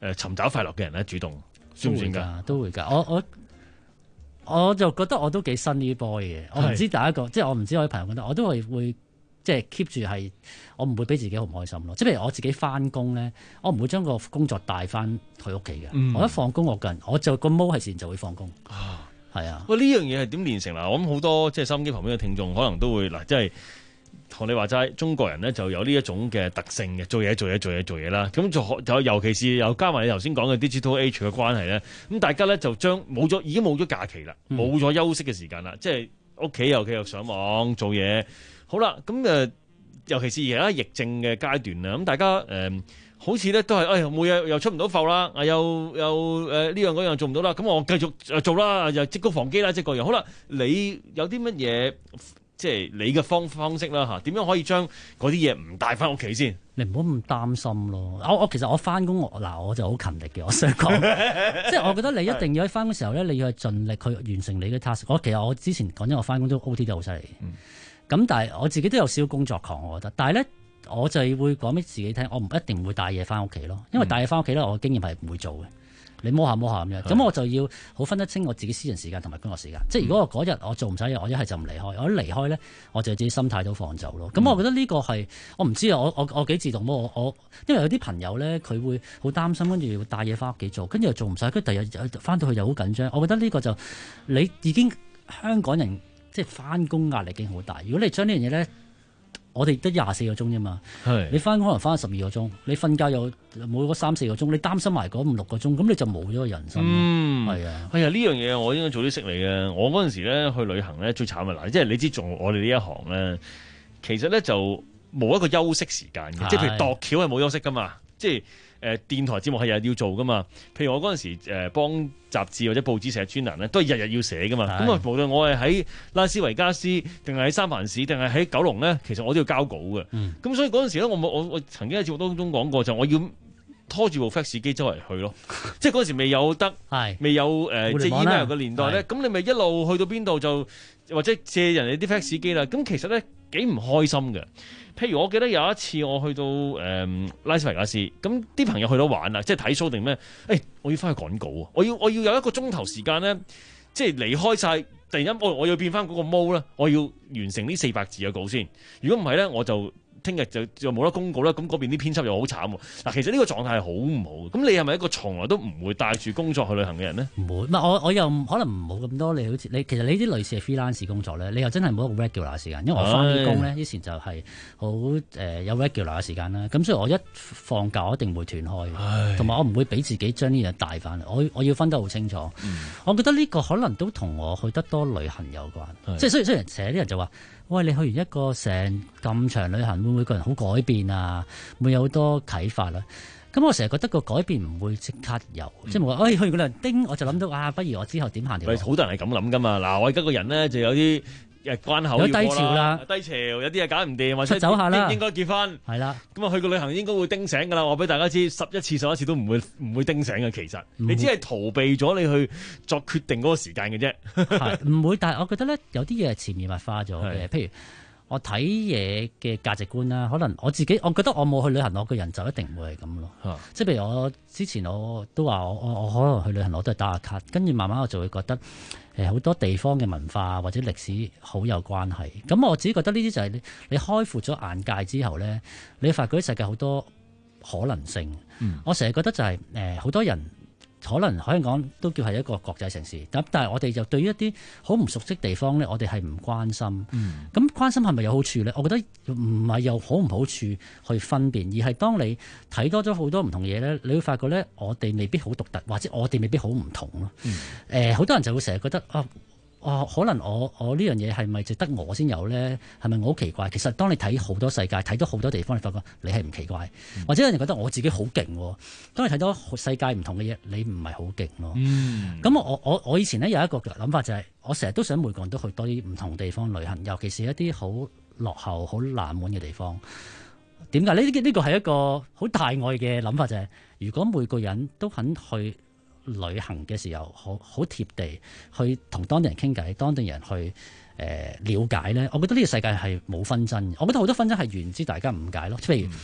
誒尋找快樂嘅人咧，主動算唔算㗎？ 都會㗎，我我我就覺得我都幾 sunny boy 嘅。我唔知大家個，即係我唔知我啲朋友覺得，我都係會即係 keep 住係，我唔會俾自己好唔開心咯。即係譬如我自己翻工咧，我唔會將個工作帶翻去屋企嘅。嗯、我一放工我個人，我就個毛係自然就會放工。啊，係啊。喂， 呢樣嘢係點練成啦？我諗好多即係收音機旁邊嘅聽眾可能都會嗱，即係。同你話齋，中國人咧就有呢一種嘅特性嘅，做嘢做嘢做嘢做嘢啦。咁就就尤其是又加埋你頭先講嘅 digital age 嘅關係咧，咁大家咧就將冇咗已經冇咗假期啦，冇咗休息嘅時間啦，即係屋企又繼續上網做嘢。好啦，咁誒，尤其是而家疫症嘅階段啦，咁大家誒、呃、好似咧都係，哎呀冇嘢又出唔到埠啦，又又誒呢樣嗰樣做唔到啦，咁我繼續做啦，又積谷防饑啦，即係個樣。好啦，你有啲乜嘢？即係你嘅方方式啦嚇，點樣可以將嗰啲嘢唔帶翻屋企先？ 你唔好咁擔心咯。我我其實我翻工我嗱我就好勤力嘅，我想講，即係我覺得你一定要喺翻嘅時候咧，你要去盡力去完成你嘅 task。我其實我之前講真，我翻工都 O T 得好犀利。咁、嗯、但係我自己都有少少工作狂，我覺得。但係咧，我就會講俾自己聽，我唔一定會帶嘢翻屋企咯，因為帶嘢翻屋企咧，我經驗係唔會做嘅。你摸下摸下咁樣，咁我就要好分得清我自己私人時間同埋工作時間。嗯、即係如果我嗰日我做唔晒嘢，我一係就唔離開。我一離開咧，我就自己心態都放走咯。咁、嗯、我覺得呢個係我唔知啊，我我我幾自動咯。我我因為有啲朋友咧，佢會好擔心，跟住要帶嘢翻屋企做，跟住又做唔晒，跟住第日翻到去又好緊張。我覺得呢個就你已經香港人即係翻工壓力已經好大。如果你將呢樣嘢咧，我哋得廿四個鐘啫嘛，你翻工可能翻十二個鐘，你瞓覺又冇嗰三四個鐘，你擔心埋嗰五六個鐘，咁你就冇咗個人生。嗯，係啊， 哎呀呢樣嘢我應該早啲識你嘅。我嗰陣時咧去旅行咧最慘嘅嗱，即係你知做我哋呢一行咧，其實咧就冇一個休息時間嘅，即係譬如度橋係冇休息噶嘛，即係。誒、呃、電台節目係日日要做噶嘛？譬如我嗰陣時誒幫、呃、雜誌或者報紙寫專欄咧，都係日日要寫噶嘛。咁啊，無論我係喺拉斯維加斯，定係喺三藩市，定係喺九龍咧，其實我都要交稿嘅。咁、嗯、所以嗰陣時咧，我我我曾經喺節目當中講過，就我要拖住部 fax 機周圍去咯。即係嗰陣時未有得，未有誒、呃、即係 email 嘅年代咧，咁你咪一路去到邊度就或者借人哋啲 fax 機啦。咁其實咧幾唔開心嘅。譬如我記得有一次我去到誒、嗯、拉斯維加斯，咁啲朋友去到玩啦，即係睇 show 定咩？誒、欸，我要翻去趕稿啊！我要我要有一個鐘頭時間咧，即係離開晒，突然間我我要變翻嗰個 mode 咧，我要完成呢四百字嘅稿先。如果唔係咧，我就聽日就就冇得公告啦。咁嗰邊啲編輯又好慘喎。嗱，其實呢個狀態係好唔好？咁你係咪一個從來都唔會帶住工作去旅行嘅人呢？ 唔會，唔係我我又可能唔冇咁多。你好似你其實你啲類似係 freelance 工作咧，你又真係冇一個 regular 時間。因為我翻啲工咧，以前就係好誒有 regular 嘅時間啦。咁所以我一放假我一定會斷開，同埋我唔會俾自己將呢樣帶翻嚟。我我要分得好清楚。嗯、我覺得呢個可能都同我去得多旅行有關。即係雖然雖然成日啲人就話。喂，你去完一個成咁長旅行，會唔會個人好改變啊？會有好多啟發啦。咁我成日覺得個改變唔會即刻有，嗯、即係冇話，哎去完嗰兩叮，我就諗到啊，不如我之後點行條路。 好多人係咁諗噶嘛。嗱，我而家個人咧就有啲誒關口有低潮啦， 低潮有啲嘢搞唔掂，或者走下啦， 應該結婚係啦。 咁啊去個旅行應該會叮醒噶啦。我俾大家知，十一次十一次都唔會唔會叮醒嘅。其實你只係逃避咗你去作決定嗰個時間嘅啫。 係唔會，但係我覺得咧有啲嘢係潛移默化咗嘅，譬如。我睇嘢嘅價值觀啦，可能我自己，我覺得我冇去旅行，我個人就一定唔會係咁咯。啊、即係譬如我之前我都話我我我可能去旅行我都係打下卡，跟住慢慢我就會覺得誒好多地方嘅文化或者歷史好有關係。咁我自己覺得呢啲就係你你開闊咗眼界之後咧，你發覺啲世界好多可能性。嗯、我成日覺得就係誒好多人。可能香港都叫係一個國際城市，咁但係我哋就對於一啲好唔熟悉地方咧，我哋係唔關心。咁、嗯、關心係咪有好處咧？我覺得唔係有好唔好處去分辨，而係當你睇多咗好多唔同嘢咧，你會發覺咧，我哋未必好獨特，或者我哋未必好唔同咯。誒、嗯，好、呃、多人就會成日覺得啊。哦，可能我我呢樣嘢係咪值得我先有咧？係咪我好奇怪？其實當你睇好多世界，睇到好多地方，你發覺你係唔奇怪，嗯、或者有人覺得我自己好勁。當你睇到世界唔同嘅嘢，你唔係好勁咯。咁、嗯、我我我以前咧有一個諗法就係、是，我成日都想每個人都去多啲唔同地方旅行，尤其是一啲好落後、好冷門嘅地方。點解呢？呢個係一個好大愛嘅諗法，就係、是、如果每個人都肯去。旅行嘅時候，好好貼地去同當地人傾偈，當地人去誒、呃、了解咧。我覺得呢個世界係冇紛爭。我覺得好多紛爭係源自大家誤解咯。譬如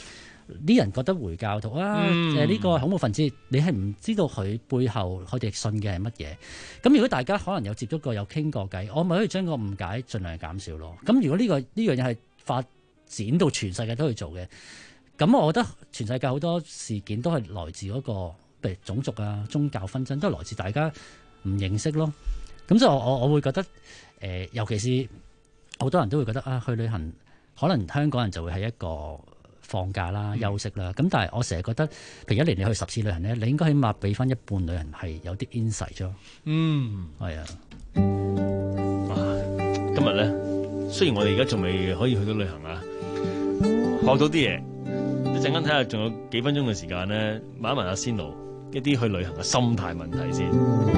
啲人覺得回教徒啊， 嗯誒呢個恐怖分子，你係唔知道佢背後佢哋信嘅係乜嘢。咁如果大家可能有接觸過、有傾過偈，我咪可以將個誤解盡量減少咯。咁如果呢、個呢樣嘢係發展到全世界都去做嘅，咁我覺得全世界好多事件都係來自嗰、個，譬如種族啊、宗教紛爭，都係來自大家唔認識咯。咁所以我我我會覺得，誒、呃，尤其是好多人都會覺得啊，去旅行可能香港人就會係一個放假啦、休息啦。咁、嗯、但係我成日覺得，譬如一年你去十次旅行咧，你應該起碼俾翻一半旅行係有啲 insight 啫。 嗯， 係啊。 哇！今日咧，雖然我哋而家仲未可以去到旅行啊，學到啲嘢。一陣間睇下，仲有幾分鐘嘅時間咧，問一問阿仙奴一啲去旅行嘅心態問題先。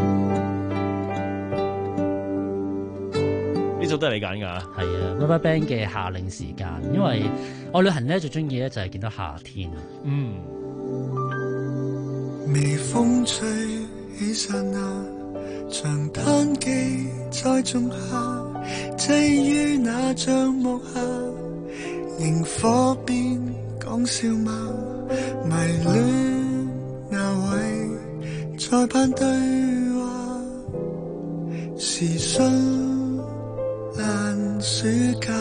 呢組都係你揀㗎？ 係啊 ，RubberBand 嘅夏令時間，因為我旅行咧最中意咧就係見到夏天。 嗯。 微風吹起剎那，長灘記在仲夏，棲於那帳幕下，螢火邊講笑嗎？迷戀那位在攀對話，時sun爛暑假，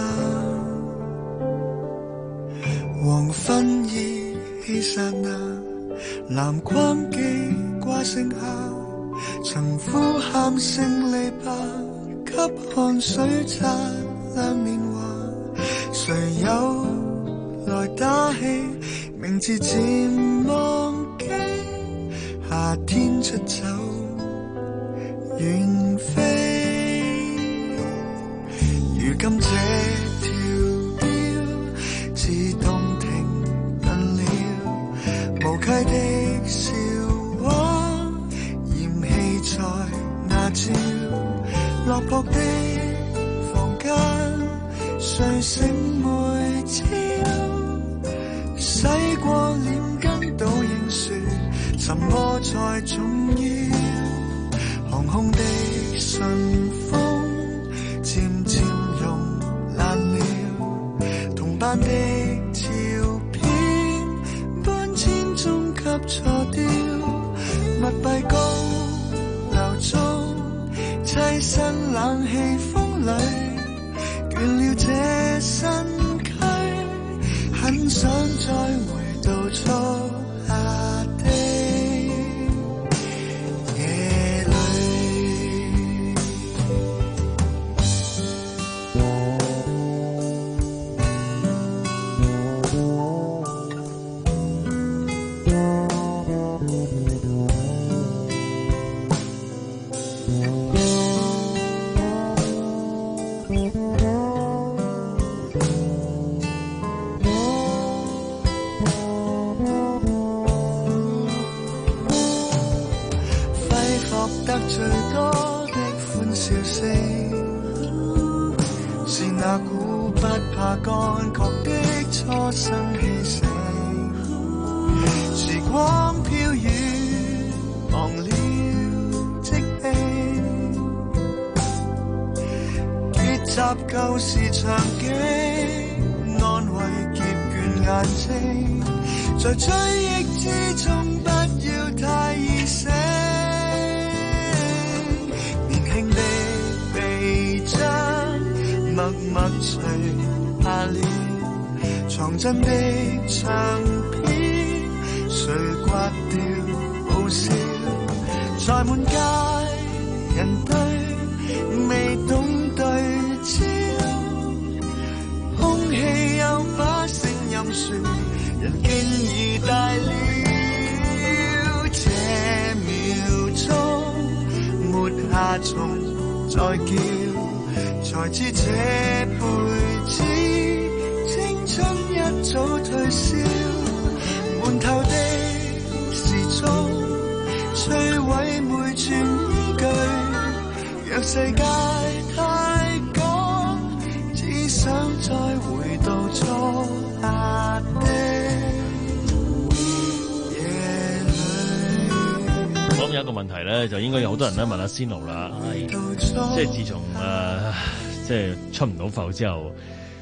黃昏依稀剎那，藍光機掛盛下，曾呼喊勝利吧，給汗水擦亮年華，誰有來打氣，名字漸忘記，夏天出走遠飛，如今這條標自動停頓了，無稽的笑話嫌棄在那朝落魄的房間，睡醒每朝洗過臉跟倒影說什麼才重要，航空的順風漸漸融爛了，同班的照片搬遷中給錯掉，密閉高樓中棲身冷氣風裏，倦了這身軀，很想再回到初夏的夜裏。得最多的歡笑聲，是那股不怕乾涸的初生氣息。時光飄遠，忘了即興，結集舊時場景，安慰澀倦眼睛，在追憶之中不要太易醒。默默除下了藏真的唱片，誰刮掉好笑，在滿街人堆未懂對焦，空氣有把聲音說人經已大了，這秒鐘沒下蟲再叫，才知這輩子青春一早退燒，滿頭的時鐘摧毀每寸依據，若世界太趕，只想再回到初夏的夜裏。 我諗有一個問題咧，就應該有好多人咧問阿仙奴啦，即係自從誒、呃、即係出唔到埠之後，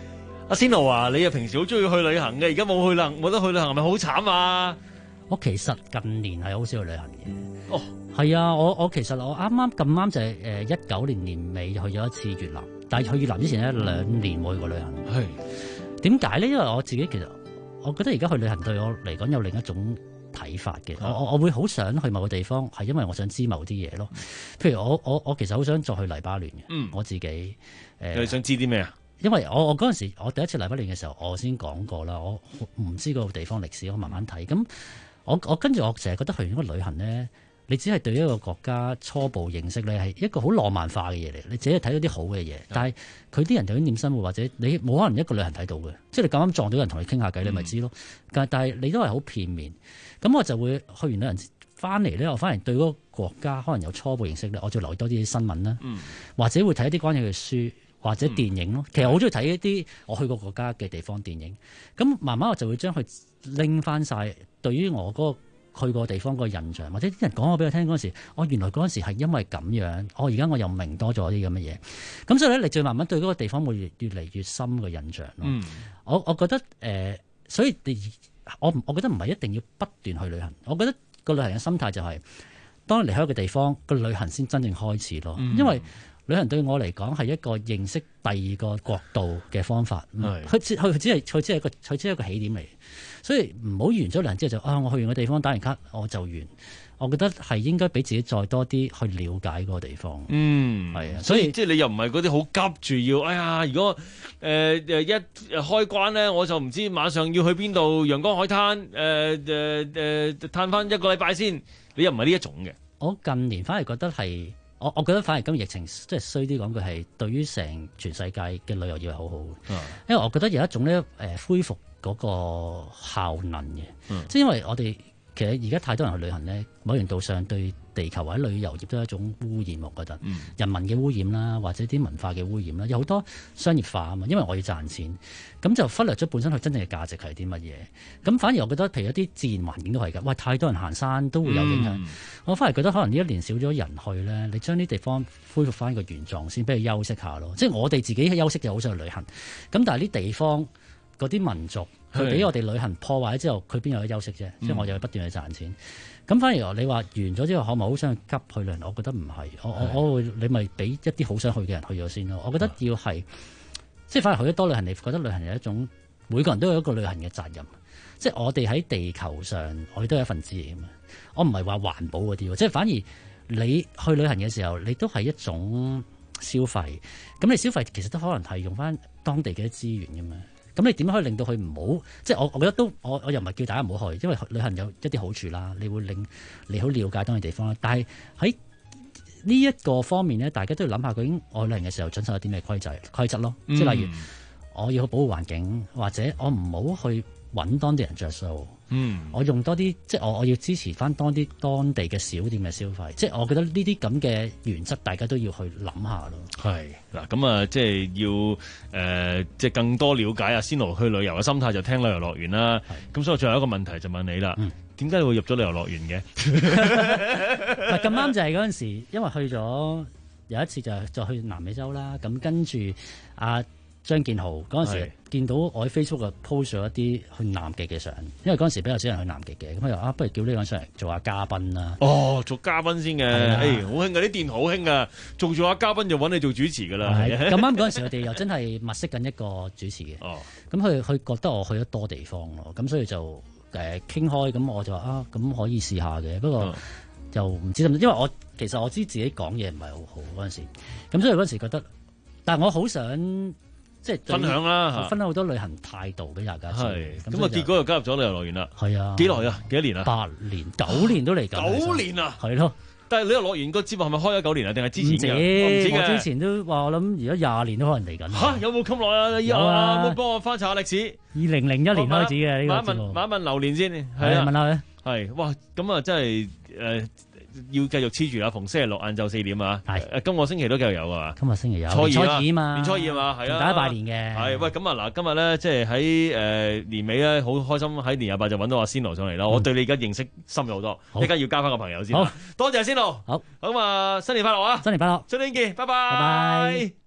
阿仙奴啊，你啊平時好中意去旅行嘅，而家冇去啦，冇得去旅行，係咪好慘啊？ 我其實近年係好少去旅行嘅。 哦， 係啊，我我其實我啱啱咁啱就係誒一九年年尾去咗一次越南，但係去越南之前咧兩年冇去過旅行。 係點解咧？因為我自己其實我覺得而家去旅行對我嚟講有另一種睇法嘅。我我我會好想去某個地方，係因為我想知某啲嘢咯。譬如我我我其實好想再去黎巴嫩嘅。 嗯， 我自己誒。呃、 你想知啲咩啊？ 因為我我嗰陣時我第一次黎巴嫩嘅時候，我先講過啦。我唔知個地方歷史，我慢慢睇咁。我我跟住我成日覺得去完個旅行咧，你只係對一個國家初步認識咧，係一個好浪漫化嘅嘢嚟。你自己睇到啲好嘅嘢，但係佢啲人究竟點生活，或者你冇可能一個旅行睇到嘅，即係你咁啱撞到人同你傾下偈，你咪知咯。但係但係你都係好片面，咁我就會去完旅行翻嚟咧，我反而對嗰個國家可能有初步認識咧，我就留多啲新聞啦， 嗯、 或者會睇一啲關於佢嘅書或者電影咯。嗯、其實我好中意睇一啲我去過國家嘅地方電影，咁慢慢我就會將佢拎翻晒。對於我嗰個去過地方個印象，或者啲人講我俾我聽嗰陣時，我原來嗰陣時係因為咁樣，我而家我又明多咗啲咁嘅嘢，咁所以咧，你就慢慢對嗰個地方會越越嚟越深嘅印象咯。嗯、我我覺得誒、呃，所以我我覺得唔係一定要不斷去旅行，我覺得個旅行嘅心態就係、是，當你離開一個地方，個旅行先真正開始咯，嗯、因為。旅行對我嚟講係一個認識第二個國度嘅方法，佢只佢只係佢只係一個佢只係一個起點嚟，所以唔好完咗旅行之後就啊，我去完個地方打完卡我就完。我覺得係應該俾自己再多啲去了解嗰個地方。 嗯，係啊，所以即係你又唔係嗰啲好急住要，哎呀，如果誒誒、呃、一開關咧，我就唔知馬上要去邊度陽光海灘誒誒誒嘆翻一個禮拜先，你又唔係呢一種嘅。 我近年反而覺得係。我我覺得反而今日疫情即係衰啲講句係對於成全世界嘅旅遊業係好好嘅，嗯、因為我覺得有一種咧誒、呃、恢復嗰個效能嘅，嗯、即係因為我哋其實而家太多人去旅行咧，某程度上對地球或者旅遊業都係一種污染，我覺得，嗯、人民嘅污染啦，或者啲文化嘅污染啦，有好多商業化啊嘛，因為我要賺錢，咁就忽略咗本身佢真正嘅價值係啲乜嘢。咁反而我覺得，譬如一啲自然環境都係㗎，喂，太多人行山都會有影響。嗯、我反而覺得可能呢一年少咗人去咧，你將啲地方恢復翻個原狀先，俾佢休息下咯。即係我哋自己休息就好想去旅行，咁但係啲地方嗰啲民族佢俾我哋旅行破壞之後，佢邊有得休息啫？嗯、即係我又要不斷去賺錢。咁反而你話完咗之後，可唔可好想急去旅行？我覺得唔係，我我我會你咪俾一啲好想去嘅人去咗先咯。我覺得要係即係反而去得多旅行，你覺得旅行係一種每個人都有一個旅行嘅責任。即係我哋喺地球上，我哋都有一份子嚟嘅嘛。我唔係話環保嗰啲喎，即係反而你去旅行嘅時候，你都係一種消費。咁你消費其實都可能係用翻當地嘅資源嘅嘛。咁你點樣可以令到佢唔好？即係我，我覺得都我我又唔係叫大家唔好去，因為旅行有一啲好處啦，你會令你好了解當地地方啦。但係喺呢一個方面咧，大家都要諗下究竟我旅行嘅時候遵守一啲咩規則規則咯。即係例如我要去保護環境，或者我唔好去揾當地人着數。嗯，我用多啲，即係我我要支持翻多啲當地嘅小店嘅消費，即係我覺得呢啲咁嘅原則，大家都要去諗下咯。 係嗱，咁啊，即係要誒、呃，即係更多了解阿仙奴去旅遊嘅心態，就聽旅遊樂園啦。咁所以最後一個問題就問你啦，點解、嗯、你會入咗旅遊樂園嘅？ 咁啱就係嗰陣時，因為去咗有一次就就去南美洲啦，咁跟住阿張建豪嗰陣時見到我喺 Facebook 啊 post 咗一啲去南極嘅相，因為嗰陣時比較少人去南極嘅，咁佢話啊，不如叫呢個人上嚟做下嘉賓啦。 哦，做嘉賓先嘅，誒好興㗎，啲電好興㗎，做做下嘉賓就揾你做主持㗎啦。 咁啱嗰陣時，我哋又真係物色緊一個主持嘅。哦，咁佢佢覺得我去得多地方咯，咁所以就誒傾開，咁我就話啊，咁可以試下嘅，不過、哦、就唔知，因為我其實我知自己講嘢唔係好好嗰陣時，咁所以嗰陣時覺得，但係我好想。即係分享啦， 分享好多旅行態度俾大家知。 係咁啊，結果又加入咗旅遊樂園啦。 係啊， 幾耐啊？幾多年啊？ 八年、九年都嚟緊。 九年啊！ 係咯。 但係旅遊樂園個節目係咪開咗九年啊？定係之前嘅？ 我唔知嘅。我之前都話我諗，而家廿年都可能嚟緊。 嚇！有冇咁耐啊？有啊！有冇幫我翻查下歷史？ 二零零一年開始嘅呢個節目。 問一問流年先。 係啊，問下佢。 係哇！咁啊，真係誒。要繼續黐住啦，逢星期六晏晝四點啊！係誒，今個星期都繼續有啊！ 今日星期有， 初二初二啊嘛， 年初二啊嘛，係啊， 大家拜年嘅。 係喂，咁啊嗱，今日咧即係喺誒年尾咧，好開心喺年廿八就揾到阿仙奴上嚟啦！我對你而家認識深咗好多，依家要交翻個朋友先。好，多謝仙奴。好，咁啊，新年快樂啊！ 新年快樂， 春天見，拜拜。 拜拜。